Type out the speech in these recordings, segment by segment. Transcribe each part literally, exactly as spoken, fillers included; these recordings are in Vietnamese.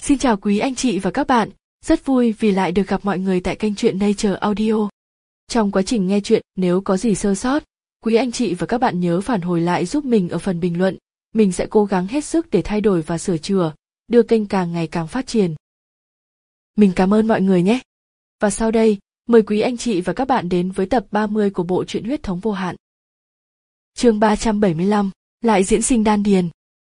Xin chào quý anh chị và các bạn, rất vui vì lại được gặp mọi người tại kênh truyện Nature Audio. Trong quá trình nghe truyện, nếu có gì sơ sót, quý anh chị và các bạn nhớ phản hồi lại giúp mình ở phần bình luận, mình sẽ cố gắng hết sức để thay đổi và sửa chữa, đưa kênh càng ngày càng phát triển. Mình cảm ơn mọi người nhé. Và sau đây, mời quý anh chị và các bạn đến với tập ba mươi của bộ truyện Huyết thống vô hạn. Chương ba trăm bảy mươi lăm, lại diễn sinh đan điền.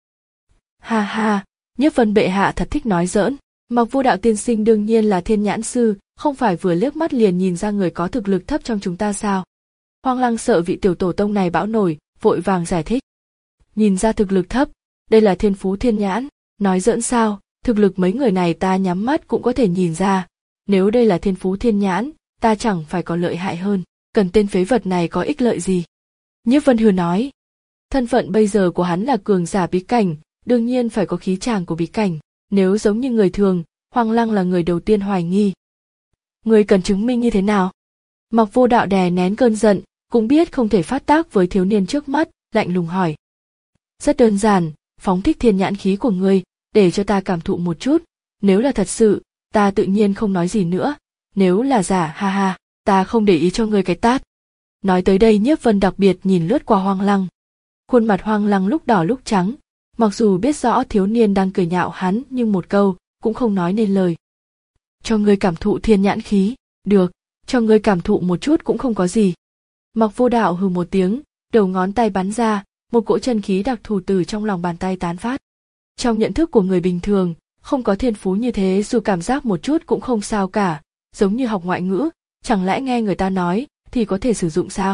Ha ha, Nhiếp Vân bệ hạ thật thích nói giỡn, Mặc Vô Đạo tiên sinh đương nhiên là thiên nhãn sư, không phải vừa liếc mắt liền nhìn ra người có thực lực thấp trong chúng ta sao? Hoang Lăng sợ vị tiểu tổ tông này bão nổi, vội vàng giải thích. Nhìn ra thực lực thấp, đây là thiên phú thiên nhãn, nói giỡn sao, thực lực mấy người này ta nhắm mắt cũng có thể nhìn ra, nếu đây là thiên phú thiên nhãn, ta chẳng phải có lợi hại hơn, cần tên phế vật này có ích lợi gì? Nhiếp Vân hừ nói, thân phận bây giờ của hắn là cường giả bí cảnh, đương nhiên phải có khí chàng của bí cảnh, nếu giống như người thường, Hoang Lăng là người đầu tiên hoài nghi. Người cần chứng minh như thế nào? Mặc Vô Đạo đè nén cơn giận, cũng biết không thể phát tác với thiếu niên trước mắt, lạnh lùng hỏi. Rất đơn giản, phóng thích thiên nhãn khí của ngươi, để cho ta cảm thụ một chút, nếu là thật sự, ta tự nhiên không nói gì nữa, nếu là giả ha ha, ta không để ý cho ngươi cái tát. Nói tới đây Nhiếp Vân đặc biệt nhìn lướt qua Hoang Lăng. Khuôn mặt Hoang Lăng lúc đỏ lúc trắng, mặc dù biết rõ thiếu niên đang cười nhạo hắn nhưng một câu, cũng không nói nên lời. Cho ngươi cảm thụ thiên nhãn khí, được, cho ngươi cảm thụ một chút cũng không có gì. Mặc Vô Đạo hừ một tiếng, đầu ngón tay bắn ra, một cỗ chân khí đặc thù từ trong lòng bàn tay tán phát. Trong nhận thức của người bình thường, không có thiên phú như thế dù cảm giác một chút cũng không sao cả, giống như học ngoại ngữ, chẳng lẽ nghe người ta nói thì có thể sử dụng sao?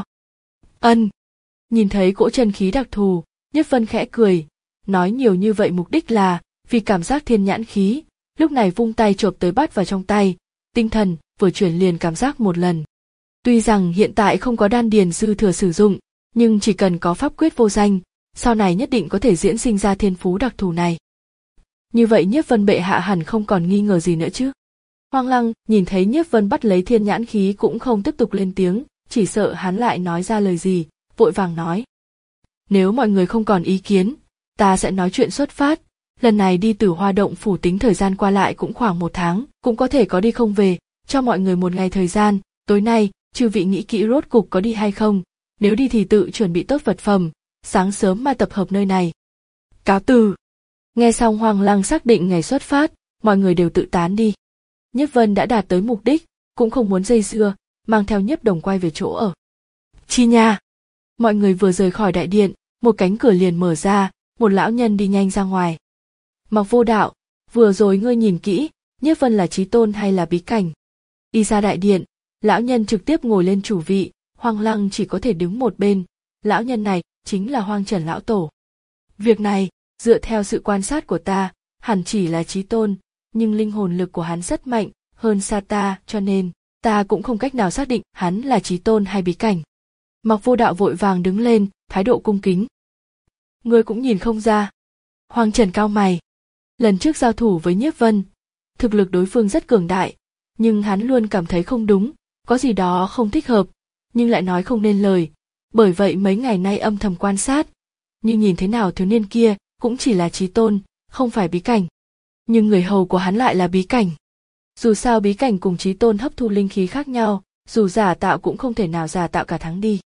Ân. Nhìn thấy cỗ chân khí đặc thù, Nhiếp Vân khẽ cười, nói nhiều như vậy mục đích là vì cảm giác thiên nhãn khí, lúc này vung tay chộp tới bắt vào trong tay, tinh thần vừa chuyển liền cảm giác một lần. Tuy rằng hiện tại không có đan điền dư thừa sử dụng, nhưng chỉ cần có pháp quyết vô danh, sau này nhất định có thể diễn sinh ra thiên phú đặc thù này. Như vậy Nhiếp Vân bệ hạ hẳn không còn nghi ngờ gì nữa chứ? Hoang Lăng nhìn thấy Nhiếp Vân bắt lấy thiên nhãn khí cũng không tiếp tục lên tiếng, chỉ sợ hắn lại nói ra lời gì, vội vàng nói. Nếu mọi người không còn ý kiến, ta sẽ nói chuyện xuất phát, lần này đi Tử Hoa Động phủ tính thời gian qua lại cũng khoảng một tháng, cũng có thể có đi không về, cho mọi người một ngày thời gian, tối nay, chư vị nghĩ kỹ rốt cục có đi hay không, nếu đi thì tự chuẩn bị tốt vật phẩm, sáng sớm mà tập hợp nơi này. Cáo từ. Nghe xong Hoang Lăng xác định ngày xuất phát, mọi người đều tự tán đi. Nhiếp Vân đã đạt tới mục đích, cũng không muốn dây dưa, mang theo Nhiếp Đồng quay về chỗ ở. Chi nha! Mọi người vừa rời khỏi đại điện, một cánh cửa liền mở ra, một lão nhân đi nhanh ra ngoài. Mặc Vô Đạo, vừa rồi ngươi nhìn kỹ, Nhiếp Vân là chí tôn hay là bí cảnh? Đi ra đại điện, lão nhân trực tiếp ngồi lên chủ vị, Hoang Lăng chỉ có thể đứng một bên, lão nhân này chính là Hoang Trần lão tổ. Việc này, dựa theo sự quan sát của ta, hẳn chỉ là chí tôn, nhưng linh hồn lực của hắn rất mạnh, hơn xa ta, cho nên, ta cũng không cách nào xác định hắn là chí tôn hay bí cảnh. Mặc Vô Đạo vội vàng đứng lên, thái độ cung kính. Ngươi cũng nhìn không ra. Hoang Trần cau mày. Lần trước giao thủ với Nhiếp Vân, thực lực đối phương rất cường đại, nhưng hắn luôn cảm thấy không đúng, có gì đó không thích hợp, nhưng lại nói không nên lời, bởi vậy mấy ngày nay âm thầm quan sát, nhưng nhìn thế nào thiếu niên kia cũng chỉ là chí tôn, không phải bí cảnh. Nhưng người hầu của hắn lại là bí cảnh. Dù sao bí cảnh cùng chí tôn hấp thu linh khí khác nhau, dù giả tạo cũng không thể nào giả tạo cả tháng đi.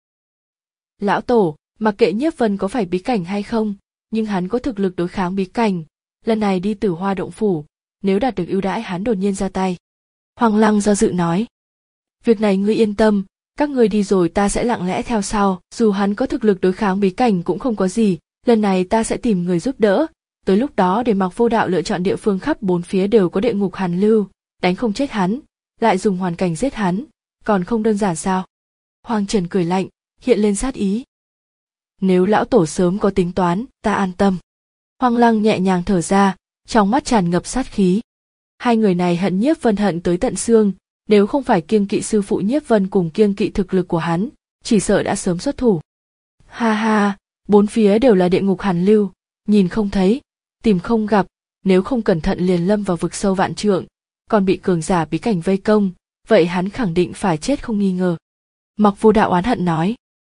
Lão tổ, mặc kệ Nhiếp Vân có phải bí cảnh hay không, nhưng hắn có thực lực đối kháng bí cảnh, lần này đi Tử Hoa Động phủ, nếu đạt được ưu đãi hắn đột nhiên ra tay. Hoang Lăng do dự nói. Việc này ngươi yên tâm, các ngươi đi rồi ta sẽ lặng lẽ theo sau, dù hắn có thực lực đối kháng bí cảnh cũng không có gì, lần này ta sẽ tìm người giúp đỡ, tới lúc đó để Mặc Vô Đạo lựa chọn địa phương khắp bốn phía đều có địa ngục hàn lưu, đánh không chết hắn, lại dùng hoàn cảnh giết hắn, còn không đơn giản sao? Hoang Trần cười lạnh, hiện lên sát ý. Nếu lão tổ sớm có tính toán, ta an tâm. Hoang Lăng nhẹ nhàng thở ra, trong mắt tràn ngập sát khí. Hai người này hận Nhiếp Vân hận tới tận xương, nếu không phải kiêng kỵ sư phụ Nhiếp Vân cùng kiêng kỵ thực lực của hắn, chỉ sợ đã sớm xuất thủ. Ha ha, bốn phía đều là địa ngục hàn lưu, nhìn không thấy, tìm không gặp, nếu không cẩn thận liền lâm vào vực sâu vạn trượng, còn bị cường giả bí cảnh vây công, vậy hắn khẳng định phải chết không nghi ngờ. Mặc Vô Đạo oán hận nói.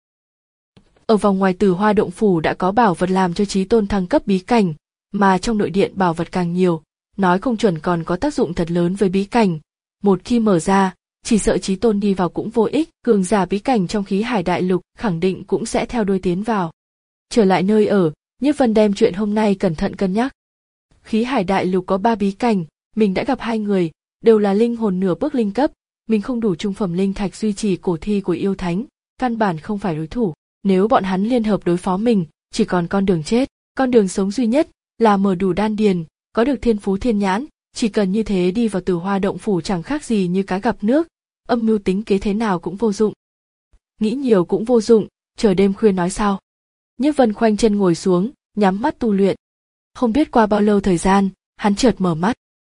Ở vòng ngoài Tử Hoa Động phủ đã có bảo vật làm cho chí tôn thăng cấp bí cảnh, mà trong nội điện bảo vật càng nhiều, nói không chuẩn còn có tác dụng thật lớn với bí cảnh. Một khi mở ra, chỉ sợ chí tôn đi vào cũng vô ích, cường giả bí cảnh trong khí hải đại lục khẳng định cũng sẽ theo đuôi tiến vào. Trở lại nơi ở, Nhiếp Vân đem chuyện hôm nay cẩn thận cân nhắc. Khí hải đại lục có ba bí cảnh, mình đã gặp hai người, đều là linh hồn nửa bước linh cấp, mình không đủ trung phẩm linh thạch duy trì cổ thi của yêu thánh, căn bản không phải đối thủ. Nếu bọn hắn liên hợp đối phó mình, chỉ còn con đường chết, con đường sống duy nhất là mở đủ đan điền, có được thiên phú thiên nhãn, chỉ cần như thế đi vào Tử Hoa động phủ chẳng khác gì như cá gặp nước, âm mưu tính kế thế nào cũng vô dụng. Nghĩ nhiều cũng vô dụng, chờ đêm khuya nói sau. Nhiếp Vân khoanh chân ngồi xuống, nhắm mắt tu luyện. Không biết qua bao lâu thời gian, hắn chợt mở mắt.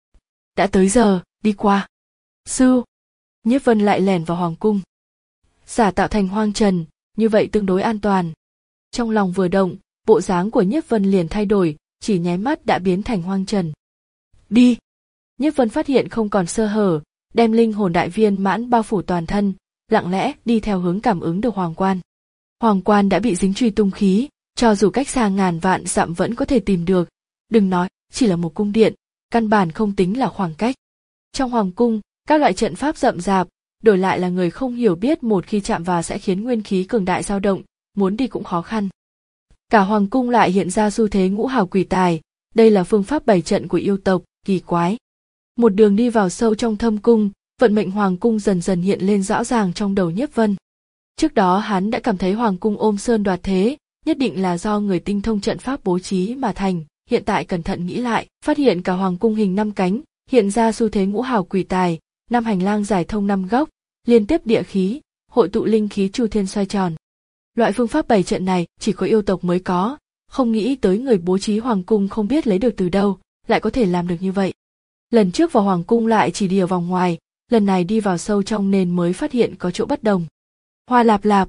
Đã tới giờ, đi qua. Sư. Nhiếp Vân lại lẻn vào hoàng cung. Giả tạo thành hoang trần, như vậy tương đối an toàn. Trong lòng vừa động, bộ dáng của Nhiếp Vân liền thay đổi, chỉ nháy mắt đã biến thành hoang trần. Đi. Nhiếp Vân phát hiện không còn sơ hở, đem linh hồn đại viên mãn bao phủ toàn thân, lặng lẽ đi theo hướng cảm ứng được hoàng quan. Hoàng quan đã bị dính truy tung khí, cho dù cách xa ngàn vạn dặm vẫn có thể tìm được, đừng nói, chỉ là một cung điện, căn bản không tính là khoảng cách. Trong hoàng cung, các loại trận pháp rậm rạp, đổi lại là người không hiểu biết một khi chạm vào sẽ khiến nguyên khí cường đại dao động, muốn đi cũng khó khăn. Cả hoàng cung lại hiện ra xu thế ngũ hào quỷ tài, đây là phương pháp bày trận của yêu tộc, kỳ quái. Một đường đi vào sâu trong thâm cung, vận mệnh hoàng cung dần dần hiện lên rõ ràng trong đầu Nhiếp Vân. Trước đó hắn đã cảm thấy hoàng cung ôm sơn đoạt thế, nhất định là do người tinh thông trận pháp bố trí mà thành, hiện tại cẩn thận nghĩ lại, phát hiện cả hoàng cung hình năm cánh, hiện ra xu thế ngũ hào quỷ tài, năm hành lang giải thông năm góc, liên tiếp địa khí, hội tụ linh khí chu thiên xoay tròn. Loại phương pháp bày trận này chỉ có yêu tộc mới có, không nghĩ tới người bố trí hoàng cung không biết lấy được từ đâu, lại có thể làm được như vậy. Lần trước vào hoàng cung lại chỉ đi ở vòng ngoài, lần này đi vào sâu trong nên mới phát hiện có chỗ bất đồng. Hoa lạp lạp.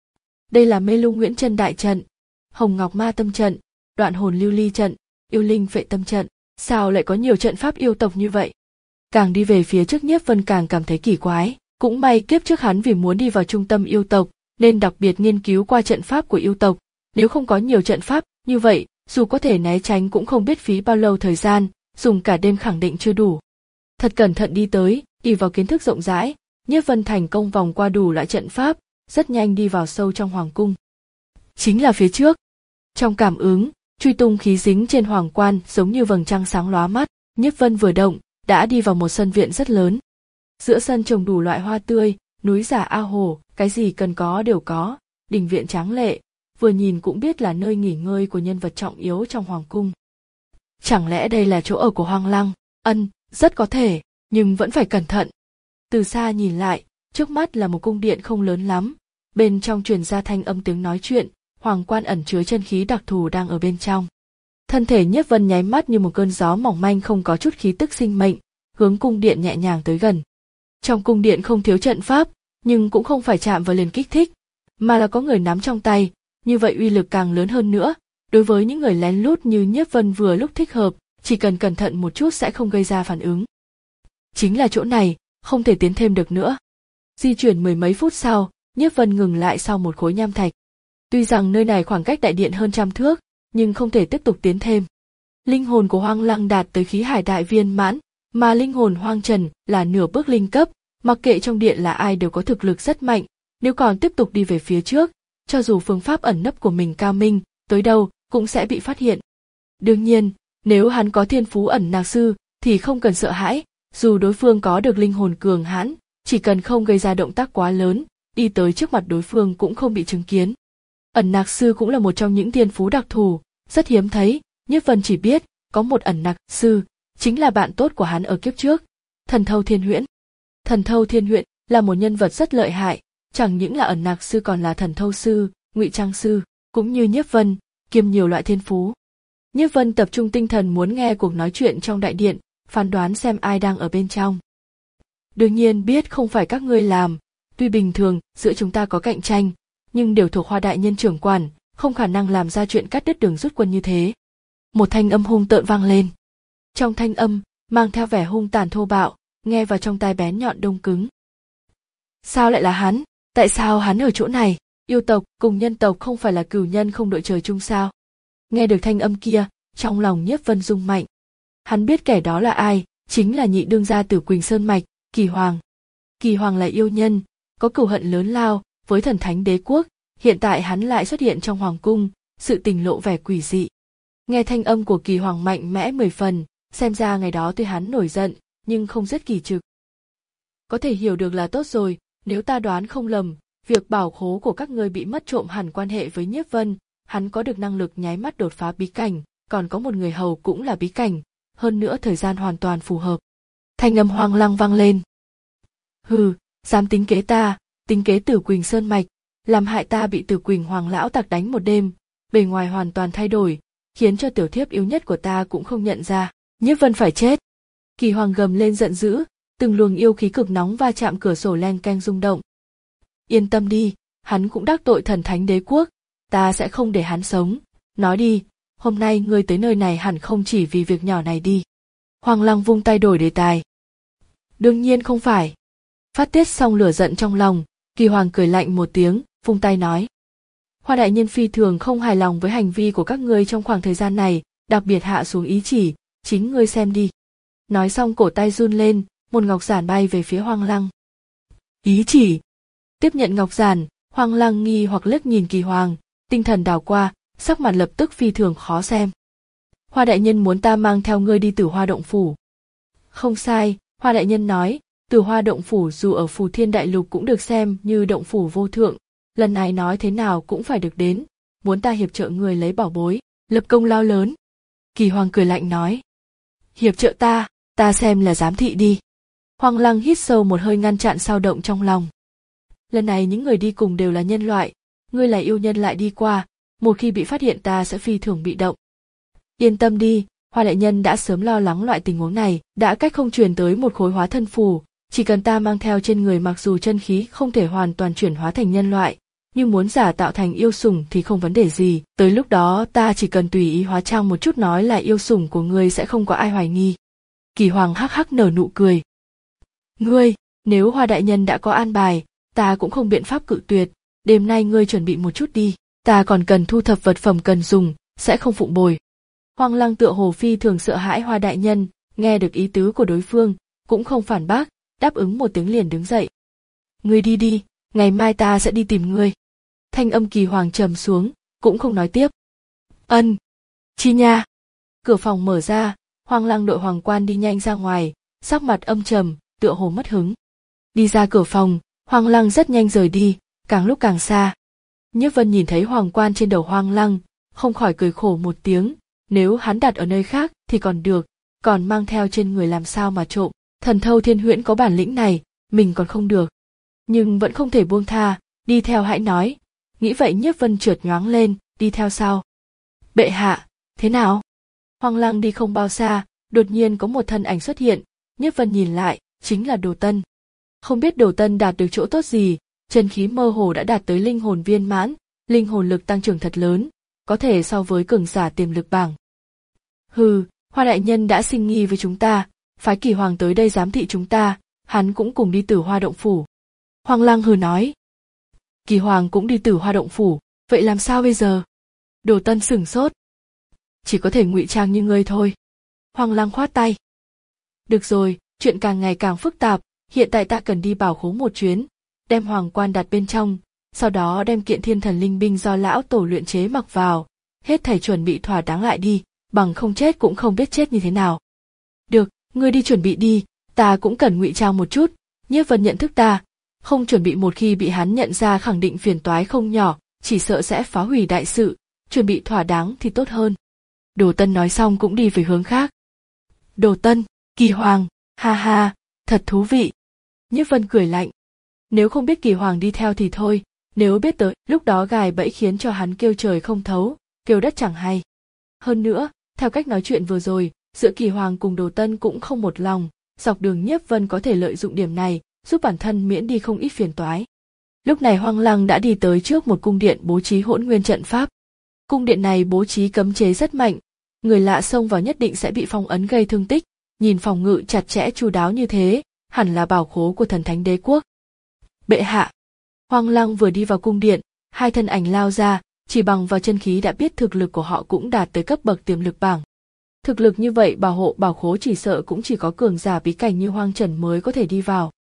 Đây là Mê Lung Nguyễn Chân đại trận, Hồng Ngọc Ma tâm trận, Đoạn Hồn Lưu Ly trận, Yêu Linh Vệ tâm trận, sao lại có nhiều trận pháp yêu tộc như vậy? Càng đi về phía trước Nhiếp Vân càng cảm thấy kỳ quái, cũng may kiếp trước hắn vì muốn đi vào trung tâm yêu tộc, nên đặc biệt nghiên cứu qua trận pháp của yêu tộc, nếu không có nhiều trận pháp như vậy, dù có thể né tránh cũng không biết phí bao lâu thời gian, dùng cả đêm khẳng định chưa đủ. Thật cẩn thận đi tới, đi vào kiến thức rộng rãi, Nhiếp Vân thành công vòng qua đủ loại trận pháp, rất nhanh đi vào sâu trong hoàng cung. Chính là phía trước. Trong cảm ứng, truy tung khí dính trên hoàng quan giống như vầng trăng sáng lóa mắt, Nhiếp Vân vừa động, đã đi vào một sân viện rất lớn. Giữa sân trồng đủ loại hoa tươi, núi giả ao hồ, cái gì cần có đều có, đình viện tráng lệ, vừa nhìn cũng biết là nơi nghỉ ngơi của nhân vật trọng yếu trong hoàng cung. Chẳng lẽ đây là chỗ ở của Hoang Lăng? Ân, rất có thể, nhưng vẫn phải cẩn thận. Từ xa nhìn lại, trước mắt là một cung điện không lớn lắm, bên trong truyền ra thanh âm tiếng nói chuyện, hoàng quan ẩn chứa chân khí đặc thù đang ở bên trong. Thân thể Nhiếp Vân nháy mắt như một cơn gió mỏng manh không có chút khí tức sinh mệnh, hướng cung điện nhẹ nhàng tới gần. Trong cung điện không thiếu trận pháp, nhưng cũng không phải chạm vào liền kích thích, mà là có người nắm trong tay, như vậy uy lực càng lớn hơn nữa. Đối với những người lén lút như Nhiếp Vân vừa lúc thích hợp, chỉ cần cẩn thận một chút sẽ không gây ra phản ứng. Chính là chỗ này, không thể tiến thêm được nữa. Di chuyển mười mấy phút sau, Nhiếp Vân ngừng lại sau một khối nham thạch. Tuy rằng nơi này khoảng cách đại điện hơn trăm thước, nhưng không thể tiếp tục tiến thêm. Linh hồn của Hoang Lăng đạt tới khí hải đại viên mãn, mà linh hồn Hoang Trần là nửa bước linh cấp, mặc kệ trong điện là ai đều có thực lực rất mạnh, nếu còn tiếp tục đi về phía trước, cho dù phương pháp ẩn nấp của mình cao minh, tới đâu cũng sẽ bị phát hiện. Đương nhiên, nếu hắn có thiên phú ẩn nạc sư thì không cần sợ hãi, dù đối phương có được linh hồn cường hãn, chỉ cần không gây ra động tác quá lớn, đi tới trước mặt đối phương cũng không bị chứng kiến. Ẩn nạc sư cũng là một trong những thiên phú đặc thù, rất hiếm thấy, Nhiếp Vân chỉ biết có một ẩn nạc sư, chính là bạn tốt của hắn ở kiếp trước, Thần Thâu Thiên Huyễn. Thần Thâu Thiên Huyễn là một nhân vật rất lợi hại, chẳng những là ẩn nạc sư còn là thần thâu sư, ngụy trang sư, cũng như Nhiếp Vân, kiêm nhiều loại thiên phú. Nhiếp Vân tập trung tinh thần muốn nghe cuộc nói chuyện trong đại điện, phán đoán xem ai đang ở bên trong. Đương nhiên biết không phải các ngươi làm, tuy bình thường giữa chúng ta có cạnh tranh, nhưng đều thuộc Hoa đại nhân trưởng quản, không khả năng làm ra chuyện cắt đứt đường rút quân như thế. Một thanh âm hung tợn vang lên. Trong thanh âm, mang theo vẻ hung tàn thô bạo, nghe vào trong tai bén nhọn đông cứng. Sao lại là hắn? Tại sao hắn ở chỗ này? Yêu tộc cùng nhân tộc không phải là cửu nhân không đội trời chung sao? Nghe được thanh âm kia, trong lòng Nhiếp Vân rung mạnh. Hắn biết kẻ đó là ai, chính là nhị đương gia Tử Quỳnh Sơn Mạch, Kỳ Hoàng. Kỳ Hoàng là yêu nhân, có cừu hận lớn lao với thần thánh đế quốc, hiện tại hắn lại xuất hiện trong hoàng cung, sự tình lộ vẻ quỷ dị. Nghe thanh âm của Kỳ Hoàng mạnh mẽ mười phần, xem ra ngày đó tuy hắn nổi giận, nhưng không rất kỳ trực. Có thể hiểu được là tốt rồi, nếu ta đoán không lầm, việc bảo khố của các ngươi bị mất trộm hẳn quan hệ với Nhiếp Vân, hắn có được năng lực nháy mắt đột phá bí cảnh, còn có một người hầu cũng là bí cảnh, hơn nữa thời gian hoàn toàn phù hợp. Thanh âm hoang lăng vang lên. Hừ, dám tính kế ta, tính kế Tử Quỳnh Sơn Mạch, làm hại ta bị Tử Quỳnh Hoàng lão tặc đánh một đêm, bề ngoài hoàn toàn thay đổi, khiến cho tiểu thiếp yếu nhất của ta cũng không nhận ra, Nhiếp Vân phải chết. Kỳ Hoàng gầm lên giận dữ, từng luồng yêu khí cực nóng va chạm cửa sổ len keng rung động. Yên tâm đi, hắn cũng đắc tội thần thánh đế quốc, ta sẽ không để hắn sống. Nói đi, hôm nay ngươi tới nơi này hẳn không chỉ vì việc nhỏ này đi. Hoàng Lăng vung tay đổi đề tài. Đương nhiên không phải. Phát tiết xong lửa giận trong lòng, Kỳ Hoàng cười lạnh một tiếng, vung tay nói. Hoa đại nhân phi thường không hài lòng với hành vi của các ngươi trong khoảng thời gian này, đặc biệt hạ xuống ý chỉ, chính ngươi xem đi. Nói xong cổ tay run lên, một ngọc giản bay về phía Hoàng Lăng. Ý chỉ. Tiếp nhận ngọc giản, Hoàng Lăng nghi hoặc liếc nhìn Kỳ Hoàng, tinh thần đảo qua, sắc mặt lập tức phi thường khó xem. Hoa đại nhân muốn ta mang theo ngươi đi Tử Hoa động phủ. Không sai, Hoa đại nhân nói, Tử Hoa động phủ dù ở Phù Thiên Đại Lục cũng được xem như động phủ vô thượng, lần này nói thế nào cũng phải được đến, muốn ta hiệp trợ người lấy bảo bối, lập công lao lớn. Kỳ Hoàng cười lạnh nói. Hiệp trợ ta, ta xem là giám thị đi. Hoàng Lăng hít sâu một hơi ngăn chặn xao động trong lòng. Lần này những người đi cùng đều là nhân loại, ngươi là yêu nhân lại đi qua, một khi bị phát hiện ta sẽ phi thường bị động. Yên tâm đi, Hoa đại nhân đã sớm lo lắng loại tình huống này, đã cách không truyền tới một khối hóa thân phù, chỉ cần ta mang theo trên người mặc dù chân khí không thể hoàn toàn chuyển hóa thành nhân loại, nhưng muốn giả tạo thành yêu sủng thì không vấn đề gì, tới lúc đó ta chỉ cần tùy ý hóa trang một chút nói là yêu sủng của ngươi sẽ không có ai hoài nghi. Kỳ Hoàng hắc hắc nở nụ cười. Ngươi, nếu Hoa đại nhân đã có an bài, ta cũng không biện pháp cự tuyệt, đêm nay ngươi chuẩn bị một chút đi, ta còn cần thu thập vật phẩm cần dùng, sẽ không phụng bồi. Hoàng Lăng tựa hồ phi thường sợ hãi Hoa đại nhân, nghe được ý tứ của đối phương, cũng không phản bác, đáp ứng một tiếng liền đứng dậy. Ngươi đi đi, ngày mai ta sẽ đi tìm ngươi. Thanh âm Kỳ Hoàng trầm xuống, cũng không nói tiếp. Ân. Chi nha. Cửa phòng mở ra, Hoàng Lăng đội hoàng quan đi nhanh ra ngoài, sắc mặt âm trầm, tựa hồ mất hứng. Đi ra cửa phòng, Hoàng Lăng rất nhanh rời đi, càng lúc càng xa. Nhiếp Vân nhìn thấy hoàng quan trên đầu Hoàng Lăng, không khỏi cười khổ một tiếng, nếu hắn đặt ở nơi khác thì còn được, còn mang theo trên người làm sao mà trộm, thần thâu thiên huyễn có bản lĩnh này, mình còn không được. Nhưng vẫn không thể buông tha, đi theo hãy nói, nghĩ vậy Nhiếp Vân trượt nhoáng lên, đi theo sau. Bệ hạ, thế nào? Hoàng Lăng đi không bao xa, đột nhiên có một thân ảnh xuất hiện, Nhiếp Vân nhìn lại, chính là Đồ Tân. Không biết Đồ Tân đạt được chỗ tốt gì, chân khí mơ hồ đã đạt tới linh hồn viên mãn, linh hồn lực tăng trưởng thật lớn, có thể so với cường giả tiềm lực bảng. Hừ, Hoa đại nhân đã sinh nghi với chúng ta, phái Kỳ Hoàng tới đây giám thị chúng ta, hắn cũng cùng đi Tử Hoa động phủ. Hoàng Lăng hừ nói. Kỳ Hoàng cũng đi Tử Hoa động phủ, vậy làm sao bây giờ? Đồ Tân sửng sốt. Chỉ có thể ngụy trang như ngươi thôi. Hoàng Lăng khoát tay. Được rồi, chuyện càng ngày càng phức tạp, hiện tại ta cần đi bảo khố một chuyến, đem hoàng quan đặt bên trong, sau đó đem kiện thiên thần linh binh do lão tổ luyện chế mặc vào, hết thảy chuẩn bị thỏa đáng lại đi, bằng không chết cũng không biết chết như thế nào. Được, ngươi đi chuẩn bị đi, ta cũng cần ngụy trang một chút, Nhiếp Vân nhận thức ta, không chuẩn bị một khi bị hắn nhận ra khẳng định phiền toái không nhỏ, chỉ sợ sẽ phá hủy đại sự, chuẩn bị thỏa đáng thì tốt hơn. Đồ Tân nói xong cũng đi về hướng khác. Đồ Tân, Kỳ Hoàng, ha ha, thật thú vị. Nhiếp Vân cười lạnh. Nếu không biết Kỳ Hoàng đi theo thì thôi, nếu biết tới, lúc đó gài bẫy khiến cho hắn kêu trời không thấu, kêu đất chẳng hay. Hơn nữa, theo cách nói chuyện vừa rồi, giữa Kỳ Hoàng cùng Đồ Tân cũng không một lòng, dọc đường Nhiếp Vân có thể lợi dụng điểm này, giúp bản thân miễn đi không ít phiền toái. Lúc này Hoang Lăng đã đi tới trước một cung điện bố trí hỗn nguyên trận pháp. Cung điện này bố trí cấm chế rất mạnh, người lạ xông vào nhất định sẽ bị phong ấn gây thương tích, nhìn phòng ngự chặt chẽ chu đáo như thế, hẳn là bảo khố của thần thánh đế quốc. Bệ hạ. Hoang Lăng vừa đi vào cung điện, hai thân ảnh lao ra, chỉ bằng vào chân khí đã biết thực lực của họ cũng đạt tới cấp bậc tiềm lực bảng. Thực lực như vậy bảo hộ bảo khố chỉ sợ cũng chỉ có cường giả bí cảnh như Hoang Trần mới có thể đi vào.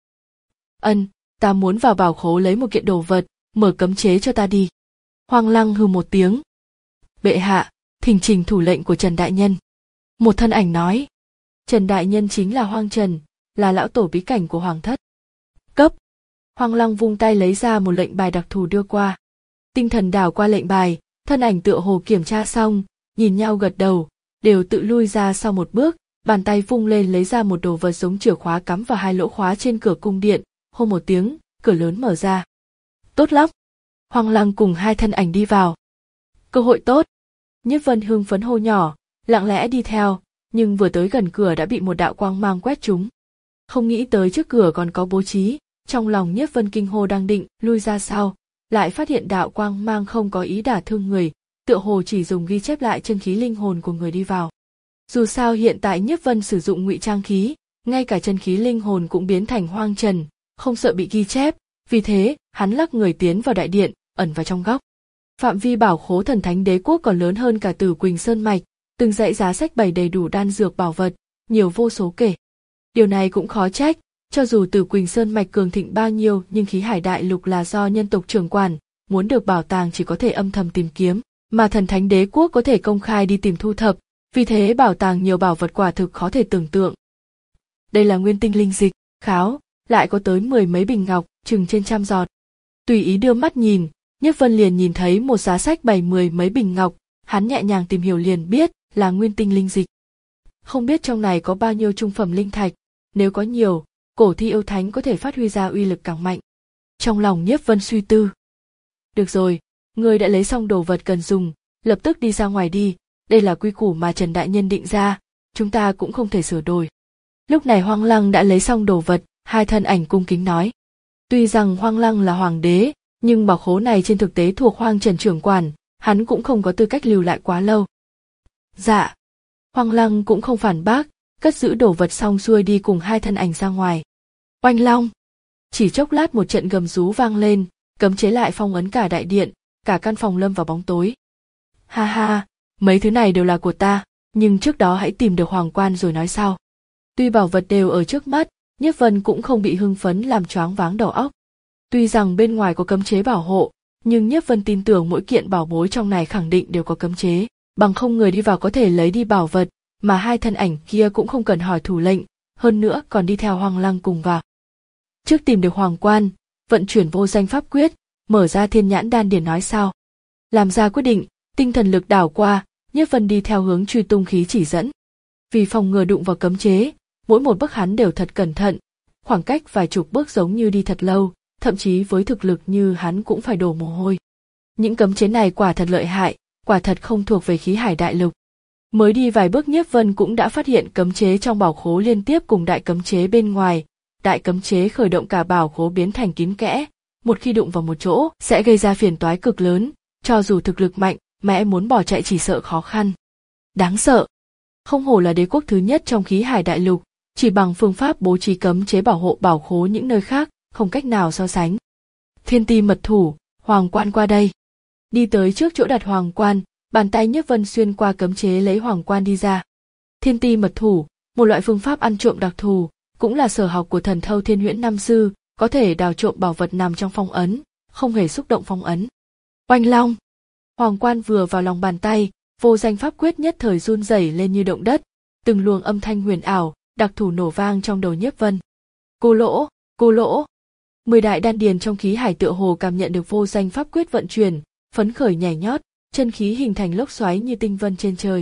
Ân, ta muốn vào bảo khố lấy một kiện đồ vật, mở cấm chế cho ta đi. Hoang Lăng hừ một tiếng. Bệ hạ, thỉnh trình thủ lệnh của Trần Đại Nhân. Một thân ảnh nói. Trần Đại Nhân chính là Hoang Trần, là lão tổ bí cảnh của Hoàng thất. Cấp. Hoang Lăng vung tay lấy ra một lệnh bài đặc thù đưa qua. Tinh thần đảo qua lệnh bài, thân ảnh tựa hồ kiểm tra xong, nhìn nhau gật đầu, đều tự lui ra sau một bước, bàn tay vung lên lấy ra một đồ vật giống chìa khóa cắm vào hai lỗ khóa trên cửa cung điện, hô một tiếng, cửa lớn mở ra. Tốt lắm. Hoang Lăng cùng hai thân ảnh đi vào. Cơ hội tốt. Nhiếp Vân hưng phấn hô nhỏ, lặng lẽ đi theo, nhưng vừa tới gần cửa đã bị một đạo quang mang quét trúng. Không nghĩ tới trước cửa còn có bố trí, trong lòng Nhiếp Vân kinh hô đang định lui ra sau, lại phát hiện đạo quang mang không có ý đả thương người, tựa hồ chỉ dùng ghi chép lại chân khí linh hồn của người đi vào. Dù sao hiện tại Nhiếp Vân sử dụng ngụy trang khí, ngay cả chân khí linh hồn cũng biến thành Hoang Trần, không sợ bị ghi chép, vì thế hắn lắc người tiến vào đại điện, ẩn vào trong góc. Phạm vi bảo khố Thần Thánh Đế Quốc còn lớn hơn cả Tử Quỳnh Sơn mạch, từng dãy giá sách bày đầy đủ đan dược bảo vật, nhiều vô số kể. Điều này cũng khó trách, cho dù Tử Quỳnh Sơn mạch cường thịnh bao nhiêu nhưng khí hải đại lục là do nhân tộc trưởng quản, muốn được bảo tàng chỉ có thể âm thầm tìm kiếm, mà Thần Thánh Đế Quốc có thể công khai đi tìm thu thập, vì thế bảo tàng nhiều bảo vật quả thực khó thể tưởng tượng. Đây là nguyên tinh linh dịch, kháo, lại có tới mười mấy bình ngọc, chừng trên trăm giọt. Tùy ý đưa mắt nhìn, Nhiếp Vân liền nhìn thấy một giá sách bày mười mấy bình ngọc, hắn nhẹ nhàng tìm hiểu liền biết là nguyên tinh linh dịch. Không biết trong này có bao nhiêu trung phẩm linh thạch, nếu có nhiều, cổ thi yêu thánh có thể phát huy ra uy lực càng mạnh. Trong lòng Nhiếp Vân suy tư. Được rồi, ngươi đã lấy xong đồ vật cần dùng, lập tức đi ra ngoài đi, đây là quy củ mà Trần Đại Nhân định ra, chúng ta cũng không thể sửa đổi. Lúc này Hoang Lăng đã lấy xong đồ vật, hai thân ảnh cung kính nói. Tuy rằng Hoang Lăng là hoàng đế, nhưng bảo khố này trên thực tế thuộc Hoang Trần trưởng quản, hắn cũng không có tư cách lưu lại quá lâu. Dạ. Hoang Lăng cũng không phản bác, cất giữ đồ vật xong xuôi đi cùng hai thân ảnh ra ngoài. Oanh long. Chỉ chốc lát một trận gầm rú vang lên, cấm chế lại phong ấn cả đại điện, cả căn phòng lâm vào bóng tối. Ha ha, mấy thứ này đều là của ta, nhưng trước đó hãy tìm được hoàng quan rồi nói sau. Tuy bảo vật đều ở trước mắt, Nhiếp Vân cũng không bị hưng phấn làm choáng váng đầu óc. Tuy rằng bên ngoài có cấm chế bảo hộ, nhưng Nhiếp Vân tin tưởng mỗi kiện bảo bối trong này khẳng định đều có cấm chế, bằng không người đi vào có thể lấy đi bảo vật, mà hai thân ảnh kia cũng không cần hỏi thủ lệnh, hơn nữa còn đi theo Hoang Lăng cùng vào. Trước tìm được hoàng quan, vận chuyển vô danh pháp quyết, mở ra thiên nhãn đan điển nói sau. Làm ra quyết định, tinh thần lực đảo qua, Nhiếp Vân đi theo hướng truy tung khí chỉ dẫn. Vì phòng ngừa đụng vào cấm chế, mỗi một bước hắn đều thật cẩn thận, khoảng cách vài chục bước giống như đi thật lâu, thậm chí với thực lực như hắn cũng phải đổ mồ hôi. Những cấm chế này quả thật lợi hại, quả thật không thuộc về khí hải đại lục. Mới đi vài bước Nhiếp Vân cũng đã phát hiện cấm chế trong bảo khố liên tiếp cùng đại cấm chế bên ngoài, đại cấm chế khởi động cả bảo khố biến thành kín kẽ, một khi đụng vào một chỗ sẽ gây ra phiền toái cực lớn, cho dù thực lực mạnh, mà em muốn bỏ chạy chỉ sợ khó khăn. Đáng sợ. Không hổ là đế quốc thứ nhất trong khí hải đại lục, chỉ bằng phương pháp bố trí cấm chế bảo hộ bảo khố những nơi khác, không cách nào so sánh. Thiên ti mật thủ, hoàng quan qua đây. Đi tới trước chỗ đặt hoàng quan, bàn tay Nhiếp Vân xuyên qua cấm chế lấy hoàng quan đi ra. Thiên ti mật thủ, một loại phương pháp ăn trộm đặc thù, cũng là sở học của thần thâu Thiên Huyễn Năm Sư, có thể đào trộm bảo vật nằm trong phong ấn, không hề xúc động phong ấn. Oanh long. Hoàng quan vừa vào lòng bàn tay, vô danh pháp quyết nhất thời run rẩy lên như động đất, từng luồng âm thanh huyền ảo, đặc thù nổ vang trong đầu Nhiếp Vân. Cô lỗ, cô lỗ. Mười đại đan điền trong khí hải tựa hồ cảm nhận được vô danh pháp quyết vận chuyển, phấn khởi nhảy nhót, chân khí hình thành lốc xoáy như tinh vân trên trời.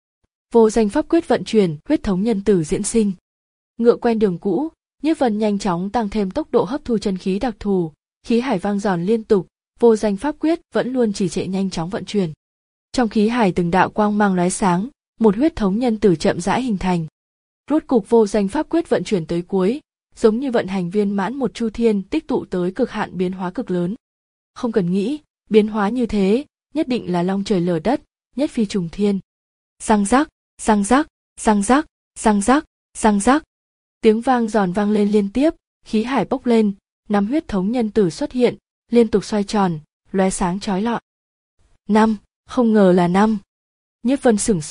Vô danh pháp quyết vận chuyển, huyết thống nhân tử diễn sinh. Ngựa quen đường cũ, Nhiếp Vân nhanh chóng tăng thêm tốc độ hấp thu chân khí đặc thù, khí hải vang giòn liên tục, vô danh pháp quyết vẫn luôn trì trệ nhanh chóng vận chuyển. Trong khí hải từng đạo quang mang lóe sáng, một huyết thống nhân tử chậm rãi hình thành. Rốt cục vô danh pháp quyết vận chuyển tới cuối, giống như vận hành viên mãn một chu thiên tích tụ tới cực hạn biến hóa cực lớn. Không cần nghĩ, biến hóa như thế, nhất định là long trời lở đất, nhất phi trùng thiên. Răng rắc, răng rắc, răng rắc, răng rắc, răng rắc. Tiếng vang giòn vang lên liên tiếp, khí hải bốc lên, năm huyết thống nhân tử xuất hiện, liên tục xoay tròn, lóe sáng chói lọi. Năm, không ngờ là năm. Nhiếp Vân sửng sốt,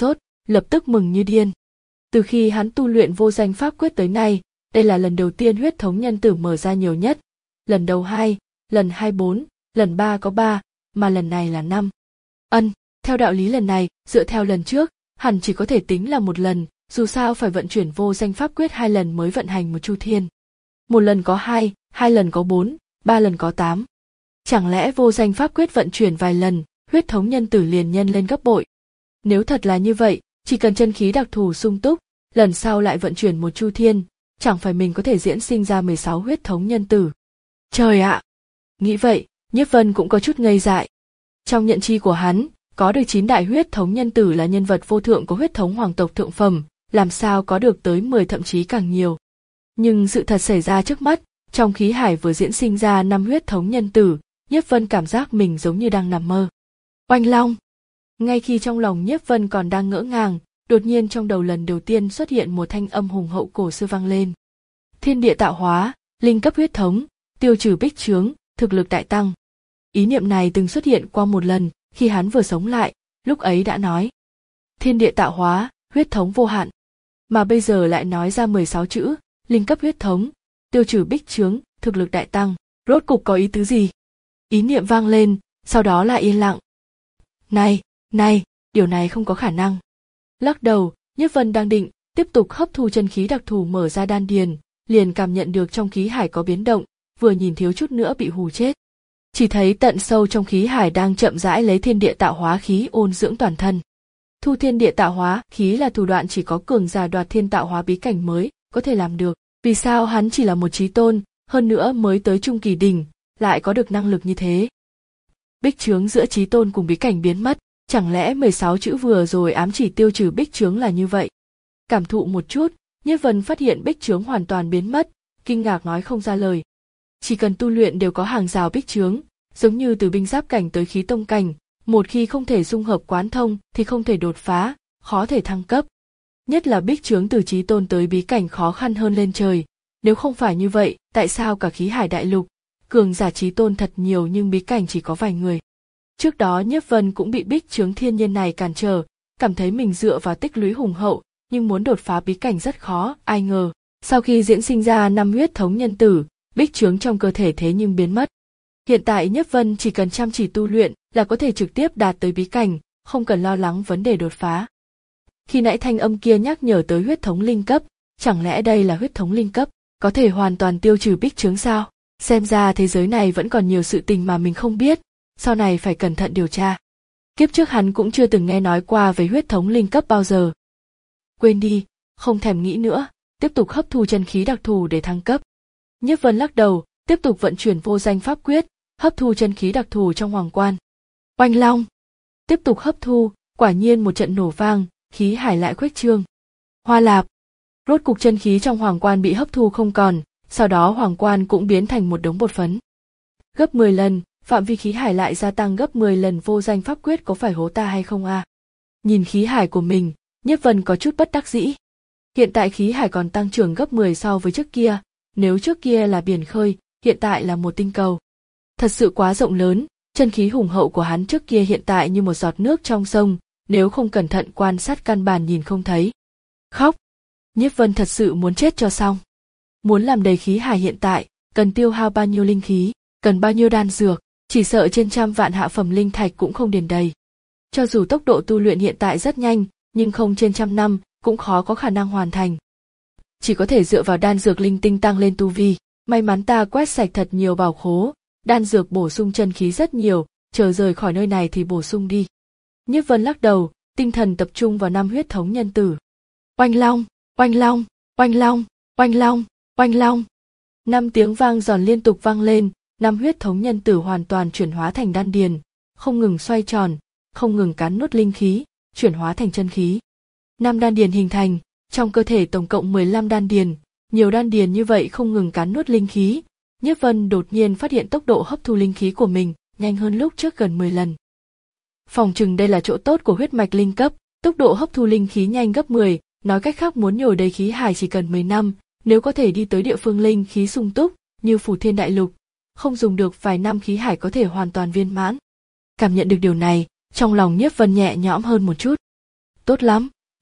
lập tức mừng như điên. Từ khi hắn tu luyện vô danh pháp quyết tới nay, đây là lần đầu tiên huyết thống nhân tử mở ra nhiều nhất. Lần đầu hai, lần hai bốn, lần ba có ba, mà lần này là năm. Ân, theo đạo lý lần này, dựa theo lần trước, hẳn chỉ có thể tính là một lần, dù sao phải vận chuyển vô danh pháp quyết hai lần mới vận hành một chu thiên. Một lần có hai, hai lần có bốn, ba lần có tám. Chẳng lẽ vô danh pháp quyết vận chuyển vài lần, huyết thống nhân tử liền nhân lên gấp bội? Nếu thật là như vậy, chỉ cần chân khí đặc thù sung túc, lần sau lại vận chuyển một chu thiên, chẳng phải mình có thể diễn sinh ra mười sáu huyết thống nhân tử. Trời ạ! Nghĩ vậy, Nhiếp Vân cũng có chút ngây dại. Trong nhận chi của hắn, có được chín đại huyết thống nhân tử là nhân vật vô thượng của huyết thống hoàng tộc thượng phẩm, làm sao có được tới mười thậm chí càng nhiều. Nhưng sự thật xảy ra trước mắt, trong khí hải vừa diễn sinh ra năm huyết thống nhân tử, Nhiếp Vân cảm giác mình giống như đang nằm mơ. Oanh long! Ngay khi trong lòng Nhiếp Vân còn đang ngỡ ngàng, đột nhiên trong đầu lần đầu tiên xuất hiện một thanh âm hùng hậu cổ xưa vang lên. Thiên địa tạo hóa, linh cấp huyết thống, tiêu trừ bích chướng, thực lực đại tăng. Ý niệm này từng xuất hiện qua một lần, khi hắn vừa sống lại, lúc ấy đã nói. Thiên địa tạo hóa, huyết thống vô hạn. Mà bây giờ lại nói ra mười sáu chữ, linh cấp huyết thống, tiêu trừ bích chướng, thực lực đại tăng. Rốt cục có ý tứ gì? Ý niệm vang lên, sau đó lại yên lặng. Này, này, điều này không có khả năng. Lắc đầu, Nhiếp Vân đang định tiếp tục hấp thu chân khí đặc thù mở ra đan điền, liền cảm nhận được trong khí hải có biến động, vừa nhìn thiếu chút nữa bị hù chết. Chỉ thấy tận sâu trong khí hải đang chậm rãi lấy thiên địa tạo hóa khí ôn dưỡng toàn thân. Thu thiên địa tạo hóa khí là thủ đoạn chỉ có cường giả đoạt thiên tạo hóa bí cảnh mới có thể làm được. Vì sao hắn chỉ là một chí tôn, hơn nữa mới tới trung kỳ đỉnh, lại có được năng lực như thế? Bích chướng giữa chí tôn cùng bí cảnh biến mất, chẳng lẽ mười sáu chữ vừa rồi ám chỉ tiêu trừ bích chướng là như vậy? Cảm thụ một chút, Nhiếp Vân phát hiện bích chướng hoàn toàn biến mất, kinh ngạc nói không ra lời. Chỉ cần tu luyện đều có hàng rào bích chướng, giống như từ binh giáp cảnh tới khí tông cảnh, một khi không thể dung hợp quán thông thì không thể đột phá, khó thể thăng cấp. Nhất là bích chướng từ chí tôn tới bí cảnh khó khăn hơn lên trời, nếu không phải như vậy, tại sao cả khí hải đại lục, cường giả chí tôn thật nhiều nhưng bí cảnh chỉ có vài người. Trước đó Nhiếp Vân cũng bị bích chướng thiên nhiên này cản trở, cảm thấy mình dựa vào tích lũy hùng hậu, nhưng muốn đột phá bí cảnh rất khó, ai ngờ, sau khi diễn sinh ra năm huyết thống nhân tử, bích chướng trong cơ thể thế nhưng biến mất. Hiện tại Nhiếp Vân chỉ cần chăm chỉ tu luyện là có thể trực tiếp đạt tới bí cảnh, không cần lo lắng vấn đề đột phá. Khi nãy thanh âm kia nhắc nhở tới huyết thống linh cấp, chẳng lẽ đây là huyết thống linh cấp, có thể hoàn toàn tiêu trừ bích chướng sao? Xem ra thế giới này vẫn còn nhiều sự tình mà mình không biết, sau này phải cẩn thận điều tra. Kiếp trước hắn cũng chưa từng nghe nói qua về huyết thống linh cấp bao giờ. Quên đi, không thèm nghĩ nữa, tiếp tục hấp thu chân khí đặc thù để thăng cấp. Nhiếp Vân lắc đầu, tiếp tục vận chuyển vô danh pháp quyết, hấp thu chân khí đặc thù trong hoàng quan. Oanh long! Tiếp tục hấp thu, quả nhiên một trận nổ vang, khí hải lại khuếch trương. Hoa lạp! Rốt cục chân khí trong hoàng quan bị hấp thu không còn, sau đó hoàng quan cũng biến thành một đống bột phấn. Gấp mười lần, phạm vi khí hải lại gia tăng gấp mười lần, vô danh pháp quyết có phải hố ta hay không a? À? Nhìn khí hải của mình, Nhiếp Vân có chút bất đắc dĩ. Hiện tại khí hải còn tăng trưởng gấp mười so với trước kia, nếu trước kia là biển khơi, hiện tại là một tinh cầu. Thật sự quá rộng lớn, chân khí hùng hậu của hắn trước kia hiện tại như một giọt nước trong sông, nếu không cẩn thận quan sát căn bản nhìn không thấy. Khóc! Nhiếp Vân thật sự muốn chết cho xong. Muốn làm đầy khí hải hiện tại, cần tiêu hao bao nhiêu linh khí, cần bao nhiêu đan dược, chỉ sợ trên trăm vạn hạ phẩm linh thạch cũng không điền đầy. Cho dù tốc độ tu luyện hiện tại rất nhanh, nhưng không trên trăm năm, cũng khó có khả năng hoàn thành. Chỉ có thể dựa vào đan dược linh tinh tăng lên tu vi, may mắn ta quét sạch thật nhiều bảo khố, đan dược bổ sung chân khí rất nhiều, chờ rời khỏi nơi này thì bổ sung đi. Nhiếp Vân lắc đầu, tinh thần tập trung vào năm huyết thống nhân tử. Oanh long, oanh long, oanh long, oanh long, oanh long. Năm tiếng vang giòn liên tục vang lên, năm huyết thống nhân tử hoàn toàn chuyển hóa thành đan điền, không ngừng xoay tròn, không ngừng cắn nuốt linh khí, chuyển hóa thành chân khí. Năm đan điền hình thành, trong cơ thể tổng cộng mười lăm đan điền, nhiều đan điền như vậy không ngừng cắn nuốt linh khí. Nhiếp Vân đột nhiên phát hiện tốc độ hấp thu linh khí của mình nhanh hơn lúc trước gần mười lần. Phòng chừng đây là chỗ tốt của huyết mạch linh cấp, tốc độ hấp thu linh khí nhanh gấp mười, nói cách khác muốn nhồi đầy khí hải chỉ cần mười năm, nếu có thể đi tới địa phương linh khí sung túc như Phù Thiên Đại Lục, không dùng được vài năm khí hải có thể hoàn toàn viên mãn. Cảm nhận được điều này, trong lòng Nhiếp Vân nhẹ nhõm hơn một chút. Tốt lắm,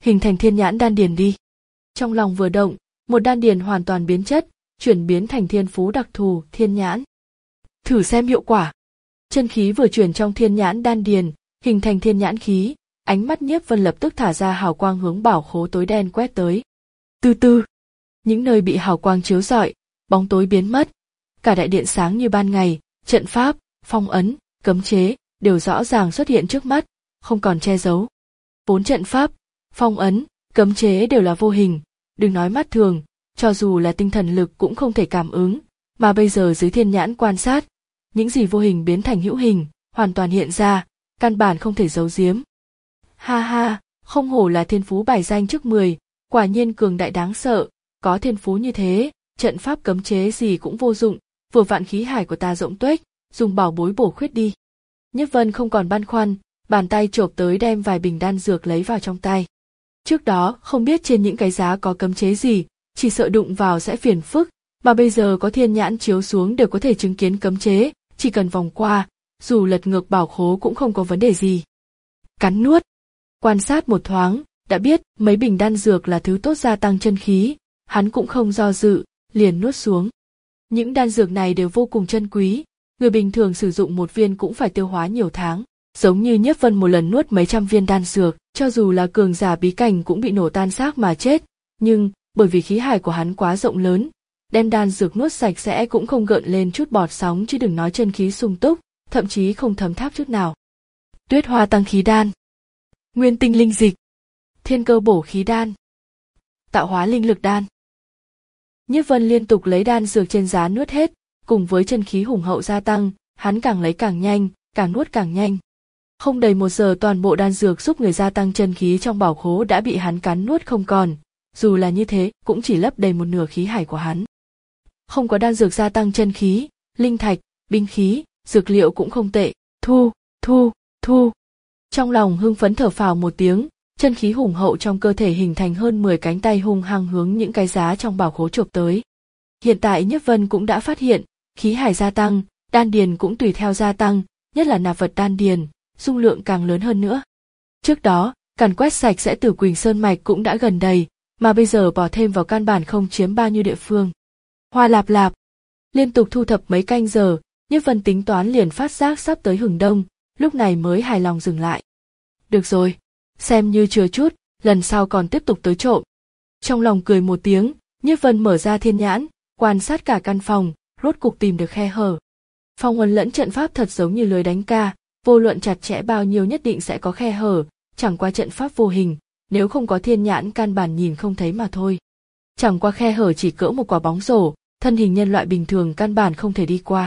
hình thành thiên nhãn đan điền đi. Trong lòng vừa động, một đan điền hoàn toàn biến chất, chuyển biến thành thiên phú đặc thù, thiên nhãn. Thử xem hiệu quả. Chân khí vừa chuyển trong thiên nhãn đan điền, hình thành thiên nhãn khí, ánh mắt Nhiếp Vân lập tức thả ra hào quang hướng bảo khố tối đen quét tới. Từ từ, những nơi bị hào quang chiếu rọi, bóng tối biến mất, cả đại điện sáng như ban ngày, trận pháp, phong ấn, cấm chế đều rõ ràng xuất hiện trước mắt, không còn che giấu. Vốn trận pháp, phong ấn, cấm chế đều là vô hình, đừng nói mắt thường, cho dù là tinh thần lực cũng không thể cảm ứng, mà bây giờ dưới thiên nhãn quan sát, những gì vô hình biến thành hữu hình, hoàn toàn hiện ra, căn bản không thể giấu giếm. Ha ha, không hổ là thiên phú bài danh trước mười, quả nhiên cường đại đáng sợ, có thiên phú như thế, trận pháp cấm chế gì cũng vô dụng, vừa vạn khí hải của ta rỗng tuếch, dùng bảo bối bổ khuyết đi. Nhiếp Vân không còn băn khoăn, bàn tay chộp tới đem vài bình đan dược lấy vào trong tay. Trước đó không biết trên những cái giá có cấm chế gì, chỉ sợ đụng vào sẽ phiền phức, mà bây giờ có thiên nhãn chiếu xuống đều có thể chứng kiến cấm chế, chỉ cần vòng qua, dù lật ngược bảo khố cũng không có vấn đề gì. Cắn nuốt, quan sát một thoáng, đã biết mấy bình đan dược là thứ tốt gia tăng chân khí, hắn cũng không do dự, liền nuốt xuống. Những đan dược này đều vô cùng chân quý, người bình thường sử dụng một viên cũng phải tiêu hóa nhiều tháng, giống như Nhiếp Vân một lần nuốt mấy trăm viên đan dược, cho dù là cường giả bí cảnh cũng bị nổ tan xác mà chết, nhưng bởi vì khí hải của hắn quá rộng lớn, đem đan dược nuốt sạch sẽ cũng không gợn lên chút bọt sóng chứ đừng nói chân khí sung túc, thậm chí không thấm tháp chút nào. Tuyết hoa tăng khí đan, nguyên tinh linh dịch, thiên cơ bổ khí đan, tạo hóa linh lực đan. Nhiếp Vân liên tục lấy đan dược trên giá nuốt hết, cùng với chân khí hùng hậu gia tăng, hắn càng lấy càng nhanh, càng nuốt càng nhanh. Không đầy một giờ toàn bộ đan dược giúp người gia tăng chân khí trong bảo khố đã bị hắn cắn nuốt không còn, dù là như thế cũng chỉ lấp đầy một nửa khí hải của hắn. Không có đan dược gia tăng chân khí, linh thạch, binh khí, dược liệu cũng không tệ, thu, thu, thu. Trong lòng hưng phấn thở phào một tiếng, chân khí hùng hậu trong cơ thể hình thành hơn mười cánh tay hung hăng hướng những cái giá trong bảo khố chộp tới. Hiện tại Nhiếp Vân cũng đã phát hiện, khí hải gia tăng, đan điền cũng tùy theo gia tăng, nhất là nạp vật đan điền, dung lượng càng lớn hơn nữa. Trước đó, càn quét sạch sẽ Tử Quỳnh Sơn mạch cũng đã gần đầy, mà bây giờ bỏ thêm vào căn bản không chiếm bao nhiêu địa phương. Hoa lạp lạp, liên tục thu thập mấy canh giờ, Nhiếp Vân tính toán liền phát giác sắp tới hừng đông, lúc này mới hài lòng dừng lại. Được rồi, xem như chừa chút, lần sau còn tiếp tục tới trộm. Trong lòng cười một tiếng, Nhiếp Vân mở ra thiên nhãn, quan sát cả căn phòng, rốt cục tìm được khe hở. Phong ấn lẫn trận pháp thật giống như lưới đánh ca, vô luận chặt chẽ bao nhiêu nhất định sẽ có khe hở, chẳng qua trận pháp vô hình, nếu không có thiên nhãn căn bản nhìn không thấy mà thôi. Chẳng qua khe hở chỉ cỡ một quả bóng rổ, thân hình nhân loại bình thường căn bản không thể đi qua.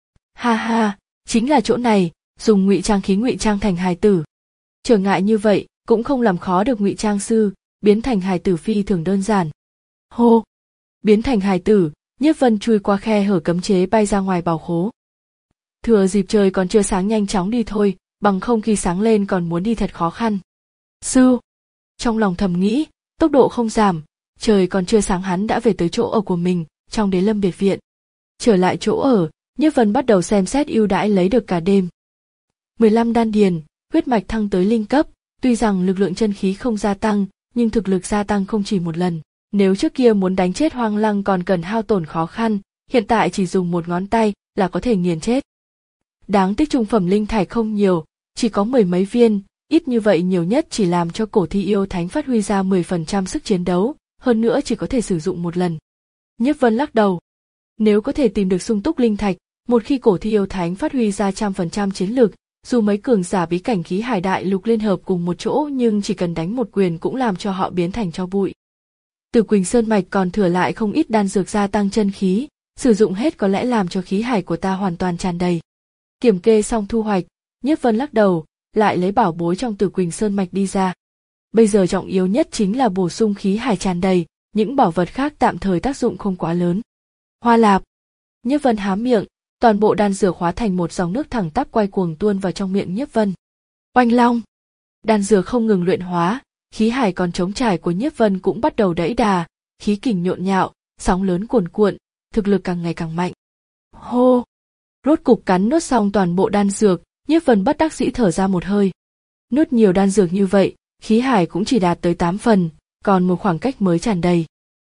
Ha ha, chính là chỗ này, dùng ngụy trang khí ngụy trang thành hài tử. Trở ngại như vậy, cũng không làm khó được ngụy trang sư, biến thành hài tử phi thường đơn giản. Hô, biến thành hài tử, Nhiếp Vân chui qua khe hở cấm chế bay ra ngoài bảo khố. Thừa dịp trời còn chưa sáng nhanh chóng đi thôi, bằng không khi sáng lên còn muốn đi thật khó khăn. Sư, trong lòng thầm nghĩ, tốc độ không giảm, trời còn chưa sáng hắn đã về tới chỗ ở của mình, trong Đế Lâm biệt viện. Trở lại chỗ ở, Nhiếp Vân bắt đầu xem xét ưu đãi lấy được cả đêm. mười lăm đan điền, huyết mạch thăng tới linh cấp, tuy rằng lực lượng chân khí không gia tăng, nhưng thực lực gia tăng không chỉ một lần. Nếu trước kia muốn đánh chết Hoang Lăng còn cần hao tổn khó khăn, hiện tại chỉ dùng một ngón tay là có thể nghiền chết. Đáng tiếc trung phẩm linh thạch không nhiều, chỉ có mười mấy viên, ít như vậy nhiều nhất chỉ làm cho cổ thi yêu thánh phát huy ra mười phần trăm sức chiến đấu, hơn nữa chỉ có thể sử dụng một lần. Nhiếp Vân lắc đầu. Nếu có thể tìm được sung túc linh thạch, một khi cổ thi yêu thánh phát huy ra trăm phần trăm chiến lực, dù mấy cường giả bí cảnh khí hải đại lục liên hợp cùng một chỗ nhưng chỉ cần đánh một quyền cũng làm cho họ biến thành tro bụi. Tử Quỳnh Sơn mạch còn thừa lại không ít đan dược gia tăng chân khí, sử dụng hết có lẽ làm cho khí hải của ta hoàn toàn tràn đầy. Kiểm kê xong thu hoạch, Nhiếp Vân lắc đầu, lại lấy bảo bối trong Tử Quỳnh Sơn mạch đi ra. Bây giờ trọng yếu nhất chính là bổ sung khí hải tràn đầy, những bảo vật khác tạm thời tác dụng không quá lớn. Hoa lạp, Nhiếp Vân há miệng, toàn bộ đan dược hóa thành một dòng nước thẳng tắp quay cuồng tuôn vào trong miệng Nhiếp Vân. Oanh long, đan dược không ngừng luyện hóa, khí hải còn trống trải của Nhiếp Vân cũng bắt đầu đẫy đà, khí kình nhộn nhạo, sóng lớn cuồn cuộn, thực lực càng ngày càng mạnh. Hô, rốt cục cắn nuốt xong toàn bộ đan dược, Nhiếp Vân bất đắc dĩ thở ra một hơi. Nuốt nhiều đan dược như vậy, khí hải cũng chỉ đạt tới tám phần, còn một khoảng cách mới tràn đầy.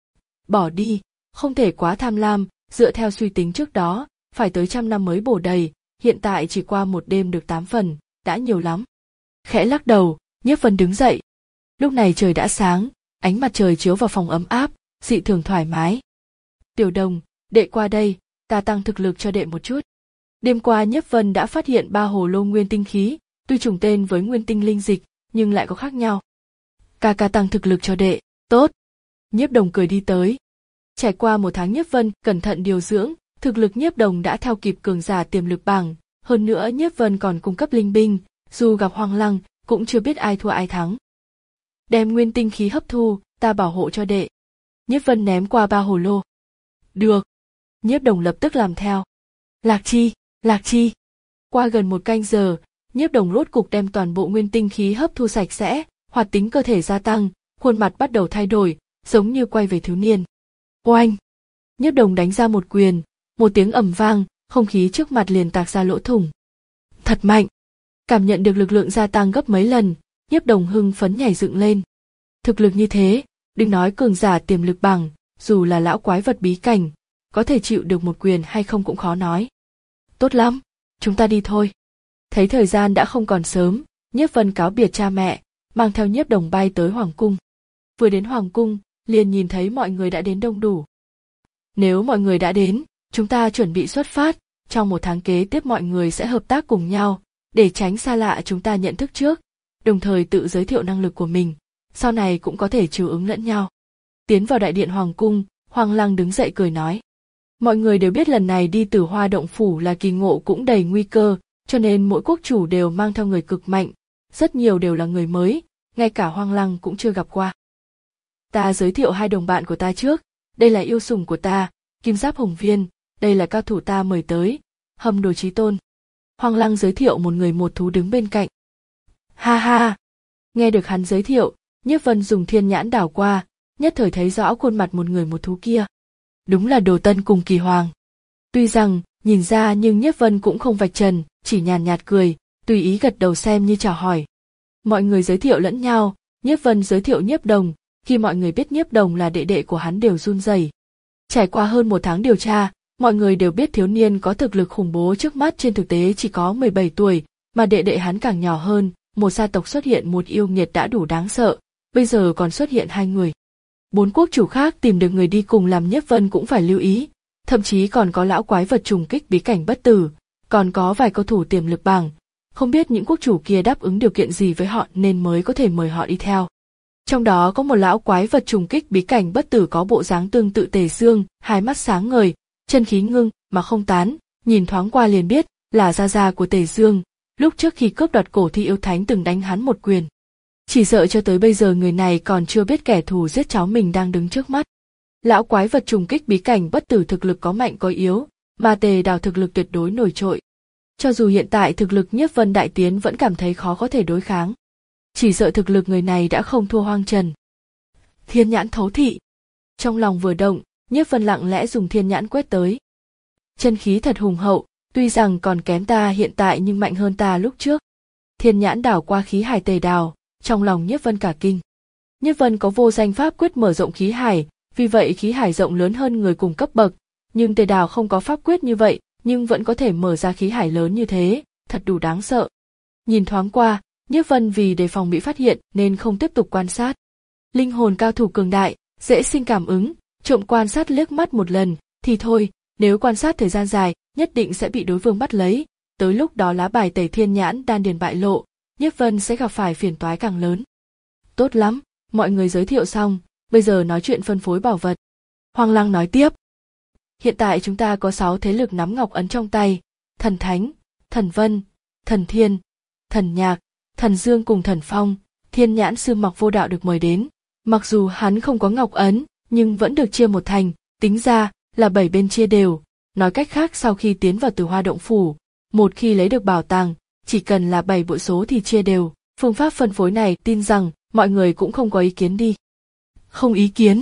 Bỏ đi, không thể quá tham lam, dựa theo suy tính trước đó, phải tới trăm năm mới bổ đầy, hiện tại chỉ qua một đêm được tám phần, đã nhiều lắm. Khẽ lắc đầu, Nhiếp Vân đứng dậy. Lúc này trời đã sáng, ánh mặt trời chiếu vào phòng ấm áp, dị thường thoải mái. Tiểu Đồng, đệ qua đây, ta tăng thực lực cho đệ một chút. Đêm qua Nhiếp Vân đã phát hiện ba hồ lô nguyên tinh khí, tuy trùng tên với nguyên tinh linh dịch, nhưng lại có khác nhau. Ca ca tăng thực lực cho đệ, tốt. Nhiếp Đồng cười đi tới. Trải qua một tháng Nhiếp Vân cẩn thận điều dưỡng, thực lực Nhiếp Đồng đã theo kịp cường giả tiềm lực bảng, hơn nữa Nhiếp Vân còn cung cấp linh binh, dù gặp Hoang Lăng, cũng chưa biết ai thua ai thắng. Đem nguyên tinh khí hấp thu, ta bảo hộ cho đệ. Nhiếp Vân ném qua ba hồ lô. Được. Nhiếp Đồng lập tức làm theo. Lạc Chi, Lạc Chi. Qua gần một canh giờ, Nhiếp Đồng rốt cục đem toàn bộ nguyên tinh khí hấp thu sạch sẽ, hoạt tính cơ thể gia tăng, khuôn mặt bắt đầu thay đổi, giống như quay về thiếu niên. Oanh! Nhiếp Đồng đánh ra một quyền, một tiếng ầm vang, không khí trước mặt liền tạc ra lỗ thủng. Thật mạnh! Cảm nhận được lực lượng gia tăng gấp mấy lần, Nhiếp Đồng hưng phấn nhảy dựng lên. Thực lực như thế, đừng nói cường giả tiềm lực bằng, dù là lão quái vật bí cảnh, có thể chịu được một quyền hay không cũng khó nói. Tốt lắm, chúng ta đi thôi. Thấy thời gian đã không còn sớm, Nhiếp Vân cáo biệt cha mẹ, mang theo Nhiếp Đồng bay tới Hoàng cung. Vừa đến Hoàng cung, liền nhìn thấy mọi người đã đến đông đủ. Nếu mọi người đã đến, chúng ta chuẩn bị xuất phát, trong một tháng kế tiếp mọi người sẽ hợp tác cùng nhau, để tránh xa lạ chúng ta nhận thức trước, đồng thời tự giới thiệu năng lực của mình, sau này cũng có thể chiều ứng lẫn nhau. Tiến vào đại điện Hoàng cung, Hoang Lăng đứng dậy cười nói. Mọi người đều biết lần này đi Tử Hoa Động Phủ là kỳ ngộ cũng đầy nguy cơ, cho nên mỗi quốc chủ đều mang theo người cực mạnh, rất nhiều đều là người mới, ngay cả Hoang Lăng cũng chưa gặp qua. Ta giới thiệu hai đồng bạn của ta trước, đây là yêu sủng của ta, Kim Giáp Hồng Viên, đây là cao thủ ta mời tới, Hâm Đồ Chí Tôn. Hoang Lăng giới thiệu một người một thú đứng bên cạnh. Ha ha! Nghe được hắn giới thiệu, Nhiếp Vân dùng thiên nhãn đảo qua, nhất thời thấy rõ khuôn mặt một người một thú kia. Đúng là Đồ Tân cùng Kỳ Hoàng. Tuy rằng, nhìn ra nhưng Nhiếp Vân cũng không vạch trần, chỉ nhàn nhạt cười, tùy ý gật đầu xem như chào hỏi. Mọi người giới thiệu lẫn nhau, Nhiếp Vân giới thiệu Nhiếp Đồng, khi mọi người biết Nhiếp Đồng là đệ đệ của hắn đều run rẩy. Trải qua hơn một tháng điều tra, mọi người đều biết thiếu niên có thực lực khủng bố trước mắt trên thực tế chỉ có mười bảy tuổi, mà đệ đệ hắn càng nhỏ hơn, một gia tộc xuất hiện một yêu nghiệt đã đủ đáng sợ, bây giờ còn xuất hiện hai người. Bốn quốc chủ khác tìm được người đi cùng làm Nhiếp Vân cũng phải lưu ý, thậm chí còn có lão quái vật trùng kích bí cảnh bất tử, còn có vài cầu thủ tiềm lực bảng, không biết những quốc chủ kia đáp ứng điều kiện gì với họ nên mới có thể mời họ đi theo. Trong đó có một lão quái vật trùng kích bí cảnh bất tử có bộ dáng tương tự Tề Dương, hai mắt sáng ngời, chân khí ngưng mà không tán, nhìn thoáng qua liền biết là gia gia của Tề Dương, lúc trước khi cướp đoạt cổ thi yêu thánh từng đánh hắn một quyền. Chỉ sợ cho tới bây giờ người này còn chưa biết kẻ thù giết cháu mình đang đứng trước mắt. Lão quái vật trùng kích bí cảnh bất tử thực lực có mạnh có yếu, mà Tề Đào thực lực tuyệt đối nổi trội. Cho dù hiện tại thực lực Nhiếp Vân đại tiến vẫn cảm thấy khó có thể đối kháng. Chỉ sợ thực lực người này đã không thua Hoang Trần. Thiên nhãn thấu thị. Trong lòng vừa động, Nhiếp Vân lặng lẽ dùng thiên nhãn quét tới. Chân khí thật hùng hậu, tuy rằng còn kém ta hiện tại nhưng mạnh hơn ta lúc trước. Thiên nhãn đảo qua khí hải Tề Đào, trong lòng Nhiếp Vân cả kinh. Nhiếp Vân có vô danh pháp quyết mở rộng khí hải, vì vậy khí hải rộng lớn hơn người cùng cấp bậc, nhưng Tề Đào không có pháp quyết như vậy, nhưng vẫn có thể mở ra khí hải lớn như thế, thật đủ đáng sợ. Nhìn thoáng qua, Nhiếp Vân vì đề phòng bị phát hiện nên không tiếp tục quan sát. Linh hồn cao thủ cường đại, dễ sinh cảm ứng, trộm quan sát liếc mắt một lần, thì thôi, nếu quan sát thời gian dài, nhất định sẽ bị đối phương bắt lấy, tới lúc đó lá bài tẩy thiên nhãn đan điền bại lộ, Nhiếp Vân sẽ gặp phải phiền toái càng lớn. Tốt lắm, mọi người giới thiệu xong, bây giờ nói chuyện phân phối bảo vật. Hoang Lăng nói tiếp. Hiện tại chúng ta có sáu thế lực nắm ngọc ấn trong tay, Thần Thánh, Thần Vân, Thần Thiên, Thần Nhạc, Thần Dương cùng Thần Phong. Thiên nhãn sư Mặc Vô Đạo được mời đến, mặc dù hắn không có ngọc ấn, nhưng vẫn được chia một thành, tính ra là bảy bên chia đều. Nói cách khác sau khi tiến vào Tử Hoa Động Phủ, một khi lấy được bảo tàng, chỉ cần là bảy bội số thì chia đều. Phương pháp phân phối này tin rằng mọi người cũng không có ý kiến đi. Không ý kiến.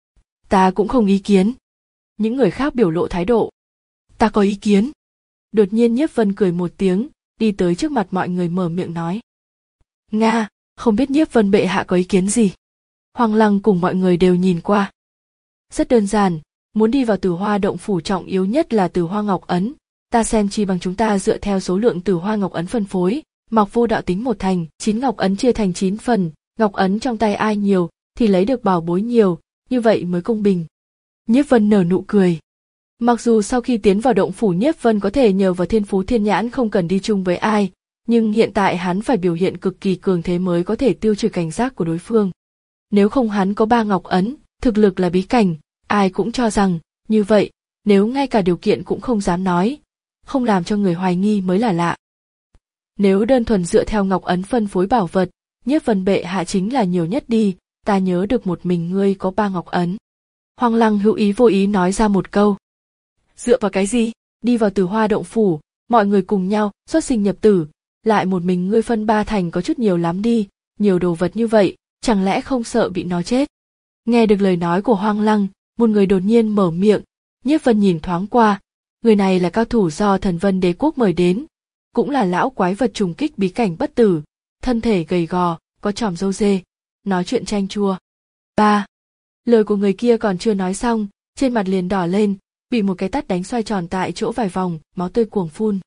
Ta cũng không ý kiến. Những người khác biểu lộ thái độ. Ta có ý kiến. Đột nhiên Nhiếp Vân cười một tiếng, đi tới trước mặt mọi người mở miệng nói. Nga, Không biết Nhiếp Vân bệ hạ có ý kiến gì? Hoàng Lăng cùng mọi người đều nhìn qua. Rất đơn giản, muốn đi vào Tử Hoa động phủ trọng yếu nhất là Tử Hoa Ngọc Ấn. Ta xem chi bằng chúng ta dựa theo số lượng Tử Hoa Ngọc Ấn phân phối, Mặc Vô Đạo tính một thành, chín Ngọc Ấn chia thành chín phần, Ngọc Ấn trong tay ai nhiều thì lấy được bảo bối nhiều, như vậy mới công bình. Nhiếp Vân nở nụ cười. Mặc dù sau khi tiến vào động phủ Nhiếp Vân có thể nhờ vào thiên phú thiên nhãn không cần đi chung với ai, nhưng hiện tại hắn phải biểu hiện cực kỳ cường thế mới có thể tiêu trừ cảnh giác của đối phương. Nếu không hắn có ba Ngọc Ấn, thực lực là bí cảnh, ai cũng cho rằng, như vậy, nếu ngay cả điều kiện cũng không dám nói, không làm cho người hoài nghi mới là lạ. Nếu đơn thuần dựa theo Ngọc Ấn phân phối bảo vật, Nhiếp Vân bệ hạ chính là nhiều nhất đi, ta nhớ được một mình ngươi có ba Ngọc Ấn. Hoàng Lăng hữu ý vô ý nói ra một câu. Dựa vào cái gì? Đi vào Tử Hoa động phủ, mọi người cùng nhau, xuất sinh nhập tử, lại một mình ngươi phân ba thành có chút nhiều lắm đi, nhiều đồ vật như vậy, chẳng lẽ không sợ bị nó chết? Nghe được lời nói của Hoàng Lăng, một người đột nhiên mở miệng, Nhiếp Vân nhìn thoáng qua, người này là cao thủ do Thần Vân Đế quốc mời đến, cũng là lão quái vật trùng kích bí cảnh bất tử, thân thể gầy gò, có chòm râu dê, nói chuyện chanh chua. Ba. Lời của người kia còn chưa nói xong, trên mặt liền đỏ lên, bị một cái tát đánh xoay tròn tại chỗ vài vòng, máu tươi cuồng phun.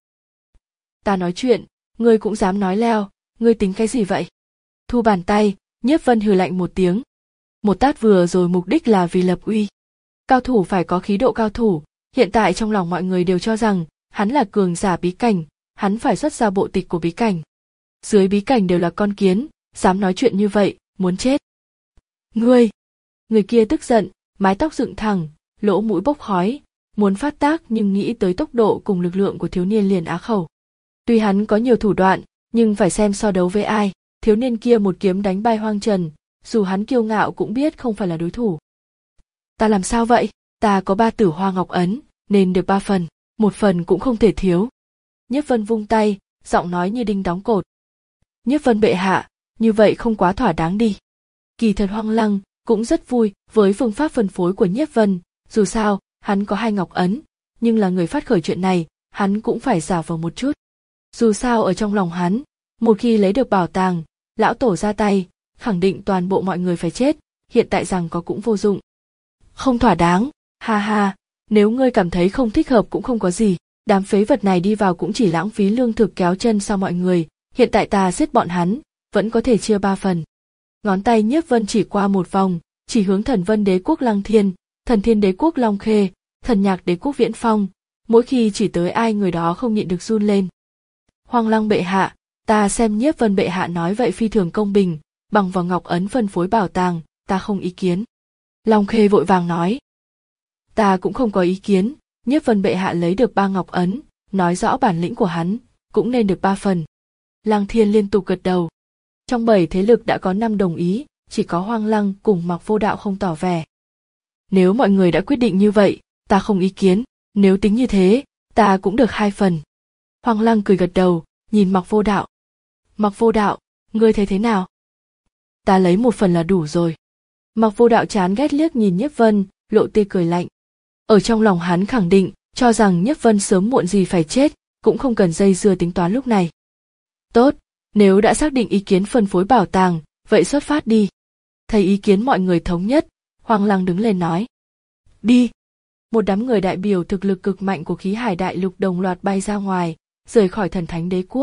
Ta nói chuyện, ngươi cũng dám nói leo, ngươi tính cái gì vậy? Thu bàn tay, Nhiếp Vân hừ lạnh một tiếng. Một tát vừa rồi mục đích là vì lập uy. Cao thủ phải có khí độ cao thủ, hiện tại trong lòng mọi người đều cho rằng, hắn là cường giả bí cảnh, hắn phải xuất ra bộ tịch của bí cảnh. Dưới bí cảnh đều là con kiến, dám nói chuyện như vậy, muốn chết. Ngươi! Người kia tức giận, mái tóc dựng thẳng, lỗ mũi bốc khói, muốn phát tác nhưng nghĩ tới tốc độ cùng lực lượng của thiếu niên liền á khẩu. Tuy hắn có nhiều thủ đoạn, nhưng phải xem so đấu với ai, thiếu niên kia một kiếm đánh bay Hoang Trần, dù hắn kiêu ngạo cũng biết không phải là đối thủ. Ta làm sao vậy? Ta có ba Tử Hoa Ngọc Ấn, nên được ba phần, một phần cũng không thể thiếu. Nhiếp Vân vung tay, giọng nói như đinh đóng cột. Nhiếp Vân bệ hạ, như vậy không quá thỏa đáng đi. Kỳ thật Hoàng Lăng cũng rất vui với phương pháp phân phối của Nhiếp Vân, dù sao, hắn có hai Ngọc Ấn, nhưng là người phát khởi chuyện này, hắn cũng phải giả vờ một chút. Dù sao ở trong lòng hắn, một khi lấy được bảo tàng, lão tổ ra tay, khẳng định toàn bộ mọi người phải chết, hiện tại rằng có cũng vô dụng. Không thỏa đáng, ha ha, nếu ngươi cảm thấy không thích hợp cũng không có gì, đám phế vật này đi vào cũng chỉ lãng phí lương thực kéo chân sau mọi người, hiện tại ta giết bọn hắn, vẫn có thể chia ba phần. Ngón tay Nhiếp Vân chỉ qua một vòng, chỉ hướng Thần Vân Đế quốc Lăng Thiên, Thần Thiên Đế quốc Long Khê, Thần Nhạc Đế quốc Viễn Phong, mỗi khi chỉ tới ai người đó không nhịn được run lên. Hoàng Lăng bệ hạ, ta xem Nhiếp Vân bệ hạ nói vậy phi thường công bình, bằng vào Ngọc Ấn phân phối bảo tàng, ta không ý kiến. Long Khê vội vàng nói. Ta cũng không có ý kiến, Nhiếp Vân bệ hạ lấy được ba Ngọc Ấn, nói rõ bản lĩnh của hắn, cũng nên được ba phần. Lăng Thiên liên tục gật đầu. Trong bảy thế lực đã có năm đồng ý, chỉ có Hoàng Lăng cùng Mặc Vô Đạo không tỏ vẻ. Nếu mọi người đã quyết định như vậy, ta không ý kiến, nếu tính như thế, ta cũng được hai phần. Hoàng Lăng cười gật đầu, nhìn Mặc Vô Đạo. Mặc Vô Đạo, ngươi thấy thế nào? Ta lấy một phần là đủ rồi. Mặc Vô Đạo chán ghét liếc nhìn Nhiếp Vân, lộ tươi cười lạnh. Ở trong lòng hắn khẳng định, cho rằng Nhiếp Vân sớm muộn gì phải chết, cũng không cần dây dưa tính toán lúc này. Tốt, nếu đã xác định ý kiến phân phối bảo tàng, vậy xuất phát đi. Thấy ý kiến mọi người thống nhất, Hoàng Lăng đứng lên nói. Đi. Một đám người đại biểu thực lực cực mạnh của khí hải đại lục đồng loạt bay ra ngoài, rời khỏi Thần Thánh Đế quốc.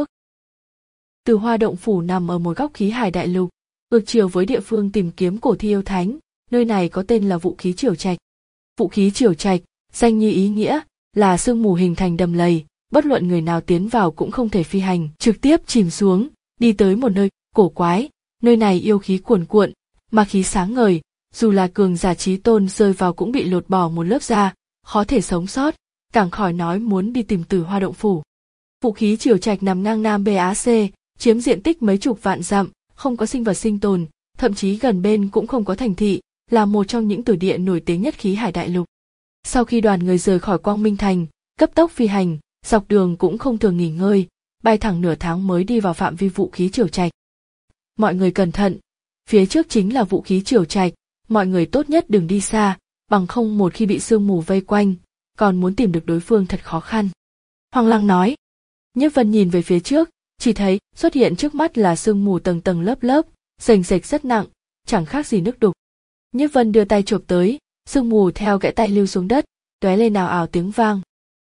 Tử Hoa động phủ nằm ở một góc khí hải đại lục, ngược chiều với địa phương tìm kiếm cổ thi yêu thánh, nơi này có tên là Vũ Khí Triều Trạch. Vũ Khí Triều Trạch, danh như ý nghĩa, là sương mù hình thành đầm lầy, bất luận người nào tiến vào cũng không thể phi hành, trực tiếp chìm xuống, đi tới một nơi cổ quái, nơi này yêu khí cuồn cuộn, ma khí sáng ngời, dù là cường giả chí tôn rơi vào cũng bị lột bỏ một lớp da, khó thể sống sót, càng khỏi nói muốn đi tìm Tử Hoa động phủ. Vũ Khí Triều Trạch nằm ngang Nam bê a xê, chiếm diện tích mấy chục vạn dặm, không có sinh vật sinh tồn, thậm chí gần bên cũng không có thành thị, là một trong những tử địa nổi tiếng nhất khí hải đại lục. Sau khi đoàn người rời khỏi Quang Minh Thành, cấp tốc phi hành, dọc đường cũng không thường nghỉ ngơi, bay thẳng nửa tháng mới đi vào phạm vi Vũ Khí Triều Trạch. Mọi người cẩn thận, phía trước chính là Vũ Khí Triều Trạch, mọi người tốt nhất đừng đi xa, bằng không một khi bị sương mù vây quanh, còn muốn tìm được đối phương thật khó khăn. Hoàng Lăng nói. Nhiếp Vân nhìn về phía trước, chỉ thấy xuất hiện trước mắt là sương mù tầng tầng lớp lớp, rành rạch rất nặng, chẳng khác gì nước đục. Nhiếp Vân đưa tay chộp tới, sương mù theo kẽ tay lưu xuống đất, tóe lên ào ào tiếng vang.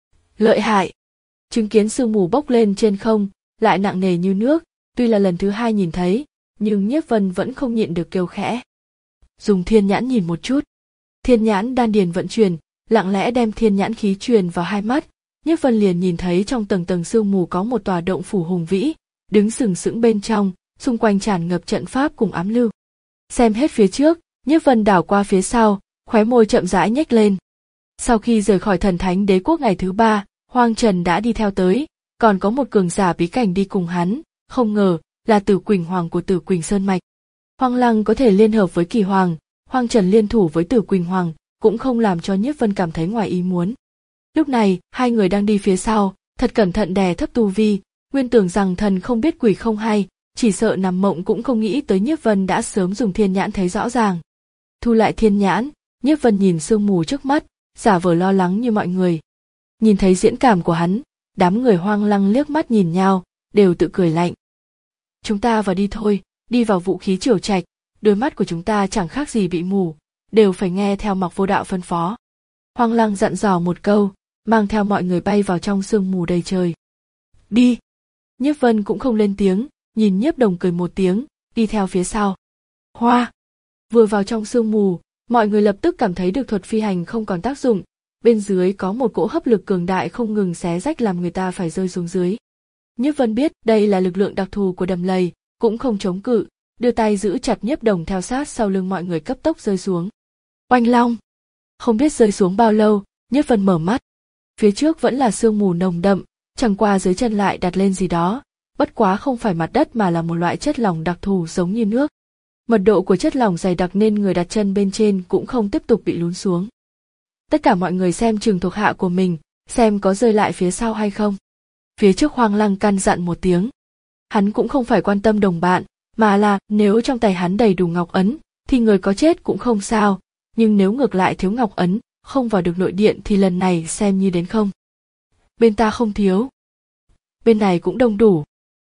Lợi hại! Chứng kiến sương mù bốc lên trên không, lại nặng nề như nước, tuy là lần thứ hai nhìn thấy, nhưng Nhiếp Vân vẫn không nhịn được kêu khẽ. Dùng thiên nhãn nhìn một chút. Thiên nhãn đan điền vận chuyển, lặng lẽ đem thiên nhãn khí truyền vào hai mắt, Nhiếp Vân liền nhìn thấy trong tầng tầng sương mù có một tòa động phủ hùng vĩ, đứng sừng sững bên trong, xung quanh tràn ngập trận pháp cùng ám lưu. Xem hết phía trước, Nhiếp Vân đảo qua phía sau, khóe môi chậm rãi nhếch lên. Sau khi rời khỏi Thần Thánh Đế quốc ngày thứ ba, Hoang Trần đã đi theo tới, còn có một cường giả bí cảnh đi cùng hắn, không ngờ là Tử Quỳnh Hoàng của Tử Quỳnh Sơn mạch. Hoang Lăng có thể liên hợp với Kỳ Hoàng, Hoang Trần liên thủ với Tử Quỳnh Hoàng, cũng không làm cho Nhiếp Vân cảm thấy ngoài ý muốn. Lúc này, hai người đang đi phía sau, thật cẩn thận đè thấp tu vi, nguyên tưởng rằng thần không biết quỷ không hay, chỉ sợ nằm mộng cũng không nghĩ tới Nhiếp Vân đã sớm dùng thiên nhãn thấy rõ ràng. Thu lại thiên nhãn, Nhiếp Vân nhìn sương mù trước mắt, giả vờ lo lắng như mọi người. Nhìn thấy diễn cảm của hắn, đám người Hoang Lăng liếc mắt nhìn nhau, đều tự cười lạnh. Chúng ta vào đi thôi, đi vào vũ khí triều trạch, đôi mắt của chúng ta chẳng khác gì bị mù, đều phải nghe theo Mặc Vô Đạo phân phó. Hoang Lăng dặn dò một câu, mang theo mọi người bay vào trong sương mù đầy trời. Đi! Nhiếp Vân cũng không lên tiếng, nhìn Nhiếp Đồng cười một tiếng, đi theo phía sau. Hoa! Vừa vào trong sương mù, mọi người lập tức cảm thấy được thuật phi hành không còn tác dụng, bên dưới có một cỗ hấp lực cường đại không ngừng xé rách làm người ta phải rơi xuống dưới. Nhiếp Vân biết đây là lực lượng đặc thù của đầm lầy, cũng không chống cự, đưa tay giữ chặt Nhiếp Đồng theo sát sau lưng mọi người cấp tốc rơi xuống. Oanh long! Không biết rơi xuống bao lâu, Nhiếp Vân mở mắt. Phía trước vẫn là sương mù nồng đậm, chẳng qua dưới chân lại đặt lên gì đó, bất quá không phải mặt đất mà là một loại chất lỏng đặc thù giống như nước. Mật độ của chất lỏng dày đặc nên người đặt chân bên trên cũng không tiếp tục bị lún xuống. Tất cả mọi người xem chừng thuộc hạ của mình, xem có rơi lại phía sau hay không. Phía trước Hoang Lăng căn dặn một tiếng. Hắn cũng không phải quan tâm đồng bạn, mà là nếu trong tay hắn đầy đủ ngọc ấn, thì người có chết cũng không sao, nhưng nếu ngược lại thiếu ngọc ấn, không vào được nội điện thì lần này xem như đến không. Bên ta không thiếu. Bên này cũng đông đủ.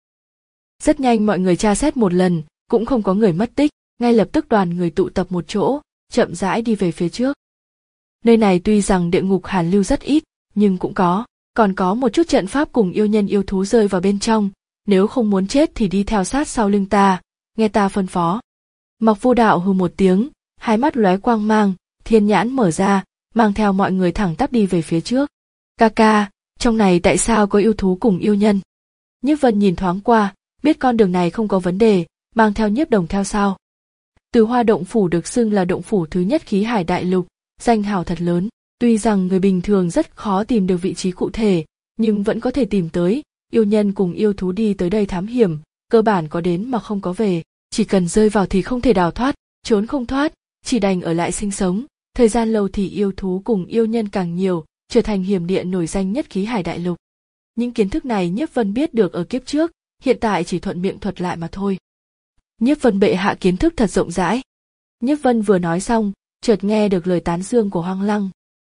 Rất nhanh mọi người tra xét một lần, cũng không có người mất tích, ngay lập tức đoàn người tụ tập một chỗ, chậm rãi đi về phía trước. Nơi này tuy rằng địa ngục hàn lưu rất ít, nhưng cũng có, còn có một chút trận pháp cùng yêu nhân yêu thú rơi vào bên trong, nếu không muốn chết thì đi theo sát sau lưng ta, nghe ta phân phó. Mặc Vô Đạo hừ một tiếng, hai mắt lóe quang mang, thiên nhãn mở ra, mang theo mọi người thẳng tắp đi về phía trước. Ca ca, trong này tại sao có yêu thú cùng yêu nhân? Nhiếp Vân nhìn thoáng qua, biết con đường này không có vấn đề, mang theo Nhiếp Đồng theo sau. Từ Hoa động phủ được xưng là động phủ thứ nhất khí hải đại lục, danh hào thật lớn, tuy rằng người bình thường rất khó tìm được vị trí cụ thể, nhưng vẫn có thể tìm tới, yêu nhân cùng yêu thú đi tới đây thám hiểm, cơ bản có đến mà không có về, chỉ cần rơi vào thì không thể đào thoát, trốn không thoát, chỉ đành ở lại sinh sống, thời gian lâu thì yêu thú cùng yêu nhân càng nhiều, trở thành hiểm địa nổi danh nhất khí hải đại lục. Những kiến thức này Nhiếp Vân biết được ở kiếp trước, hiện tại chỉ thuận miệng thuật lại mà thôi. Nhiếp Vân bệ hạ kiến thức thật rộng rãi. Nhiếp Vân vừa nói xong, chợt nghe được lời tán dương của Hoang Lăng.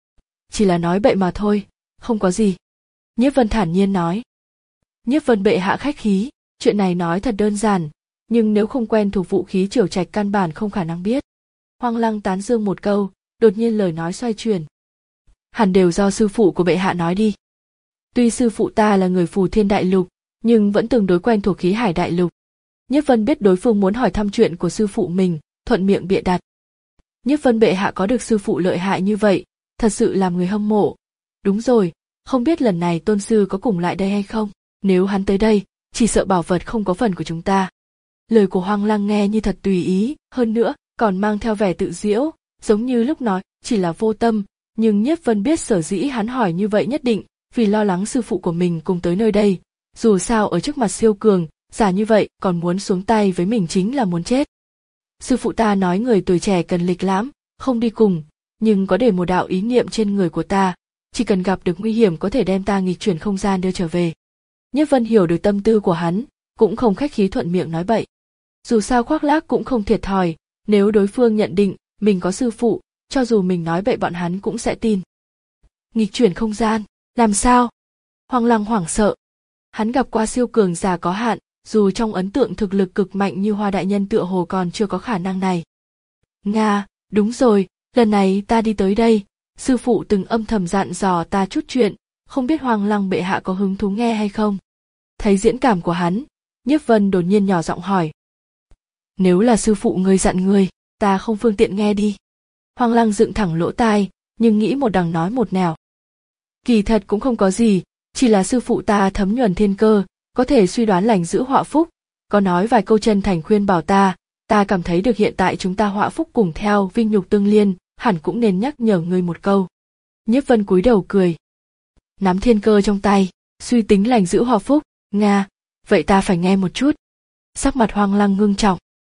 Chỉ là nói bậy mà thôi, không có gì. Nhiếp Vân thản nhiên nói. Nhiếp Vân bệ hạ khách khí, chuyện này nói thật đơn giản, nhưng nếu không quen thuộc vũ khí triều trạch căn bản không khả năng biết. Hoang Lăng tán dương một câu, đột nhiên lời nói xoay chuyển. Hẳn đều do sư phụ của bệ hạ nói đi. Tuy sư phụ ta là người Phù Thiên đại lục, nhưng vẫn tương đối quen thuộc khí hải đại lục. Nhiếp Vân biết đối phương muốn hỏi thăm chuyện của sư phụ mình, thuận miệng bịa đặt. Nhiếp Vân bệ hạ có được sư phụ lợi hại như vậy, thật sự làm người hâm mộ. Đúng rồi, không biết lần này tôn sư có cùng lại đây hay không, nếu hắn tới đây, chỉ sợ bảo vật không có phần của chúng ta. Lời của Hoang Lăng nghe như thật tùy ý, hơn nữa, còn mang theo vẻ tự giễu, giống như lúc nói, chỉ là vô tâm, nhưng Nhiếp Vân biết sở dĩ hắn hỏi như vậy nhất định, vì lo lắng sư phụ của mình cùng tới nơi đây, dù sao ở trước mặt siêu cường, giả như vậy còn muốn xuống tay với mình chính là muốn chết. Sư phụ ta nói người tuổi trẻ cần lịch lãm, không đi cùng, nhưng có để một đạo ý niệm trên người của ta, chỉ cần gặp được nguy hiểm có thể đem ta nghịch chuyển không gian đưa trở về. Nhiếp Vân hiểu được tâm tư của hắn, cũng không khách khí thuận miệng nói bậy. Dù sao khoác lác cũng không thiệt thòi, nếu đối phương nhận định mình có sư phụ, cho dù mình nói bậy bọn hắn cũng sẽ tin. Nghịch chuyển không gian, làm sao? Hoang Lăng hoảng sợ. Hắn gặp qua siêu cường giả có hạn, dù trong ấn tượng thực lực cực mạnh như Hoa đại nhân tựa hồ còn chưa có khả năng này. Nga, đúng rồi, lần này ta đi tới đây, sư phụ từng âm thầm dặn dò ta chút chuyện, không biết Hoang Lăng bệ hạ có hứng thú nghe hay không? Thấy diễn cảm của hắn, Nhiếp Vân đột nhiên nhỏ giọng hỏi. Nếu là sư phụ ngươi dặn ngươi, ta không phương tiện nghe đi. Hoang Lăng dựng thẳng lỗ tai, nhưng nghĩ một đằng nói một nẻo. Kỳ thật cũng không có gì, chỉ là sư phụ ta thấm nhuần thiên cơ, có thể suy đoán lành giữ họa phúc, có nói vài câu chân thành khuyên bảo ta, ta cảm thấy được hiện tại chúng ta họa phúc cùng theo vinh nhục tương liên, hẳn cũng nên nhắc nhở ngươi một câu. Nhiếp Vân cúi đầu cười. Nắm thiên cơ trong tay, suy tính lành giữ họa phúc, Nga, vậy ta phải nghe một chút. Sắc mặt Hoang Lăng ngưng trọng.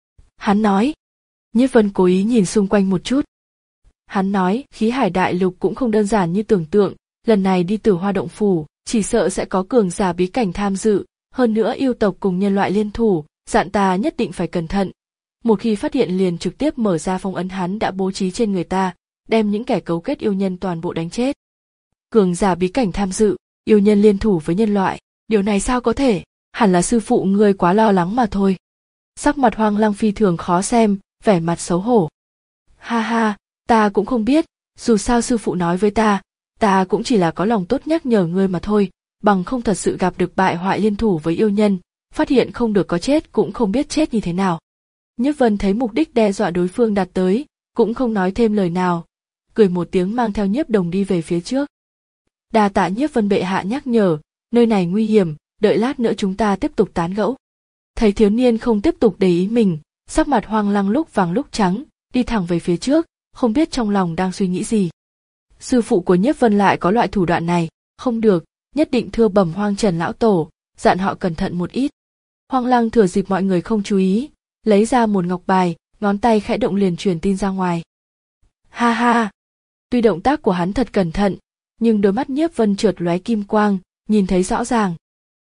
Hắn nói. Nhiếp Vân cố ý nhìn xung quanh một chút. Hắn nói, khí hải đại lục cũng không đơn giản như tưởng tượng, lần này đi Tử Hoa động phủ, chỉ sợ sẽ có cường giả bí cảnh tham dự, hơn nữa yêu tộc cùng nhân loại liên thủ, dặn ta nhất định phải cẩn thận. Một khi phát hiện liền trực tiếp mở ra phong ấn hắn đã bố trí trên người ta, đem những kẻ cấu kết yêu nhân toàn bộ đánh chết. Cường giả bí cảnh tham dự, yêu nhân liên thủ với nhân loại, điều này sao có thể, hẳn là sư phụ ngươi quá lo lắng mà thôi. Sắc mặt Hoang Lăng phi thường khó xem, vẻ mặt xấu hổ. Ha ha, ta cũng không biết, dù sao sư phụ nói với ta, ta cũng chỉ là có lòng tốt nhắc nhở ngươi mà thôi, bằng không thật sự gặp được bại hoại liên thủ với yêu nhân, phát hiện không được có chết cũng không biết chết như thế nào. Nhiếp Vân thấy mục đích đe dọa đối phương đạt tới, cũng không nói thêm lời nào, cười một tiếng mang theo Nhiếp Đồng đi về phía trước. Đa tạ Nhiếp Vân bệ hạ nhắc nhở, nơi này nguy hiểm, đợi lát nữa chúng ta tiếp tục tán gẫu. Thấy thiếu niên không tiếp tục để ý mình, sắc mặt Hoang Lăng lúc vàng lúc trắng, đi thẳng về phía trước, không biết trong lòng đang suy nghĩ gì. Sư phụ của Nhiếp Vân lại có loại thủ đoạn này, không được, nhất định thưa bẩm Hoang Trần lão tổ, dặn họ cẩn thận một ít. Hoang Lăng thừa dịp mọi người không chú ý, lấy ra một ngọc bài, ngón tay khẽ động liền truyền tin ra ngoài. Ha ha! Tuy động tác của hắn thật cẩn thận, nhưng đôi mắt Nhiếp Vân chợt lóe kim quang, nhìn thấy rõ ràng.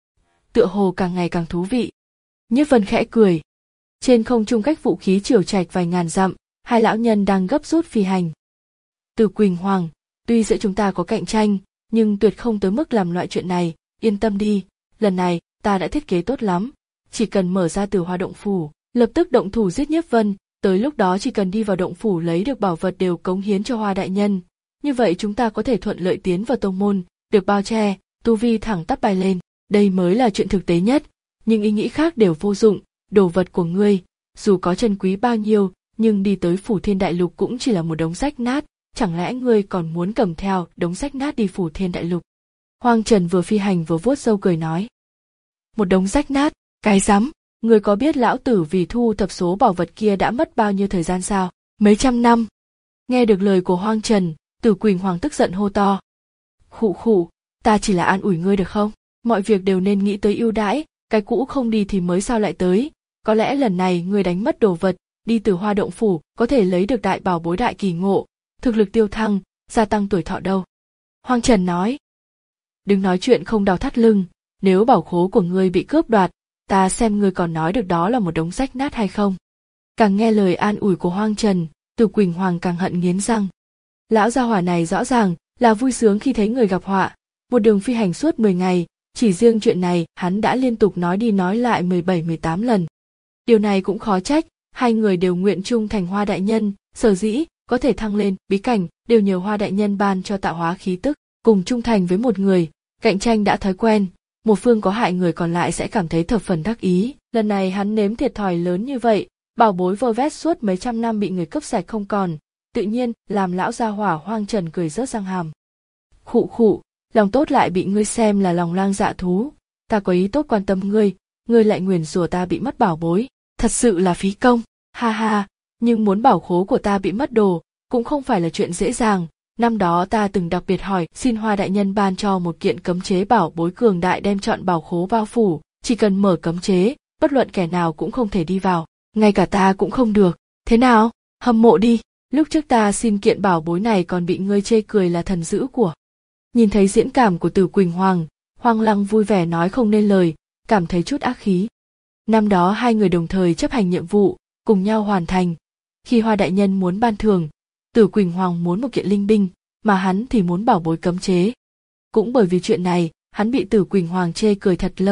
Tựa hồ càng ngày càng thú vị. Nhiếp Vân khẽ cười. Trên không trung cách vũ khí triều trạch vài ngàn dặm, hai lão nhân đang gấp rút phi hành. Từ Quỳnh Hoàng, tuy giữa chúng ta có cạnh tranh, nhưng tuyệt không tới mức làm loại chuyện này, yên tâm đi, lần này ta đã thiết kế tốt lắm, chỉ cần mở ra Tử Hoa động phủ, lập tức động thủ giết Nhiếp Vân, tới lúc đó chỉ cần đi vào động phủ lấy được bảo vật đều cống hiến cho Hoa đại nhân, như vậy chúng ta có thể thuận lợi tiến vào tông môn, được bao che, tu vi thẳng tắp bay lên, đây mới là chuyện thực tế nhất, nhưng ý nghĩ khác đều vô dụng, đồ vật của ngươi, dù có chân quý bao nhiêu, nhưng đi tới Phủ Thiên Đại Lục cũng chỉ là một đống rách nát, chẳng lẽ ngươi còn muốn cầm theo đống rách nát đi Phủ Thiên Đại Lục? Hoang Trần vừa phi hành vừa vuốt râu cười nói. Một đống rách nát, cái rắm, ngươi có biết lão tử vì thu thập số bảo vật kia đã mất bao nhiêu thời gian sao? Mấy trăm năm. Nghe được lời của Hoang Trần, Tử Quỳnh Hoàng tức giận hô to. Khụ khụ, ta chỉ là an ủi ngươi được không? Mọi việc đều nên nghĩ tới ưu đãi, cái cũ không đi thì mới sao lại tới, có lẽ lần này ngươi đánh mất đồ vật, đi Tử Hoa động phủ có thể lấy được đại bảo bối đại kỳ ngộ, thực lực tiêu thăng, gia tăng tuổi thọ đâu. Hoang Trần nói. Đừng nói chuyện không đau thắt lưng, nếu bảo khố của ngươi bị cướp đoạt, ta xem ngươi còn nói được đó là một đống rách nát hay không. Càng nghe lời an ủi của Hoang Trần, Tử Quỳnh Hoàng càng hận nghiến răng. Lão gia hỏa này rõ ràng là vui sướng khi thấy người gặp họa, một đường phi hành suốt mười ngày, chỉ riêng chuyện này hắn đã liên tục nói đi nói lại mười bảy mười tám lần. Điều này cũng khó trách, hai người đều nguyện chung thành Hoa đại nhân, sở dĩ có thể thăng lên bí cảnh đều nhờ Hoa đại nhân ban cho tạo hóa khí tức, cùng trung thành với một người, cạnh tranh đã thói quen, một phương có hại người còn lại sẽ cảm thấy thập phần đắc ý. Lần này hắn nếm thiệt thòi lớn như vậy, bảo bối vơ vét suốt mấy trăm năm bị người cướp sạch không còn, tự nhiên làm lão gia hỏa Hoang Trần cười rớt răng hàm. Khụ khụ, lòng tốt lại bị ngươi xem là lòng lang dạ thú, ta có ý tốt quan tâm ngươi, ngươi lại nguyền rủa ta bị mất bảo bối, thật sự là phí công, ha ha, nhưng muốn bảo khố của ta bị mất đồ, cũng không phải là chuyện dễ dàng, năm đó ta từng đặc biệt hỏi xin Hoa đại nhân ban cho một kiện cấm chế bảo bối cường đại đem chọn bảo khố bao phủ, chỉ cần mở cấm chế, bất luận kẻ nào cũng không thể đi vào, ngay cả ta cũng không được, thế nào, hâm mộ đi, lúc trước ta xin kiện bảo bối này còn bị ngươi chê cười là thần dữ của. Nhìn thấy diễn cảm của Tử Quỳnh Hoàng, Hoang Lăng vui vẻ nói không nên lời, cảm thấy chút ác khí. Năm đó hai người đồng thời chấp hành nhiệm vụ, cùng nhau hoàn thành. Khi Hoa đại nhân muốn ban thưởng, Tử Quỳnh Hoàng muốn một kiện linh binh, mà hắn thì muốn bảo bối cấm chế. Cũng bởi vì chuyện này, hắn bị Tử Quỳnh Hoàng chê cười thật lâu,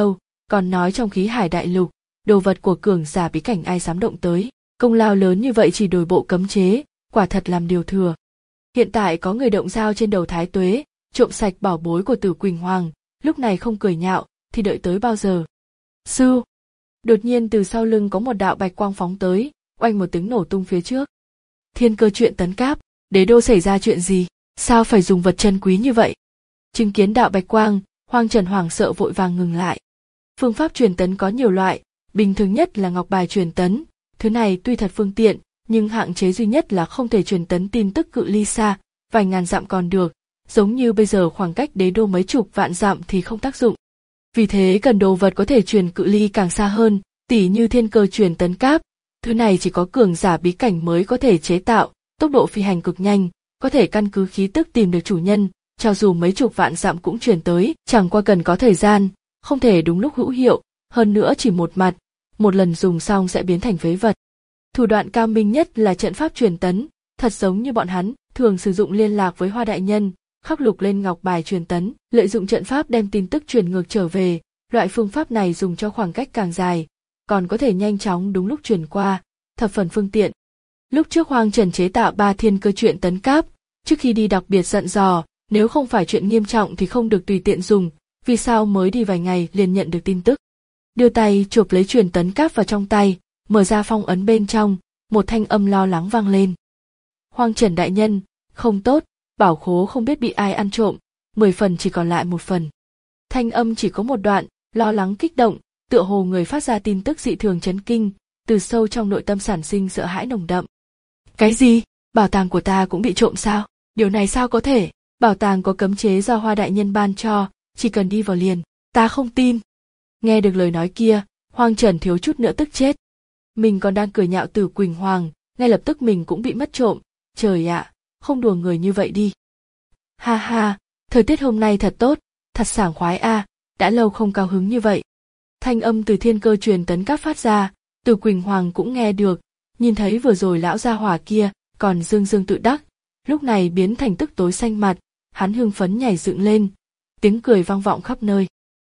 còn nói trong khí hải đại lục, đồ vật của cường giả bí cảnh ai dám động tới, công lao lớn như vậy chỉ đổi bộ cấm chế, quả thật làm điều thừa. Hiện tại có người động dao trên đầu Thái Tuế, trộm sạch bảo bối của Tử Quỳnh Hoàng, lúc này không cười nhạo, thì đợi tới bao giờ? Sư! Đột nhiên từ sau lưng có một đạo bạch quang phóng tới, oanh một tiếng nổ tung phía trước. Thiên Cơ Truyện tấn cáp, đế đô xảy ra chuyện gì? Sao phải dùng vật chân quý như vậy? Chứng kiến đạo bạch quang, Hoang Trần hoảng sợ vội vàng ngừng lại. Phương pháp truyền tấn có nhiều loại, bình thường nhất là ngọc bài truyền tấn. Thứ này tuy thật phương tiện, nhưng hạn chế duy nhất là không thể truyền tấn tin tức cự ly xa, vài ngàn dặm còn được, giống như bây giờ khoảng cách đế đô mấy chục vạn dặm thì không tác dụng. Vì thế cần đồ vật có thể truyền cự ly càng xa hơn, tỉ như Thiên Cơ Truyền tấn cáp. Thứ này chỉ có cường giả bí cảnh mới có thể chế tạo, tốc độ phi hành cực nhanh, có thể căn cứ khí tức tìm được chủ nhân, cho dù mấy chục vạn dặm cũng truyền tới, chẳng qua cần có thời gian, không thể đúng lúc hữu hiệu, hơn nữa chỉ một mặt, một lần dùng xong sẽ biến thành phế vật. Thủ đoạn cao minh nhất là trận pháp truyền tấn, thật giống như bọn hắn thường sử dụng liên lạc với Hoa đại nhân, khắc lục lên ngọc bài truyền tấn, lợi dụng trận pháp đem tin tức truyền ngược trở về. Loại phương pháp này dùng cho khoảng cách càng dài, còn có thể nhanh chóng đúng lúc truyền qua, thập phần phương tiện. Lúc trước Hoang Trần chế tạo ba Thiên Cơ Truyện tấn cáp, trước khi đi đặc biệt dặn dò, nếu không phải chuyện nghiêm trọng thì không được tùy tiện dùng, vì sao mới đi vài ngày liền nhận được tin tức. Đưa tay chộp lấy truyền tấn cáp vào trong tay, mở ra phong ấn bên trong, một thanh âm lo lắng vang lên. Hoang Trần đại nhân, không tốt, bảo khố không biết bị ai ăn trộm, mười phần chỉ còn lại một phần. Thanh âm chỉ có một đoạn, lo lắng kích động, tựa hồ người phát ra tin tức dị thường chấn kinh, từ sâu trong nội tâm sản sinh sợ hãi nồng đậm. Cái gì? Bảo tàng của ta cũng bị trộm sao? Điều này sao có thể? Bảo tàng có cấm chế do Hoa đại nhân ban cho, chỉ cần đi vào liền, ta không tin. Nghe được lời nói kia, Hoang Trần thiếu chút nữa tức chết. Mình còn đang cười nhạo Tử Quỳnh Hoàng, ngay lập tức mình cũng bị mất trộm, trời ạ, không đùa người như vậy đi. Ha ha, thời tiết hôm nay thật tốt, thật sảng khoái a, à, đã lâu không cao hứng như vậy. Thanh âm từ Thiên Cơ Truyền tấn cáp phát ra, Tử Quỳnh Hoàng cũng nghe được, nhìn thấy vừa rồi lão gia hỏa kia còn dương dương tự đắc, lúc này biến thành tức tối xanh mặt, hắn hưng phấn nhảy dựng lên, tiếng cười vang vọng khắp nơi.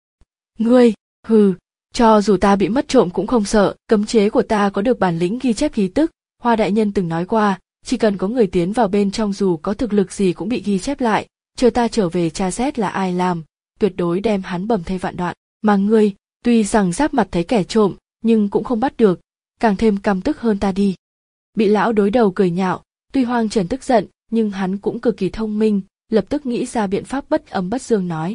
Ngươi, hừ, cho dù ta bị mất trộm cũng không sợ, cấm chế của ta có được bản lĩnh ghi chép khí tức, Hoa đại nhân từng nói qua, chỉ cần có người tiến vào bên trong dù có thực lực gì cũng bị ghi chép lại, chờ ta trở về tra xét là ai làm, tuyệt đối đem hắn bầm thây vạn đoạn, mà ngươi, tuy rằng giáp mặt thấy kẻ trộm, nhưng cũng không bắt được, càng thêm căm tức hơn ta đi. Bị lão đối đầu cười nhạo, tuy Hoang Trần tức giận, nhưng hắn cũng cực kỳ thông minh, lập tức nghĩ ra biện pháp bất âm bất dương nói.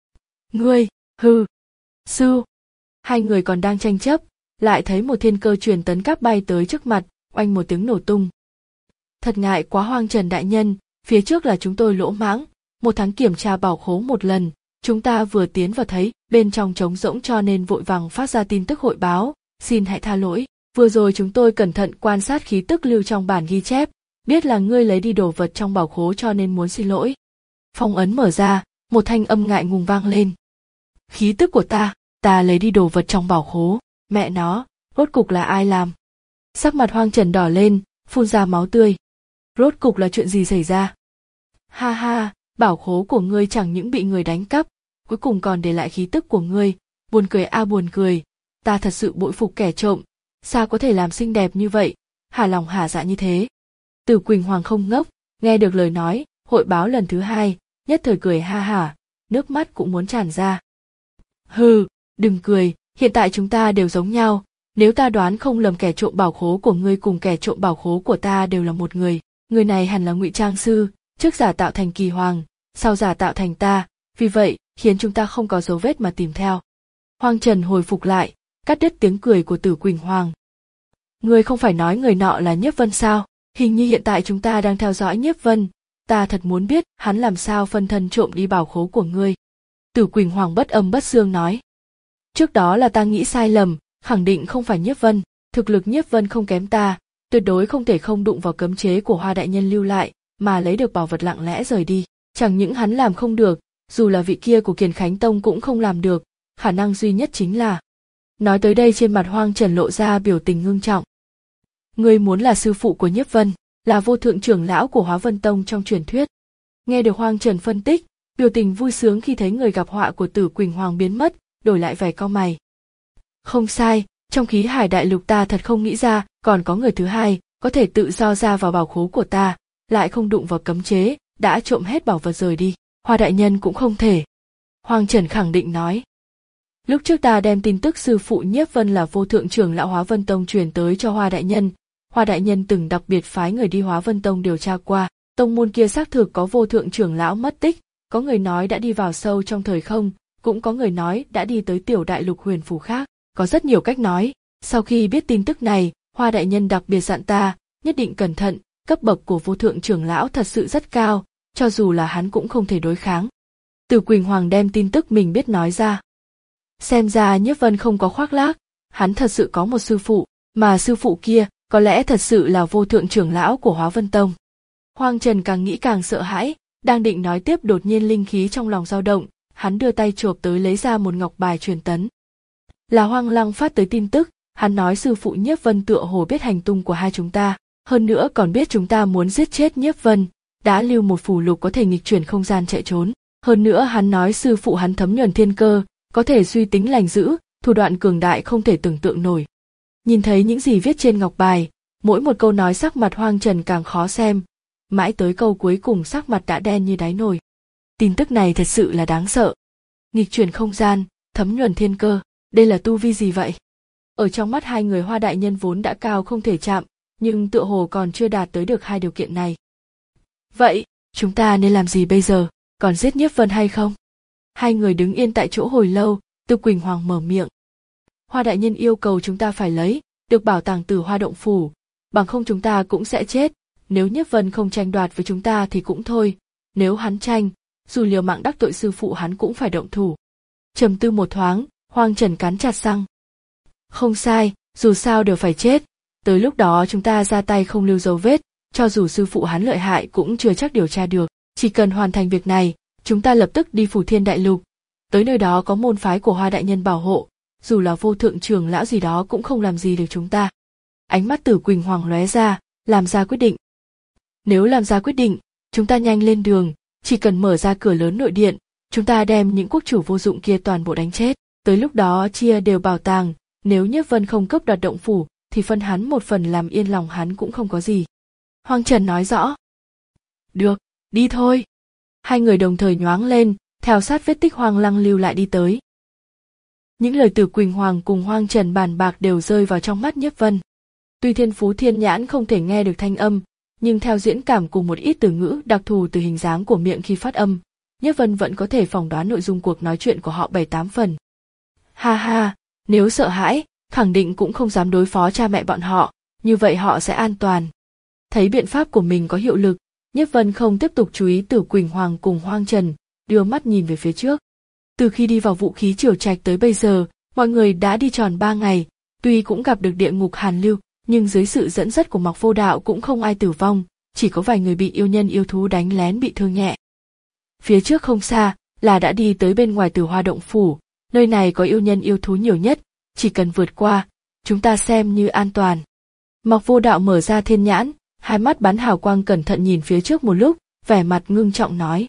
Ngươi, hừ, sư. Hai người còn đang tranh chấp, lại thấy một Thiên Cơ Truyền tấn cáp bay tới trước mặt, oanh một tiếng nổ tung. Thật ngại quá Hoang Trần đại nhân, phía trước là chúng tôi lỗ mãng, một tháng kiểm tra bảo khố một lần, chúng ta vừa tiến vào thấy bên trong trống rỗng cho nên vội vàng phát ra tin tức hội báo, xin hãy tha lỗi. Vừa rồi chúng tôi cẩn thận quan sát khí tức lưu trong bản ghi chép, biết là ngươi lấy đi đồ vật trong bảo khố cho nên muốn xin lỗi. Phong ấn mở ra, một thanh âm ngại ngùng vang lên. Khí tức của ta, ta lấy đi đồ vật trong bảo khố, mẹ nó, rốt cục là ai làm? Sắc mặt Hoang Trần đỏ lên, phun ra máu tươi. Rốt cục là chuyện gì xảy ra? Ha ha, bảo khố của ngươi chẳng những bị người đánh cắp, cuối cùng còn để lại khí tức của ngươi, buồn cười a à buồn cười, ta thật sự bội phục kẻ trộm, sao có thể làm xinh đẹp như vậy, hả lòng hả dạ như thế. Tử Quỳnh Hoàng không ngốc, nghe được lời nói, hội báo lần thứ hai, nhất thời cười ha hả, nước mắt cũng muốn tràn ra. Hừ, đừng cười, hiện tại chúng ta đều giống nhau, nếu ta đoán không lầm kẻ trộm bảo khố của ngươi cùng kẻ trộm bảo khố của ta đều là một người, người này hẳn là ngụy trang sư, trước giả tạo thành Kỳ Hoàng, sau giả tạo thành ta, vì vậy khiến chúng ta không có dấu vết mà tìm theo. Hoang Trần hồi phục lại, cắt đứt tiếng cười của Tử Quỳnh Hoàng. Ngươi không phải nói người nọ là Nhiếp Vân sao? Hình như hiện tại chúng ta đang theo dõi Nhiếp Vân, ta thật muốn biết hắn làm sao phân thân trộm đi bảo khố của ngươi. Tử Quỳnh Hoàng bất âm bất dương nói. Trước đó là ta nghĩ sai lầm, khẳng định không phải Nhiếp Vân, thực lực Nhiếp Vân không kém ta, tuyệt đối không thể không đụng vào cấm chế của Hoa đại nhân lưu lại, mà lấy được bảo vật lặng lẽ rời đi. Chẳng những hắn làm không được, dù là vị kia của Kiền Khánh Tông cũng không làm được, khả năng duy nhất chính là. Nói tới đây trên mặt Hoang Trần lộ ra biểu tình ngưng trọng. Ngươi muốn là sư phụ của Nhiếp Vân, là vô thượng trưởng lão của Hóa Vân Tông trong truyền thuyết. Nghe được Hoang Trần phân tích, biểu tình vui sướng khi thấy người gặp họa của Tử Quỳnh Hoàng biến mất, đổi lại vẻ cau mày. Không sai, trong khí hải đại lục ta thật không nghĩ ra còn có người thứ hai có thể tự do ra vào bảo khố của ta, lại không đụng vào cấm chế, đã trộm hết bảo vật rời đi. Hoa đại nhân cũng không thể. Hoàng Trần khẳng định nói. Lúc trước ta đem tin tức sư phụ Nhiếp Vân là vô thượng trưởng lão Hóa Vân Tông truyền tới cho Hoa đại nhân. Hoa đại nhân từng đặc biệt phái người đi Hóa Vân Tông điều tra qua, tông môn kia xác thực có vô thượng trưởng lão mất tích, có người nói đã đi vào sâu trong thời không, cũng có người nói đã đi tới tiểu đại lục huyền phù khác, có rất nhiều cách nói. Sau khi biết tin tức này, Hoa đại nhân đặc biệt dặn ta, nhất định cẩn thận, cấp bậc của vô thượng trưởng lão thật sự rất cao, cho dù là hắn cũng không thể đối kháng. Từ Quỳnh Hoàng đem tin tức mình biết nói ra. Xem ra Nhiếp Vân không có khoác lác, hắn thật sự có một sư phụ, mà sư phụ kia có lẽ thật sự là vô thượng trưởng lão của Hóa Vân Tông. Hoàng Trần càng nghĩ càng sợ hãi, đang định nói tiếp đột nhiên linh khí trong lòng dao động, hắn đưa tay chộp tới lấy ra một ngọc bài truyền tấn. Là Hoang Lăng phát tới tin tức, hắn nói sư phụ Nhiếp Vân tựa hồ biết hành tung của hai chúng ta, hơn nữa còn biết chúng ta muốn giết chết Nhiếp Vân, đã lưu một phù lục có thể nghịch chuyển không gian chạy trốn. Hơn nữa hắn nói sư phụ hắn thấm nhuần thiên cơ, có thể suy tính lành dữ, thủ đoạn cường đại không thể tưởng tượng nổi. Nhìn thấy những gì viết trên ngọc bài, mỗi một câu nói sắc mặt Hoàng Trần càng khó xem, mãi tới câu cuối cùng sắc mặt đã đen như đáy nồi. Tin tức này thật sự là đáng sợ. Nghịch chuyển không gian, thấm nhuần thiên cơ, đây là tu vi gì vậy? Ở trong mắt hai người Hoa đại nhân vốn đã cao không thể chạm, nhưng tựa hồ còn chưa đạt tới được hai điều kiện này. Vậy, chúng ta nên làm gì bây giờ, còn giết Nhiếp Vân hay không? Hai người đứng yên tại chỗ hồi lâu, Từ Quỳnh Hoàng mở miệng. Hoa đại nhân yêu cầu chúng ta phải lấy được bảo tàng từ Hoa động phủ, bằng không chúng ta cũng sẽ chết, nếu Nhiếp Vân không tranh đoạt với chúng ta thì cũng thôi, nếu hắn tranh, dù liều mạng đắc tội sư phụ hắn cũng phải động thủ. Trầm tư một thoáng, Hoàng Trần cắn chặt răng. Không sai, dù sao đều phải chết, tới lúc đó chúng ta ra tay không lưu dấu vết, cho dù sư phụ hắn lợi hại cũng chưa chắc điều tra được, chỉ cần hoàn thành việc này, chúng ta lập tức đi Phủ Thiên Đại Lục, tới nơi đó có môn phái của Hoa đại nhân bảo hộ, dù là vô thượng trưởng lão gì đó cũng không làm gì được chúng ta. Ánh mắt Tử Quỳnh Hoàng lóe ra, làm ra quyết định. Nếu làm ra quyết định, chúng ta nhanh lên đường, chỉ cần mở ra cửa lớn nội điện, chúng ta đem những quốc chủ vô dụng kia toàn bộ đánh chết, tới lúc đó chia đều bảo tàng, nếu Nhiếp Vân không cướp đoạt động phủ, thì phân hắn một phần làm yên lòng hắn cũng không có gì. Hoàng Trần nói rõ. Được, đi thôi. Hai người đồng thời nhoáng lên, theo sát vết tích Hoang Lăng lưu lại đi tới. Những lời từ Quỳnh Hoàng cùng Hoàng Trần bàn bạc đều rơi vào trong mắt Nhiếp Vân. Tuy thiên phú thiên nhãn không thể nghe được thanh âm, nhưng theo diễn cảm cùng một ít từ ngữ đặc thù từ hình dáng của miệng khi phát âm, Nhiếp Vân vẫn có thể phỏng đoán nội dung cuộc nói chuyện của họ bảy tám phần. Ha ha, nếu sợ hãi, khẳng định cũng không dám đối phó cha mẹ bọn họ, như vậy họ sẽ an toàn. Thấy biện pháp của mình có hiệu lực, Nhiếp Vân không tiếp tục chú ý Tử Quỳnh Hoàng cùng Hoàng Trần, đưa mắt nhìn về phía trước. Từ khi đi vào Vũ Khí Triều Trạch tới bây giờ, mọi người đã đi tròn ba ngày, tuy cũng gặp được địa ngục hàn lưu, nhưng dưới sự dẫn dắt của Mạc Vô Đạo cũng không ai tử vong, chỉ có vài người bị yêu nhân yêu thú đánh lén bị thương nhẹ. Phía trước không xa là đã đi tới bên ngoài Tử Hoa động phủ, nơi này có yêu nhân yêu thú nhiều nhất, chỉ cần vượt qua, chúng ta xem như an toàn. Mạc Vô Đạo mở ra thiên nhãn, hai mắt bắn hào quang cẩn thận nhìn phía trước một lúc, vẻ mặt ngưng trọng nói.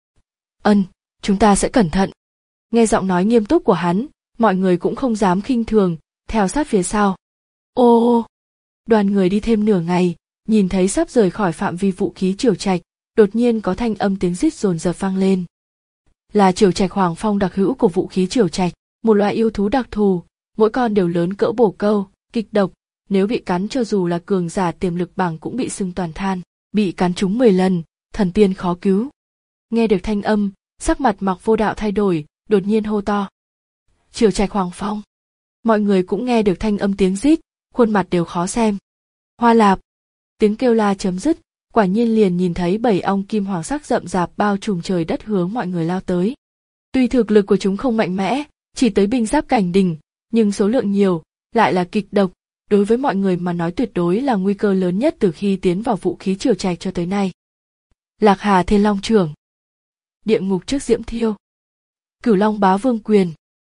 Ân, chúng ta sẽ cẩn thận. Nghe giọng nói nghiêm túc của hắn, mọi người cũng không dám khinh thường, theo sát phía sau. Ô, đoàn người đi thêm nửa ngày, nhìn thấy sắp rời khỏi phạm vi Vũ Khí Triều Trạch, đột nhiên có thanh âm tiếng rít dồn dập vang lên. Là Triều Trạch Hoàng Phong đặc hữu của Vũ Khí Triều Trạch, một loại yêu thú đặc thù, mỗi con đều lớn cỡ bổ câu, kịch độc, nếu bị cắn cho dù là cường giả tiềm lực bảng cũng bị sưng toàn than, bị cắn trúng mười lần, thần tiên khó cứu. Nghe được thanh âm, sắc mặt Mạc Vô Đạo thay đổi, đột nhiên hô to. Triều Trạch Hoàng Phong. Mọi người cũng nghe được thanh âm tiếng rít, khuôn mặt đều khó xem. Hoa Lạp. Tiếng kêu la chấm dứt, quả nhiên liền nhìn thấy bảy ong kim hoàng sắc rậm rạp bao trùm trời đất hướng mọi người lao tới. Tuy thực lực của chúng không mạnh mẽ, chỉ tới binh giáp cảnh đỉnh, nhưng số lượng nhiều, lại là kịch độc, đối với mọi người mà nói tuyệt đối là nguy cơ lớn nhất từ khi tiến vào Vũ Khí Triều Trạch cho tới nay. Lạc Hà Thiên Long Trưởng. Địa ngục trước diễm thiêu. Cửu Long Bá Vương Quyền.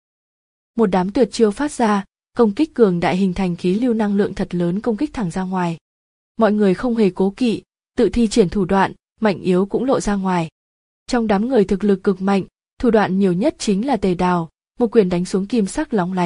Một đám tuyệt chiêu phát ra, công kích cường đại hình thành khí lưu năng lượng thật lớn công kích thẳng ra ngoài. Mọi người không hề cố kỵ, tự thi triển thủ đoạn, mạnh yếu cũng lộ ra ngoài. Trong đám người thực lực cực mạnh, thủ đoạn nhiều nhất chính là Tề Đào, một quyền đánh xuống kim sắc lóng lánh,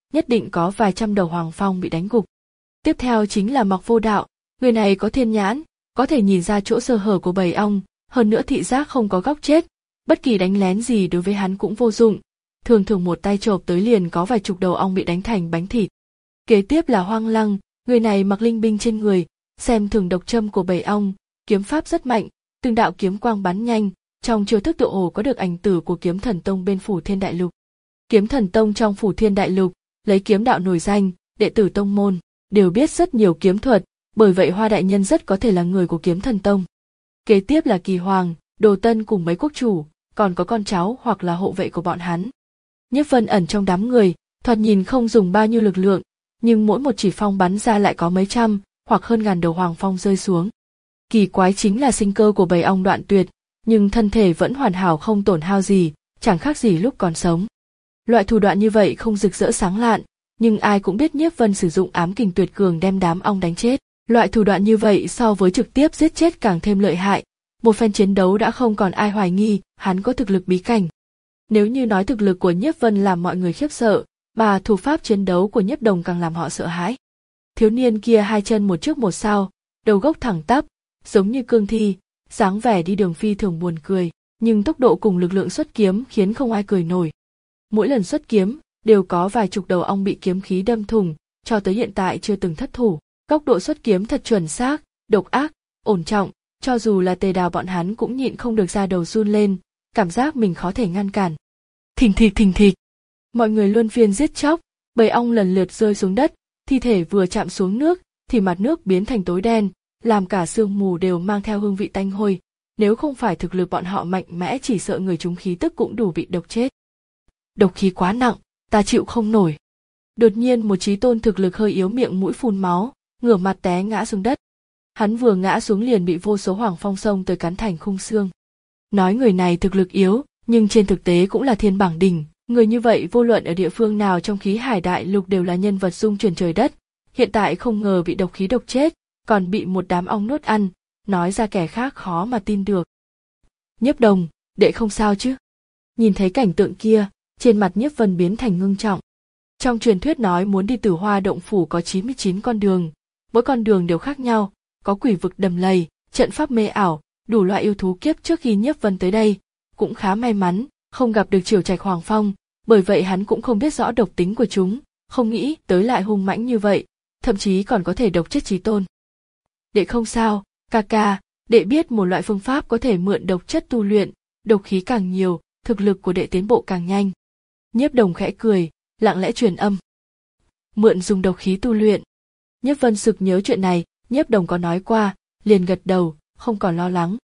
nhất định có vài trăm đầu hoàng phong bị đánh gục. Tiếp theo chính là Mặc Vô Đạo, người này có thiên nhãn, có thể nhìn ra chỗ sơ hở của bầy ong, hơn nữa thị giác không có góc chết, bất kỳ đánh lén gì đối với hắn cũng vô dụng, thường thường một tay chộp tới liền có vài chục đầu ong bị đánh thành bánh thịt. Kế tiếp là Hoang Lăng, người này mặc linh binh trên người, xem thường độc châm của bầy ong, kiếm pháp rất mạnh, từng đạo kiếm quang bắn nhanh, trong chiêu thức tựa hồ có được ảnh tử của Kiếm Thần Tông bên Phủ Thiên Đại Lục. Kiếm Thần Tông trong Phủ Thiên Đại Lục, lấy kiếm đạo nổi danh, đệ tử tông môn đều biết rất nhiều kiếm thuật, bởi vậy Hoa đại nhân rất có thể là người của Kiếm Thần Tông. Kế tiếp là Kỳ Hoàng, Đồ Tân cùng mấy quốc chủ, còn có con cháu hoặc là hộ vệ của bọn hắn. Nhiếp Vân ẩn trong đám người, thoạt nhìn không dùng bao nhiêu lực lượng, nhưng mỗi một chỉ phong bắn ra lại có mấy trăm hoặc hơn ngàn đầu hoàng phong rơi xuống. Kỳ quái chính là sinh cơ của bầy ong đoạn tuyệt, nhưng thân thể vẫn hoàn hảo không tổn hao gì, chẳng khác gì lúc còn sống. Loại thủ đoạn như vậy không rực rỡ sáng lạn, nhưng ai cũng biết Nhiếp Vân sử dụng ám kình tuyệt cường đem đám ong đánh chết. Loại thủ đoạn như vậy so với trực tiếp giết chết càng thêm lợi hại. Một phen chiến đấu đã không còn ai hoài nghi hắn có thực lực bí cảnh. Nếu như nói thực lực của Nhiếp Vân làm mọi người khiếp sợ, mà thủ pháp chiến đấu của Nhiếp Đồng càng làm họ sợ hãi. Thiếu niên kia hai chân một trước một sau, đầu gốc thẳng tắp, giống như cương thi, dáng vẻ đi đường phi thường buồn cười, nhưng tốc độ cùng lực lượng xuất kiếm khiến không ai cười nổi. Mỗi lần xuất kiếm, đều có vài chục đầu ong bị kiếm khí đâm thủng, cho tới hiện tại chưa từng thất thủ. Góc độ xuất kiếm thật chuẩn xác, độc ác, ổn trọng, cho dù là Tề Đào bọn hắn cũng nhịn không được ra đầu run lên, cảm giác mình khó thể ngăn cản. Thình thịch thình thịch, mọi người luân phiên giết chóc, bầy ong lần lượt rơi xuống đất, thi thể vừa chạm xuống nước thì mặt nước biến thành tối đen, làm cả sương mù đều mang theo hương vị tanh hôi. Nếu không phải thực lực bọn họ mạnh mẽ chỉ sợ người chúng khí tức cũng đủ bị độc chết. Độc khí quá nặng, ta chịu không nổi. Đột nhiên một chí tôn thực lực hơi yếu miệng mũi phun máu, ngửa mặt té ngã xuống đất. Hắn vừa ngã xuống liền bị vô số hoàng phong xông tới cắn thành khung xương. Nói người này thực lực yếu, nhưng trên thực tế cũng là thiên bảng đỉnh. Người như vậy vô luận ở địa phương nào trong khí hải đại lục đều là nhân vật dung chuyển trời đất. Hiện tại không ngờ bị độc khí độc chết, còn bị một đám ong nuốt ăn, nói ra kẻ khác khó mà tin được. Nhiếp Đồng, đệ không sao chứ? Nhìn thấy cảnh tượng kia, trên mặt Nhiếp Vân biến thành ngưng trọng. Trong truyền thuyết nói muốn đi Tử Hoa động phủ có chín mươi chín con đường, mỗi con đường đều khác nhau, có quỷ vực đầm lầy, trận pháp mê ảo, đủ loại yêu thú kiếp trước khi Nhiếp Vân tới đây, cũng khá may mắn, không gặp được Triều Trạch Hoàng Phong, bởi vậy hắn cũng không biết rõ độc tính của chúng, không nghĩ tới lại hung mãnh như vậy, thậm chí còn có thể độc chết chí tôn. Đệ không sao, ca ca, đệ biết một loại phương pháp có thể mượn độc chất tu luyện, độc khí càng nhiều, thực lực của đệ tiến bộ càng nhanh. Nhiếp Đồng khẽ cười, lặng lẽ truyền âm. Mượn dùng độc khí tu luyện. Nhiếp Vân sực nhớ chuyện này, Nhiếp Đồng có nói qua, liền gật đầu, không còn lo lắng.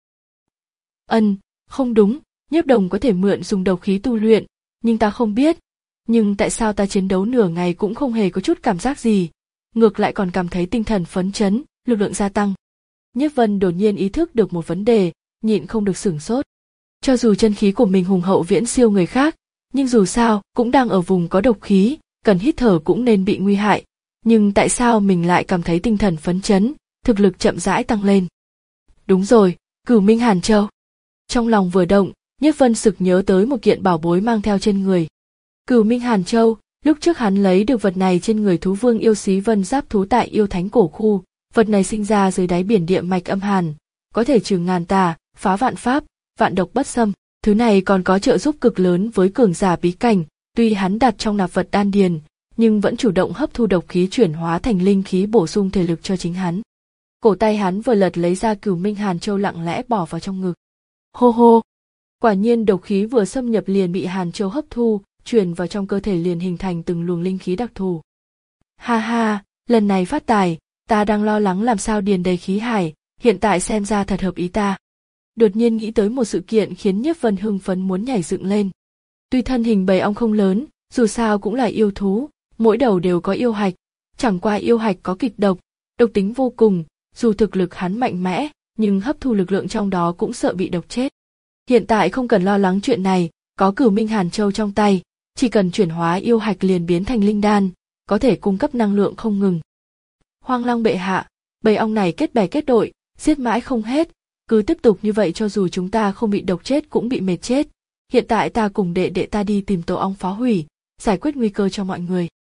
Ân, không đúng, Nhiếp Đồng có thể mượn dùng độc khí tu luyện, nhưng ta không biết. Nhưng tại sao ta chiến đấu nửa ngày cũng không hề có chút cảm giác gì, ngược lại còn cảm thấy tinh thần phấn chấn, lực lượng gia tăng. Nhiếp Vân đột nhiên ý thức được một vấn đề, nhịn không được sửng sốt. Cho dù chân khí của mình hùng hậu viễn siêu người khác, nhưng dù sao cũng đang ở vùng có độc khí, cần hít thở cũng nên bị nguy hại. Nhưng tại sao mình lại cảm thấy tinh thần phấn chấn, thực lực chậm rãi tăng lên? Đúng rồi, Cửu Minh Hàn Châu. Trong lòng vừa động, Nhiếp Vân sực nhớ tới một kiện bảo bối mang theo trên người. Cửu Minh Hàn Châu, lúc trước hắn lấy được vật này trên người thú vương yêu xí vân giáp thú tại yêu thánh cổ khu, vật này sinh ra dưới đáy biển địa mạch âm hàn, có thể trừ ngàn tà, phá vạn pháp, vạn độc bất xâm. Thứ này còn có trợ giúp cực lớn với cường giả bí cảnh, tuy hắn đặt trong nạp vật đan điền, nhưng vẫn chủ động hấp thu độc khí chuyển hóa thành linh khí bổ sung thể lực cho chính hắn. Cổ tay hắn vừa lật lấy ra Cửu Minh Hàn Châu lặng lẽ bỏ vào trong ngực. Hô hô! Quả nhiên độc khí vừa xâm nhập liền bị Hàn Châu hấp thu, truyền vào trong cơ thể liền hình thành từng luồng linh khí đặc thù. Ha ha, lần này phát tài, ta đang lo lắng làm sao điền đầy khí hải, hiện tại xem ra thật hợp ý ta. Đột nhiên nghĩ tới một sự kiện khiến Nhiếp Vân hưng phấn muốn nhảy dựng lên. Tuy thân hình bầy ong không lớn, dù sao cũng là yêu thú, mỗi đầu đều có yêu hạch, chẳng qua yêu hạch có kịch độc, độc tính vô cùng, dù thực lực hắn mạnh mẽ, nhưng hấp thu lực lượng trong đó cũng sợ bị độc chết. Hiện tại không cần lo lắng chuyện này, có Cửu Minh Hàn Châu trong tay, chỉ cần chuyển hóa yêu hạch liền biến thành linh đan, có thể cung cấp năng lượng không ngừng. Hoang Lăng bệ hạ, bầy ong này kết bè kết đội, giết mãi không hết, cứ tiếp tục như vậy cho dù chúng ta không bị độc chết cũng bị mệt chết. Hiện tại ta cùng đệ đệ ta đi tìm tổ ong phá hủy, giải quyết nguy cơ cho mọi người.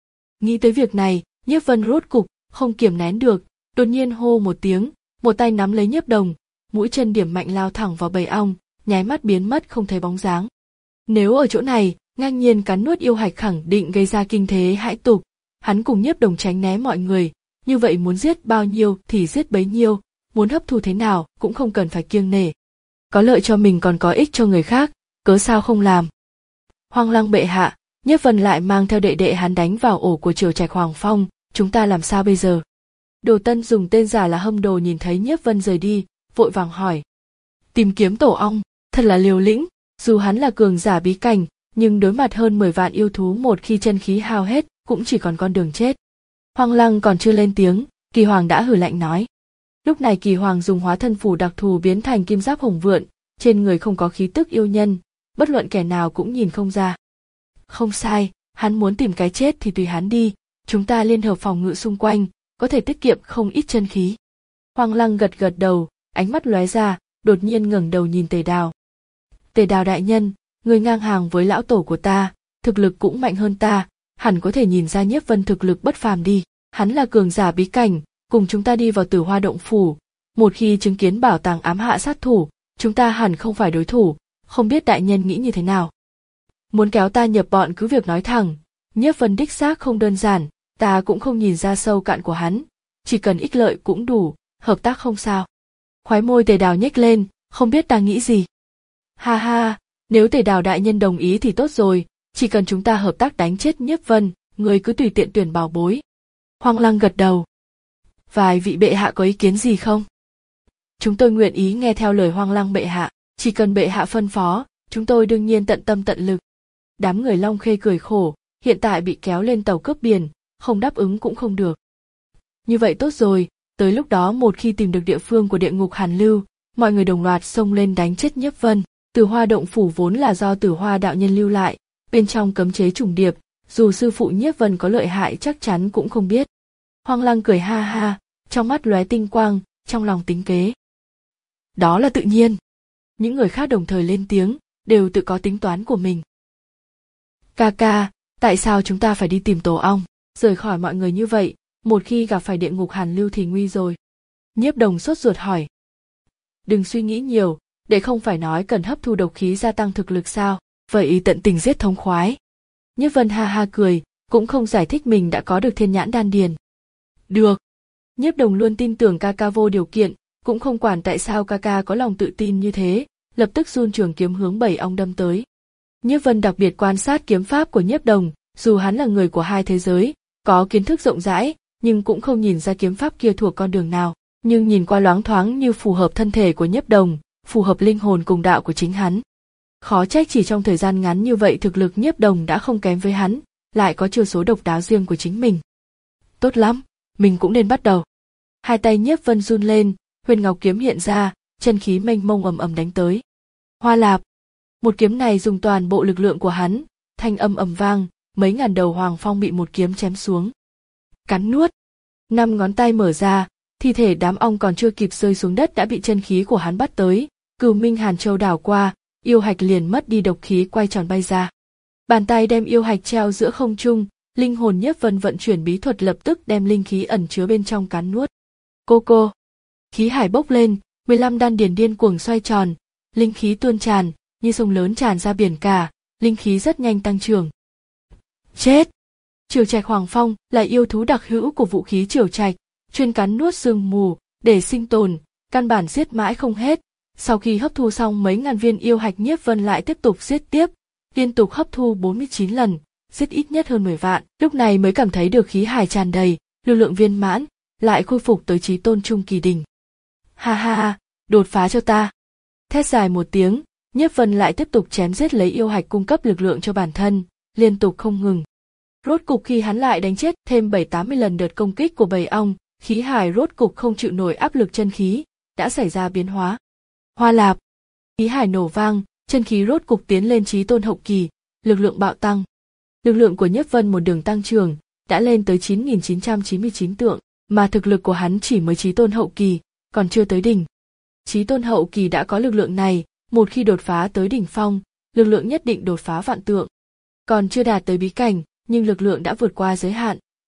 Nghĩ tới việc này, Nhiếp Vân rốt cục không kiềm nén được, đột nhiên hô một tiếng, một tay nắm lấy Nhiếp Đồng, mũi chân điểm mạnh lao thẳng vào bầy ong, nháy mắt biến mất không thấy bóng dáng. Nếu ở chỗ này, ngang nhiên cắn nuốt yêu hạch khẳng định gây ra kinh thế hãi tục, hắn cùng Nhiếp Đồng tránh né mọi người, như vậy muốn giết bao nhiêu thì giết bấy nhiêu, muốn hấp thu thế nào cũng không cần phải kiêng nể. Có lợi cho mình còn có ích cho người khác, cớ sao không làm. Hoang Lăng bệ hạ, Nhiếp Vân lại mang theo đệ đệ hắn đánh vào ổ của Triều Trạch Hoàng Phong, chúng ta làm sao bây giờ? Đồ Tân dùng tên giả là Hâm Đồ nhìn thấy Nhiếp Vân rời đi, vội vàng hỏi. Tìm kiếm tổ ong, thật là liều lĩnh, dù hắn là cường giả bí cảnh, nhưng đối mặt hơn mười vạn yêu thú một khi chân khí hao hết, cũng chỉ còn con đường chết. Hoang Lăng còn chưa lên tiếng, Kỳ Hoàng đã hừ lạnh nói. Lúc này Kỳ Hoàng dùng hóa thân phù đặc thù biến thành kim giáp hồng vượn, trên người không có khí tức yêu nhân, bất luận kẻ nào cũng nhìn không ra. Không sai, hắn muốn tìm cái chết thì tùy hắn đi, chúng ta liên hợp phòng ngự xung quanh, có thể tiết kiệm không ít chân khí. Hoang Lăng gật gật đầu, ánh mắt lóe ra, đột nhiên ngẩng đầu nhìn Tề Đào. Tề Đào đại nhân, người ngang hàng với lão tổ của ta, thực lực cũng mạnh hơn ta, hẳn có thể nhìn ra Nhiếp Vân thực lực bất phàm đi. Hắn là cường giả bí cảnh, cùng chúng ta đi vào Tử Hoa động phủ. Một khi chứng kiến bảo tàng ám hạ sát thủ, chúng ta hẳn không phải đối thủ, không biết đại nhân nghĩ như thế nào. Muốn kéo ta nhập bọn cứ việc nói thẳng, Nhiếp Vân đích xác không đơn giản, ta cũng không nhìn ra sâu cạn của hắn, chỉ cần ích lợi cũng đủ, hợp tác không sao. Khóe môi Tề Đào nhếch lên, không biết đang nghĩ gì. Ha ha, nếu Tề Đào đại nhân đồng ý thì tốt rồi, chỉ cần chúng ta hợp tác đánh chết Nhiếp Vân, người cứ tùy tiện tuyển bảo bối. Hoang Lăng gật đầu. Vài vị bệ hạ có ý kiến gì không? Chúng tôi nguyện ý nghe theo lời Hoang Lăng bệ hạ, chỉ cần bệ hạ phân phó, chúng tôi đương nhiên tận tâm tận lực. Đám người Long Khê cười khổ, hiện tại bị kéo lên tàu cướp biển, không đáp ứng cũng không được. Như vậy tốt rồi, tới lúc đó một khi tìm được địa phương của địa ngục Hàn Lưu, mọi người đồng loạt xông lên đánh chết Nhiếp Vân. Tử Hoa động phủ vốn là do Tử Hoa đạo nhân lưu lại, bên trong cấm chế trùng điệp, dù sư phụ Nhiếp Vân có lợi hại chắc chắn cũng không biết. Hoang Lăng cười ha ha, trong mắt lóe tinh quang, trong lòng tính kế. Đó là tự nhiên. Những người khác đồng thời lên tiếng, đều tự có tính toán của mình. Ca ca, tại sao chúng ta phải đi tìm tổ ong, rời khỏi mọi người như vậy, một khi gặp phải địa ngục Hàn Lưu thì nguy rồi. Nhiếp Đồng sốt ruột hỏi. Đừng suy nghĩ nhiều, để không phải nói cần hấp thu độc khí gia tăng thực lực sao, vậy tận tình giết thống khoái. Nhiếp Vân ha ha cười, cũng không giải thích mình đã có được thiên nhãn đan điền. Được. Nhiếp Đồng luôn tin tưởng ca ca vô điều kiện, cũng không quản tại sao ca ca có lòng tự tin như thế, lập tức giun trường kiếm hướng bầy ong đâm tới. Nhiếp Vân đặc biệt quan sát kiếm pháp của Nhiếp Đồng, dù hắn là người của hai thế giới, có kiến thức rộng rãi, nhưng cũng không nhìn ra kiếm pháp kia thuộc con đường nào, nhưng nhìn qua loáng thoáng như phù hợp thân thể của Nhiếp Đồng, phù hợp linh hồn cùng đạo của chính hắn. Khó trách chỉ trong thời gian ngắn như vậy thực lực Nhiếp Đồng đã không kém với hắn, lại có chiêu số độc đáo riêng của chính mình. Tốt lắm, mình cũng nên bắt đầu. Hai tay Nhiếp Vân run lên, huyền ngọc kiếm hiện ra, chân khí mênh mông ầm ầm đánh tới. Hoa Lạp. Một kiếm này dùng toàn bộ lực lượng của hắn, thanh âm ầm vang, mấy ngàn đầu hoàng phong bị một kiếm chém xuống. Cắn nuốt. Năm ngón tay mở ra, thi thể đám ong còn chưa kịp rơi xuống đất đã bị chân khí của hắn bắt tới, Cửu Minh Hàn Châu đảo qua, yêu hạch liền mất đi độc khí quay tròn bay ra. Bàn tay đem yêu hạch treo giữa không trung, linh hồn Nhiếp Vân vận chuyển bí thuật lập tức đem linh khí ẩn chứa bên trong cắn nuốt. Cô cô. Khí hải bốc lên, mười lăm đan điền điên cuồng xoay tròn, linh khí tuôn tràn, như sông lớn tràn ra biển cả, linh khí rất nhanh tăng trưởng. Chết! Triều Trạch Hoàng Phong là yêu thú đặc hữu của vũ khí Triều Trạch, chuyên cắn nuốt sương mù để sinh tồn, căn bản giết mãi không hết. Sau khi hấp thu xong mấy ngàn viên yêu hạch, Nhiếp Vân lại tiếp tục giết tiếp, liên tục hấp thu bốn mươi chín lần, giết ít nhất hơn mười vạn, lúc này mới cảm thấy được khí hải tràn đầy, lực lượng viên mãn, lại khôi phục tới chí tôn trung kỳ đỉnh. Ha ha ha, đột phá cho ta! Thét dài một tiếng, Nhiếp Vân lại tiếp tục chém giết lấy yêu hạch cung cấp lực lượng cho bản thân, liên tục không ngừng. Rốt cục khi hắn lại đánh chết thêm bảy tám mươi lần đợt công kích của bầy ong, khí hải rốt cục không chịu nổi áp lực chân khí, đã xảy ra biến hóa. Hoa Lạp. Khí hải nổ vang, chân khí rốt cục tiến lên chí tôn hậu kỳ, lực lượng bạo tăng. Lực lượng của Nhiếp Vân một đường tăng trưởng, đã lên tới chín nghìn chín trăm chín mươi chín tượng, mà thực lực của hắn chỉ mới chí tôn hậu kỳ, còn chưa tới đỉnh. Chí tôn hậu kỳ đã có lực lượng này, một khi đột phá tới đỉnh phong, lực lượng nhất định đột phá vạn tượng. Còn chưa đạt tới bí cảnh, nhưng lực lượng đã vượt qua giới hạn,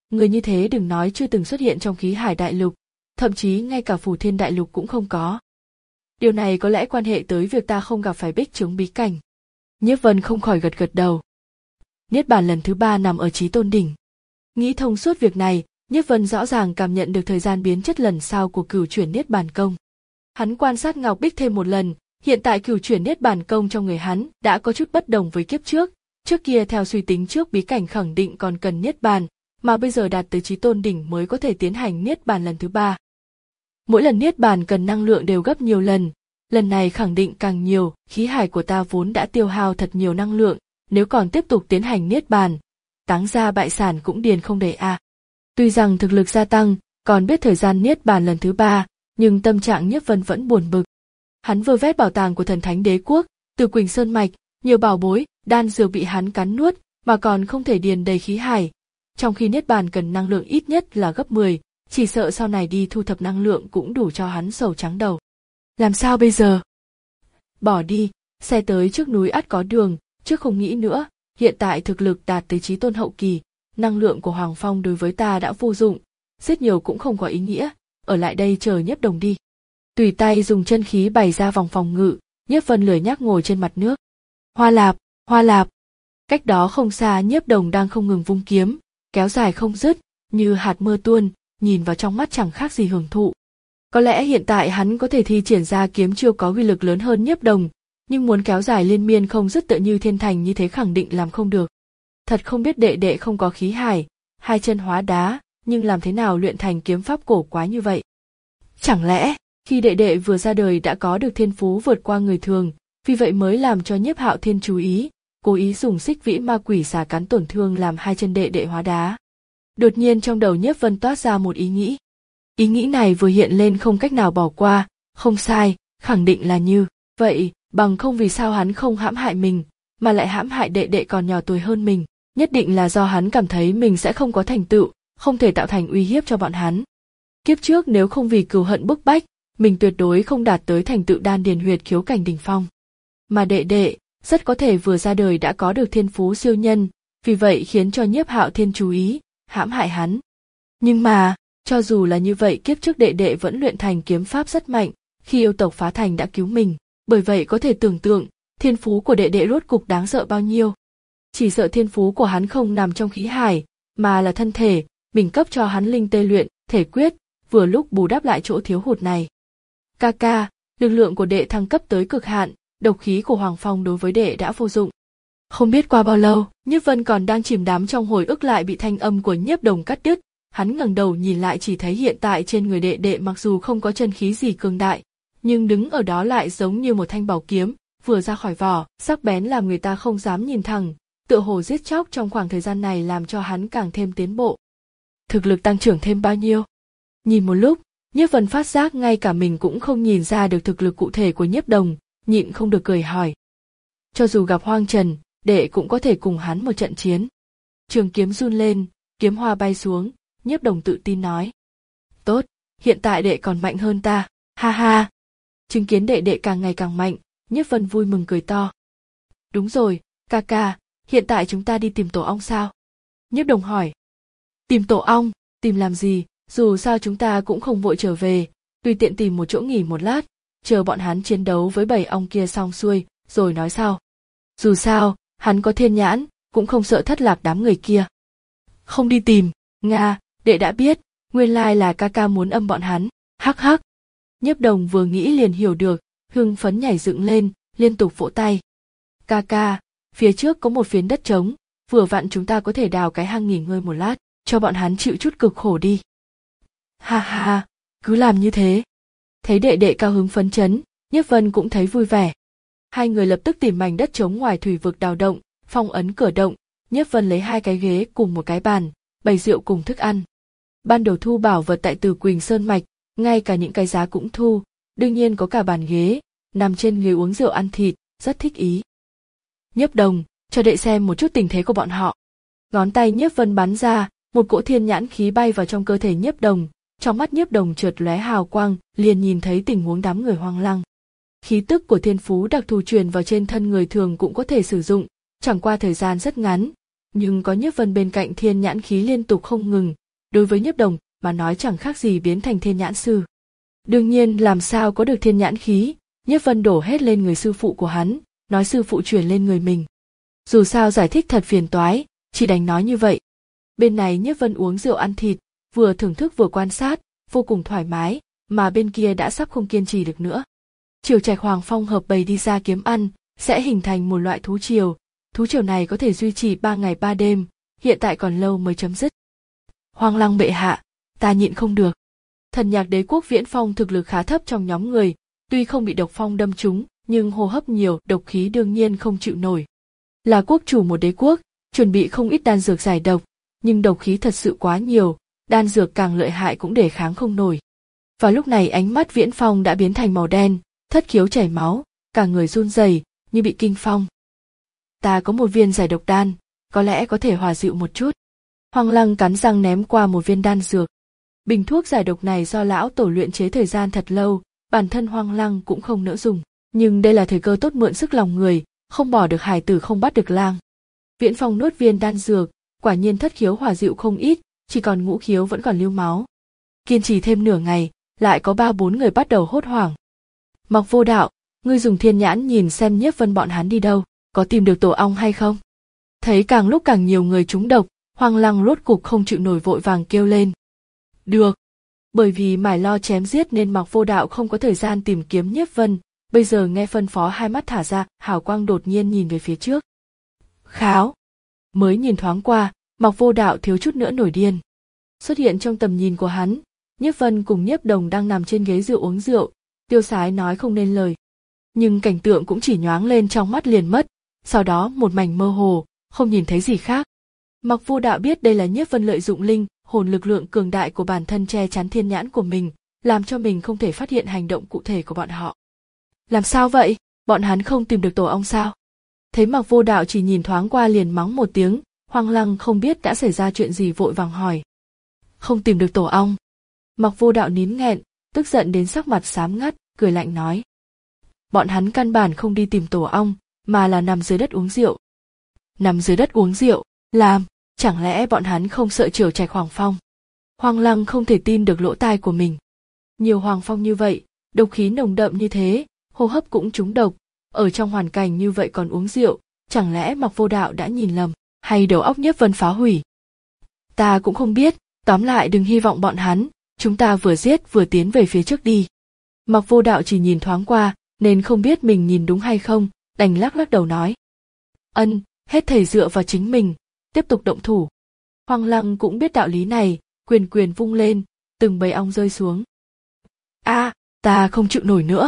Người như thế đừng nói chưa từng xuất hiện trong khí hải đại lục, thậm chí ngay cả phù thiên đại lục cũng không có. Điều này có lẽ quan hệ tới việc ta không gặp phải bích trướng bí cảnh. Nhiếp Vân không khỏi gật gật đầu. Niết bàn lần thứ ba nằm ở Chí Tôn đỉnh. Nghĩ thông suốt việc này, Nhiếp Vân rõ ràng cảm nhận được thời gian biến chất lần sau của cửu chuyển niết bàn công. Hắn quan sát ngọc bích thêm một lần, hiện tại cửu chuyển niết bàn công trong người hắn đã có chút bất đồng với kiếp trước. Trước kia theo suy tính trước bí cảnh khẳng định còn cần niết bàn, mà bây giờ đạt tới Chí Tôn đỉnh mới có thể tiến hành niết bàn lần thứ ba. Mỗi lần niết bàn cần năng lượng đều gấp nhiều lần, lần này khẳng định càng nhiều, khí hải của ta vốn đã tiêu hao thật nhiều năng lượng, nếu còn tiếp tục tiến hành niết bàn, táng ra bại sản cũng điền không đầy a. À. Tuy rằng thực lực gia tăng, còn biết thời gian niết bàn lần thứ ba, nhưng tâm trạng Nhiếp Vân vẫn buồn bực. Hắn vơ vét bảo tàng của thần thánh đế quốc, từ Quỳnh Sơn mạch, nhiều bảo bối, đan dược bị hắn cắn nuốt, mà còn không thể điền đầy khí hải. Trong khi niết bàn cần năng lượng ít nhất là gấp mười, chỉ sợ sau này đi thu thập năng lượng cũng đủ cho hắn sầu trắng đầu. Làm sao bây giờ? Bỏ đi, xe tới trước núi ắt có đường, trước không nghĩ nữa, hiện tại thực lực đạt tới Chí Tôn hậu kỳ, năng lượng của Hoàng Phong đối với ta đã vô dụng, giết nhiều cũng không có ý nghĩa, ở lại đây chờ Nhiếp Đồng đi. Tùy tay dùng chân khí bày ra vòng phòng ngự, Nhiếp Vân lười nhác ngồi trên mặt nước. Hoa lạp, hoa lạp. Cách đó không xa Nhiếp Đồng đang không ngừng vung kiếm, kéo dài không dứt, như hạt mưa tuôn, nhìn vào trong mắt chẳng khác gì hưởng thụ. Có lẽ hiện tại hắn có thể thi triển ra kiếm chiêu có uy lực lớn hơn Nhiếp Đồng, nhưng muốn kéo dài liên miên không dứt tựa như thiên thành như thế khẳng định làm không được. Thật không biết đệ đệ không có khí hải, hai chân hóa đá, nhưng làm thế nào luyện thành kiếm pháp cổ quái như vậy? Chẳng lẽ, khi đệ đệ vừa ra đời đã có được thiên phú vượt qua người thường, vì vậy mới làm cho Nhiếp Hạo Thiên chú ý, cố ý dùng xích vĩ ma quỷ xà cắn tổn thương làm hai chân đệ đệ hóa đá. Đột nhiên trong đầu Nhiếp Vân toát ra một ý nghĩ. Ý nghĩ này vừa hiện lên không cách nào bỏ qua, không sai, khẳng định là như vậy, bằng không vì sao hắn không hãm hại mình, mà lại hãm hại đệ đệ còn nhỏ tuổi hơn mình, nhất định là do hắn cảm thấy mình sẽ không có thành tựu, không thể tạo thành uy hiếp cho bọn hắn. Kiếp trước nếu không vì cừu hận bức bách, mình tuyệt đối không đạt tới thành tựu đan điền huyệt khiếu cảnh đỉnh phong. Mà đệ đệ, rất có thể vừa ra đời đã có được thiên phú siêu nhân, vì vậy khiến cho Nhiếp Hạo Thiên chú ý, hãm hại hắn. Nhưng mà, cho dù là như vậy kiếp trước đệ đệ vẫn luyện thành kiếm pháp rất mạnh, khi yêu tộc phá thành đã cứu mình, bởi vậy có thể tưởng tượng, thiên phú của đệ đệ rốt cục đáng sợ bao nhiêu. Chỉ sợ thiên phú của hắn không nằm trong khí hải, mà là thân thể, mình cấp cho hắn linh tê luyện, thể quyết, vừa lúc bù đắp lại chỗ thiếu hụt này. Ca ca, lực lượng của đệ thăng cấp tới cực hạn, độc khí của Hoàng Phong đối với đệ đã vô dụng. Không biết qua bao lâu, Nhiếp Vân còn đang chìm đắm trong hồi ức lại bị thanh âm của Nhiếp Đồng cắt đứt, hắn ngẩng đầu nhìn lại chỉ thấy hiện tại trên người đệ đệ mặc dù không có chân khí gì cường đại, nhưng đứng ở đó lại giống như một thanh bảo kiếm, vừa ra khỏi vỏ, sắc bén làm người ta không dám nhìn thẳng, tựa hồ giết chóc trong khoảng thời gian này làm cho hắn càng thêm tiến bộ. Thực lực tăng trưởng thêm bao nhiêu? Nhìn một lúc, Nhiếp Vân phát giác ngay cả mình cũng không nhìn ra được thực lực cụ thể của Nhiếp Đồng, nhịn không được cười hỏi. Cho dù gặp Hoang Trần, đệ cũng có thể cùng hắn một trận chiến. Trường kiếm run lên, kiếm hoa bay xuống, Nhiếp Đồng tự tin nói. Tốt, hiện tại đệ còn mạnh hơn ta, ha ha. Chứng kiến đệ đệ càng ngày càng mạnh, Nhiếp Vân vui mừng cười to. Đúng rồi, ca ca, hiện tại chúng ta đi tìm tổ ong sao? Nhiếp Đồng hỏi. Tìm tổ ong, tìm làm gì, dù sao chúng ta cũng không vội trở về, tùy tiện tìm một chỗ nghỉ một lát, chờ bọn hắn chiến đấu với bầy ong kia xong xuôi, rồi nói sau. Dù sao, hắn có thiên nhãn, cũng không sợ thất lạc đám người kia. Không đi tìm, Nga, đệ đã biết, nguyên lai là ca ca muốn âm bọn hắn, hắc hắc. Nhiếp Đồng vừa nghĩ liền hiểu được, hưng phấn nhảy dựng lên, liên tục vỗ tay. Ca ca, phía trước có một phiến đất trống, vừa vặn chúng ta có thể đào cái hang nghỉ ngơi một lát, cho bọn hắn chịu chút cực khổ đi. Ha ha ha, cứ làm như thế. Thấy đệ đệ cao hứng phấn chấn, Nhiếp Vân cũng thấy vui vẻ. Hai người lập tức tìm mảnh đất trống ngoài thủy vực đào động, phong ấn cửa động, Nhiếp Vân lấy hai cái ghế cùng một cái bàn, bày rượu cùng thức ăn. Ban đầu thu bảo vật tại Từ Quỳnh Sơn mạch, ngay cả những cái giá cũng thu, đương nhiên có cả bàn ghế, nằm trên ghế uống rượu ăn thịt, rất thích ý. Nhiếp Đồng, cho đệ xem một chút tình thế của bọn họ. Ngón tay Nhiếp Vân bắn ra, một cỗ thiên nhãn khí bay vào trong cơ thể Nhiếp Đồng, trong mắt Nhiếp Đồng chợt lóe hào quang, liền nhìn thấy tình huống đám người hoang lăng. Khí tức của thiên phú đặc thù truyền vào trên thân người thường cũng có thể sử dụng, chẳng qua thời gian rất ngắn, Nhưng có Nhiếp Vân bên cạnh thiên nhãn khí liên tục không ngừng, đối với Nhiếp Đồng mà nói chẳng khác gì biến thành thiên nhãn sư. Đương nhiên làm sao có được thiên nhãn khí, Nhiếp Vân đổ hết lên người sư phụ của hắn, nói sư phụ truyền lên người mình. Dù sao giải thích thật phiền toái, chỉ đành nói như vậy. Bên này Nhiếp Vân uống rượu ăn thịt, vừa thưởng thức vừa quan sát, vô cùng thoải mái, mà bên kia đã sắp không kiên trì được nữa. Triều Trạch Hoàng Phong hợp bầy đi ra kiếm ăn, sẽ hình thành một loại thú triều. Thú triều này có thể duy trì ba ngày ba đêm, hiện tại còn lâu mới chấm dứt. Hoang Lăng bệ hạ, ta nhịn không được. Thần Nhạc Đế quốc Viễn Phong thực lực khá thấp trong nhóm người, tuy không bị độc phong đâm trúng, nhưng hô hấp nhiều, độc khí đương nhiên không chịu nổi. Là quốc chủ một đế quốc, chuẩn bị không ít đan dược giải độc, nhưng độc khí thật sự quá nhiều, đan dược càng lợi hại cũng đề kháng không nổi. Vào lúc này ánh mắt Viễn Phong đã biến thành màu đen, thất khiếu chảy máu, cả người run rẩy như bị kinh phong. Ta có một viên giải độc đan, có lẽ có thể hòa dịu một chút. Hoang Lăng cắn răng ném qua một viên đan dược. Bình thuốc giải độc này do lão tổ luyện chế thời gian thật lâu, bản thân Hoang Lăng cũng không nỡ dùng, nhưng đây là thời cơ tốt mượn sức lòng người, không bỏ được hài tử không bắt được lang. Viễn Phong nuốt viên đan dược, quả nhiên thất khiếu hòa dịu không ít, chỉ còn ngũ khiếu vẫn còn lưu máu. Kiên trì thêm nửa ngày, lại có ba bốn người bắt đầu hốt hoảng. Mặc Vô Đạo, ngươi dùng thiên nhãn nhìn xem Nhiếp Vân bọn hắn đi đâu, có tìm được tổ ong hay không? Thấy càng lúc càng nhiều người trúng độc, Hoang Lăng rốt cục không chịu nổi vội vàng kêu lên. Được. Bởi vì mải lo chém giết nên Mặc Vô Đạo không có thời gian tìm kiếm Nhiếp Vân, bây giờ nghe phân phó hai mắt thả ra, hào quang đột nhiên nhìn về phía trước. Kháo. Mới nhìn thoáng qua, Mặc Vô Đạo thiếu chút nữa nổi điên. Xuất hiện trong tầm nhìn của hắn, Nhiếp Vân cùng Nhiếp Đồng đang nằm trên ghế rượu uống rượu, tiêu sái nói không nên lời. Nhưng cảnh tượng cũng chỉ nhoáng lên trong mắt liền mất, sau đó một mảnh mơ hồ, không nhìn thấy gì khác. Mặc Vô Đạo biết đây là Nhiếp Vân lợi dụng linh hồn lực lượng cường đại của bản thân che chắn thiên nhãn của mình, làm cho mình không thể phát hiện hành động cụ thể của bọn họ. Làm sao vậy? Bọn hắn không tìm được tổ ong sao? Thấy Mặc Vô Đạo chỉ nhìn thoáng qua liền mắng một tiếng, Hoang Lăng không biết đã xảy ra chuyện gì vội vàng hỏi. Không tìm được tổ ong. Mặc Vô Đạo nín nghẹn, tức giận đến sắc mặt xám ngắt, cười lạnh nói. Bọn hắn căn bản không đi tìm tổ ong, mà là nằm dưới đất uống rượu. Nằm dưới đất uống rượu, làm, chẳng lẽ bọn hắn không sợ Triều Trạch Hoàng Phong? Hoang Lăng không thể tin được lỗ tai của mình. Nhiều Hoàng Phong như vậy, độc khí nồng đậm như thế, hô hấp cũng trúng độc, ở trong hoàn cảnh như vậy còn uống rượu, chẳng lẽ Mặc Vô Đạo đã nhìn lầm, hay đầu óc Nhiếp Vân phá hủy? Ta cũng không biết, tóm lại đừng hy vọng bọn hắn, chúng ta vừa giết vừa tiến về phía trước đi. Mặc Vô Đạo chỉ nhìn thoáng qua, nên không biết mình nhìn đúng hay không, đành lắc lắc đầu nói. Ân, hết thảy dựa vào chính mình, tiếp tục động thủ. Hoang Lăng cũng biết đạo lý này, quyền quyền vung lên, từng bầy ong rơi xuống. A, à, ta không chịu nổi nữa.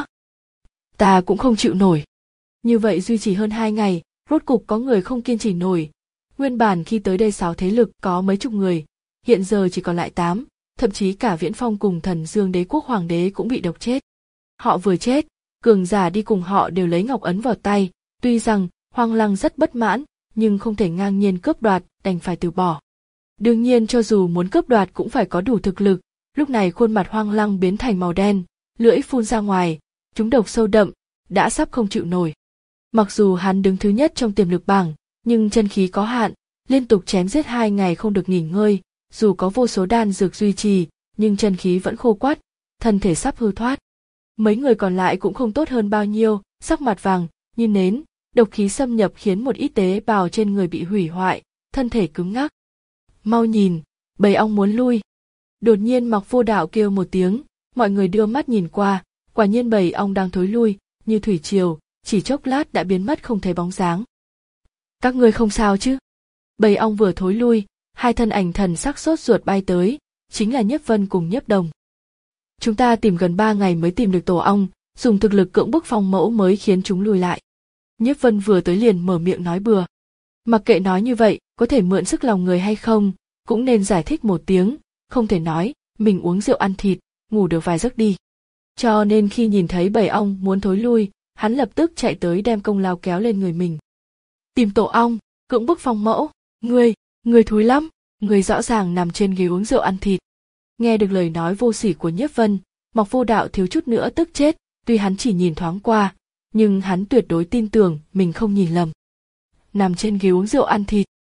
Ta cũng không chịu nổi. Như vậy duy trì hơn hai ngày, rốt cục có người không kiên trì nổi. Nguyên bản khi tới đây sáu thế lực có mấy chục người, hiện giờ chỉ còn lại tám, thậm chí cả Viễn Phong cùng Thần Dương Đế quốc hoàng đế cũng bị độc chết. Họ vừa chết, cường giả đi cùng họ đều lấy ngọc ấn vào tay, tuy rằng Hoang Lăng rất bất mãn, nhưng không thể ngang nhiên cướp đoạt, đành phải từ bỏ. Đương nhiên cho dù muốn cướp đoạt cũng phải có đủ thực lực, lúc này khuôn mặt Hoang Lăng biến thành màu đen, lưỡi phun ra ngoài, chúng độc sâu đậm, đã sắp không chịu nổi. Mặc dù hắn đứng thứ nhất trong tiềm lực bảng, nhưng chân khí có hạn, liên tục chém giết hai ngày không được nghỉ ngơi, dù có vô số đan dược duy trì, nhưng chân khí vẫn khô quắt, thân thể sắp hư thoát. Mấy người còn lại cũng không tốt hơn bao nhiêu, sắc mặt vàng như nến, độc khí xâm nhập khiến một ít tế bào trên người bị hủy hoại, thân thể cứng ngắc. Mau nhìn, bầy ong muốn lui. Đột nhiên Mặc Vô Đạo kêu một tiếng, mọi người đưa mắt nhìn qua, quả nhiên bầy ong đang thối lui, như thủy triều, chỉ chốc lát đã biến mất không thấy bóng dáng. Các ngươi không sao chứ? Bầy ong vừa thối lui, hai thân ảnh thần sắc sốt ruột bay tới, chính là Nhiếp Vân cùng Nhiếp Đồng. Chúng ta tìm gần ba ngày mới tìm được tổ ong, dùng thực lực cưỡng bức phong mẫu mới khiến chúng lùi lại. Nhiếp Vân vừa tới liền mở miệng nói bừa. Mặc kệ nói như vậy, có thể mượn sức lòng người hay không, cũng nên giải thích một tiếng, không thể nói, mình uống rượu ăn thịt, ngủ được vài giấc đi. Cho nên khi nhìn thấy bầy ong muốn thối lui, hắn lập tức chạy tới đem công lao kéo lên người mình. Tìm tổ ong, cưỡng bức phong mẫu, ngươi, ngươi thúi lắm, ngươi rõ ràng nằm trên ghế uống rượu ăn thịt. Nghe được lời nói vô sỉ của Nhiếp Vân, Mặc Vô Đạo thiếu chút nữa tức chết, tuy hắn chỉ nhìn thoáng qua, nhưng hắn tuyệt đối tin tưởng mình không nhìn lầm. Nằm trên ghế uống rượu ăn thịt,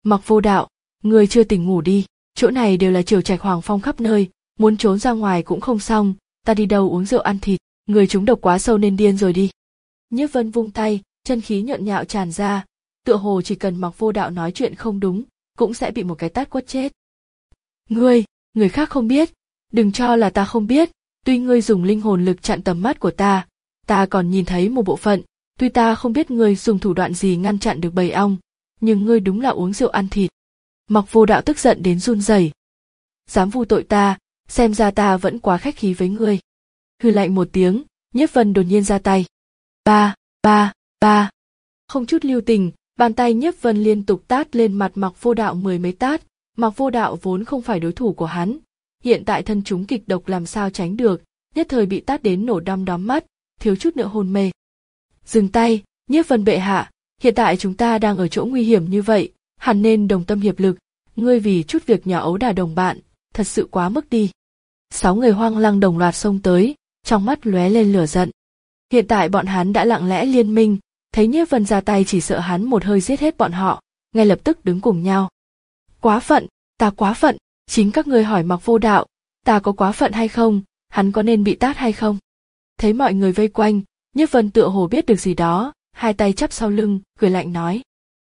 Mặc Vô Đạo, ngươi chưa tỉnh ngủ đi, chỗ này đều là triều trạch hoàng phong khắp nơi, muốn trốn ra ngoài cũng không xong, ta đi đâu uống rượu ăn thịt, người trúng độc quá sâu nên điên rồi đi. Nhiếp Vân vung tay, chân khí nhợn nhạo tràn ra, tựa hồ chỉ cần Mặc Vô Đạo nói chuyện không đúng, cũng sẽ bị một cái tát quất chết. Ngươi, người khác không biết, đừng cho là ta không biết, tuy ngươi dùng linh hồn lực chặn tầm mắt của ta, ta còn nhìn thấy một bộ phận, tuy ta không biết ngươi dùng thủ đoạn gì ngăn chặn được bầy ong, nhưng ngươi đúng là uống rượu ăn thịt. Mặc Vô Đạo tức giận đến run rẩy. Dám vu tội ta, xem ra ta vẫn quá khách khí với ngươi. Hừ lạnh một tiếng, Nhiếp Vân đột nhiên ra tay. Ba, ba, ba. Không chút lưu tình, bàn tay Nhiếp Vân liên tục tát lên mặt Mặc Vô Đạo mười mấy tát. Mặc Vô Đạo vốn không phải đối thủ của hắn, hiện tại thân chúng kịch độc làm sao tránh được, nhất thời bị tát đến nổ đom đóm mắt, thiếu chút nữa hôn mê. Dừng tay, Nhiếp Vân bệ hạ, hiện tại chúng ta đang ở chỗ nguy hiểm như vậy, hẳn nên đồng tâm hiệp lực, ngươi vì chút việc nhỏ ấu đả đồng bạn, thật sự quá mức đi. Sáu người Hoang Lăng đồng loạt xông tới, trong mắt lóe lên lửa giận. Hiện tại bọn hắn đã lặng lẽ liên minh, thấy Nhiếp Vân ra tay chỉ sợ hắn một hơi giết hết bọn họ, ngay lập tức đứng cùng nhau. Quá phận, ta quá phận, chính các ngươi hỏi Mặc Vô Đạo, ta có quá phận hay không, hắn có nên bị tát hay không? Thấy mọi người vây quanh, Nhiếp Vân tựa hồ biết được gì đó, hai tay chắp sau lưng, cười lạnh nói.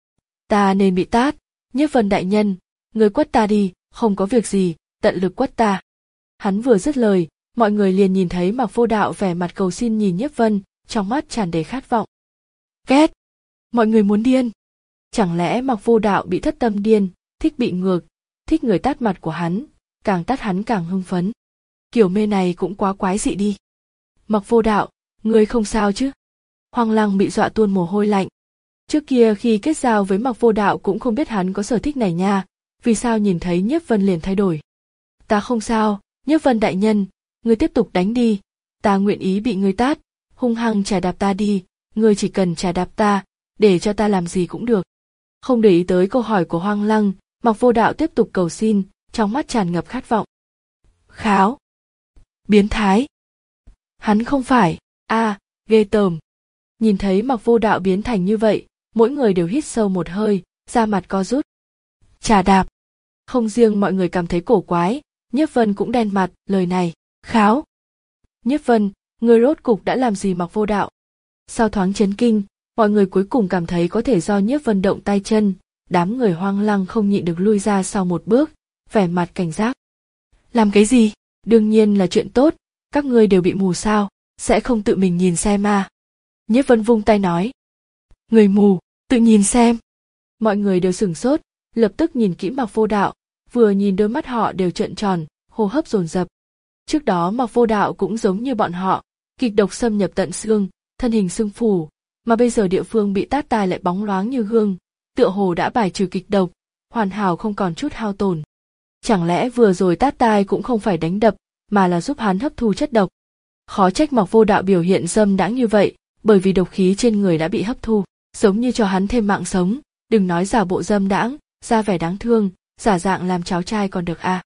Ta nên bị tát, Nhiếp Vân đại nhân, ngươi quất ta đi, không có việc gì, tận lực quất ta. Hắn vừa dứt lời, mọi người liền nhìn thấy Mặc Vô Đạo vẻ mặt cầu xin nhìn Nhiếp Vân, trong mắt tràn đầy khát vọng. Két! Mọi người muốn điên. Chẳng lẽ Mặc Vô Đạo bị thất tâm điên, thích bị ngược, thích người tát mặt của hắn, càng tát hắn càng hưng phấn. Kiểu mê này cũng quá quái dị đi. Mặc Vô Đạo, ngươi không sao chứ? Hoang Lăng bị dọa tuôn mồ hôi lạnh. Trước kia khi kết giao với Mặc Vô Đạo cũng không biết hắn có sở thích này nha, vì sao nhìn thấy Nhiếp Vân liền thay đổi. Ta không sao, Nhiếp Vân đại nhân, ngươi tiếp tục đánh đi, ta nguyện ý bị ngươi tát, hung hăng chà đạp ta đi, ngươi chỉ cần chà đạp ta, để cho ta làm gì cũng được. Không để ý tới câu hỏi của Hoang Lăng, Mặc Vô Đạo tiếp tục cầu xin, trong mắt tràn ngập khát vọng. Kháo! Biến thái! Hắn không phải, a, à, ghê tởm. Nhìn thấy Mặc Vô Đạo biến thành như vậy, mỗi người đều hít sâu một hơi, da mặt co rút. Chà đạp! Không riêng mọi người cảm thấy cổ quái, Nhiếp Vân cũng đen mặt, lời này, kháo! Nhiếp Vân, ngươi rốt cục đã làm gì Mặc Vô Đạo? Sau thoáng chấn kinh, mọi người cuối cùng cảm thấy có thể do Nhiếp Vân động tay chân, đám người Hoang Lăng không nhịn được lui ra sau một bước, vẻ mặt cảnh giác. Làm cái gì? Đương nhiên là chuyện tốt, các ngươi đều bị mù sao, sẽ không tự mình nhìn xem à? Nhiếp Vân vung tay nói. Người mù, tự nhìn xem. Mọi người đều sửng sốt, lập tức nhìn kỹ Mặc Vô Đạo, vừa nhìn đôi mắt họ đều trợn tròn, hô hấp dồn dập. Trước đó Mặc Vô Đạo cũng giống như bọn họ, kịch độc xâm nhập tận xương, thân hình sưng phù, mà bây giờ địa phương bị tát tai lại bóng loáng như gương, tựa hồ đã bài trừ kịch độc, hoàn hảo không còn chút hao tổn. Chẳng lẽ vừa rồi tát tai cũng không phải đánh đập, mà là giúp hắn hấp thu chất độc. Khó trách Mặc Vô Đạo biểu hiện dâm đãng như vậy, bởi vì độc khí trên người đã bị hấp thu, giống như cho hắn thêm mạng sống, đừng nói giả bộ dâm đãng, ra vẻ đáng thương, giả dạng làm cháu trai còn được à.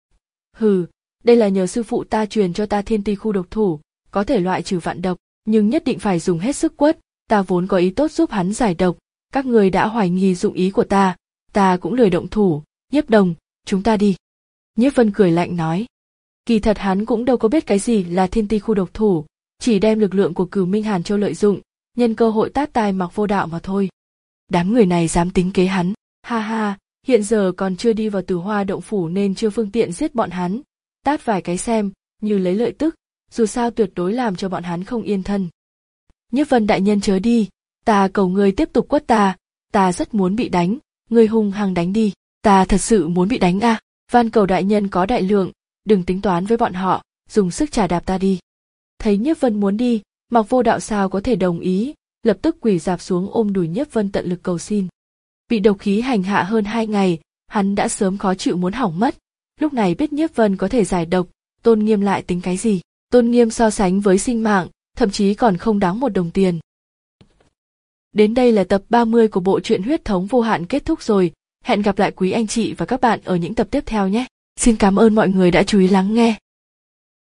Hừ, đây là nhờ sư phụ ta truyền cho ta thiên ti khu độc thủ, có thể loại trừ vạn độc, nhưng nhất định phải dùng hết sức quất, ta vốn có ý tốt giúp hắn giải độc, các người đã hoài nghi dụng ý của ta, ta cũng lười động thủ, Nhiếp Đồng, chúng ta đi. Nhiếp Vân cười lạnh nói. Kỳ thật hắn cũng đâu có biết cái gì là thiên ti khu độc thủ, chỉ đem lực lượng của Cửu Minh Hàn Châu lợi dụng, nhân cơ hội tát tai Mặc Vô Đạo mà thôi. Đám người này dám tính kế hắn, ha ha, hiện giờ còn chưa đi vào Tử Hoa động phủ nên chưa phương tiện giết bọn hắn, tát vài cái xem, như lấy lợi tức, dù sao tuyệt đối làm cho bọn hắn không yên thân. Nhiếp Vân đại nhân chớ đi, ta cầu ngươi tiếp tục quất ta, ta rất muốn bị đánh, ngươi hung hăng đánh đi, ta thật sự muốn bị đánh à, van cầu đại nhân có đại lượng, đừng tính toán với bọn họ, dùng sức chà đạp ta đi. Thấy Nhiếp Vân muốn đi, Mặc Vô Đạo sao có thể đồng ý, lập tức quỳ rạp xuống ôm đùi Nhiếp Vân tận lực cầu xin. Bị độc khí hành hạ hơn hai ngày, hắn đã sớm khó chịu muốn hỏng mất, lúc này biết Nhiếp Vân có thể giải độc, Tôn Nghiêm lại tính cái gì, Tôn Nghiêm so sánh với sinh mạng, thậm chí còn không đáng một đồng tiền. Đến đây là tập ba mươi của bộ truyện Huyết Thống Vô Hạn kết thúc rồi, hẹn gặp lại quý anh chị và các bạn ở những tập tiếp theo nhé. Xin cảm ơn mọi người đã chú ý lắng nghe.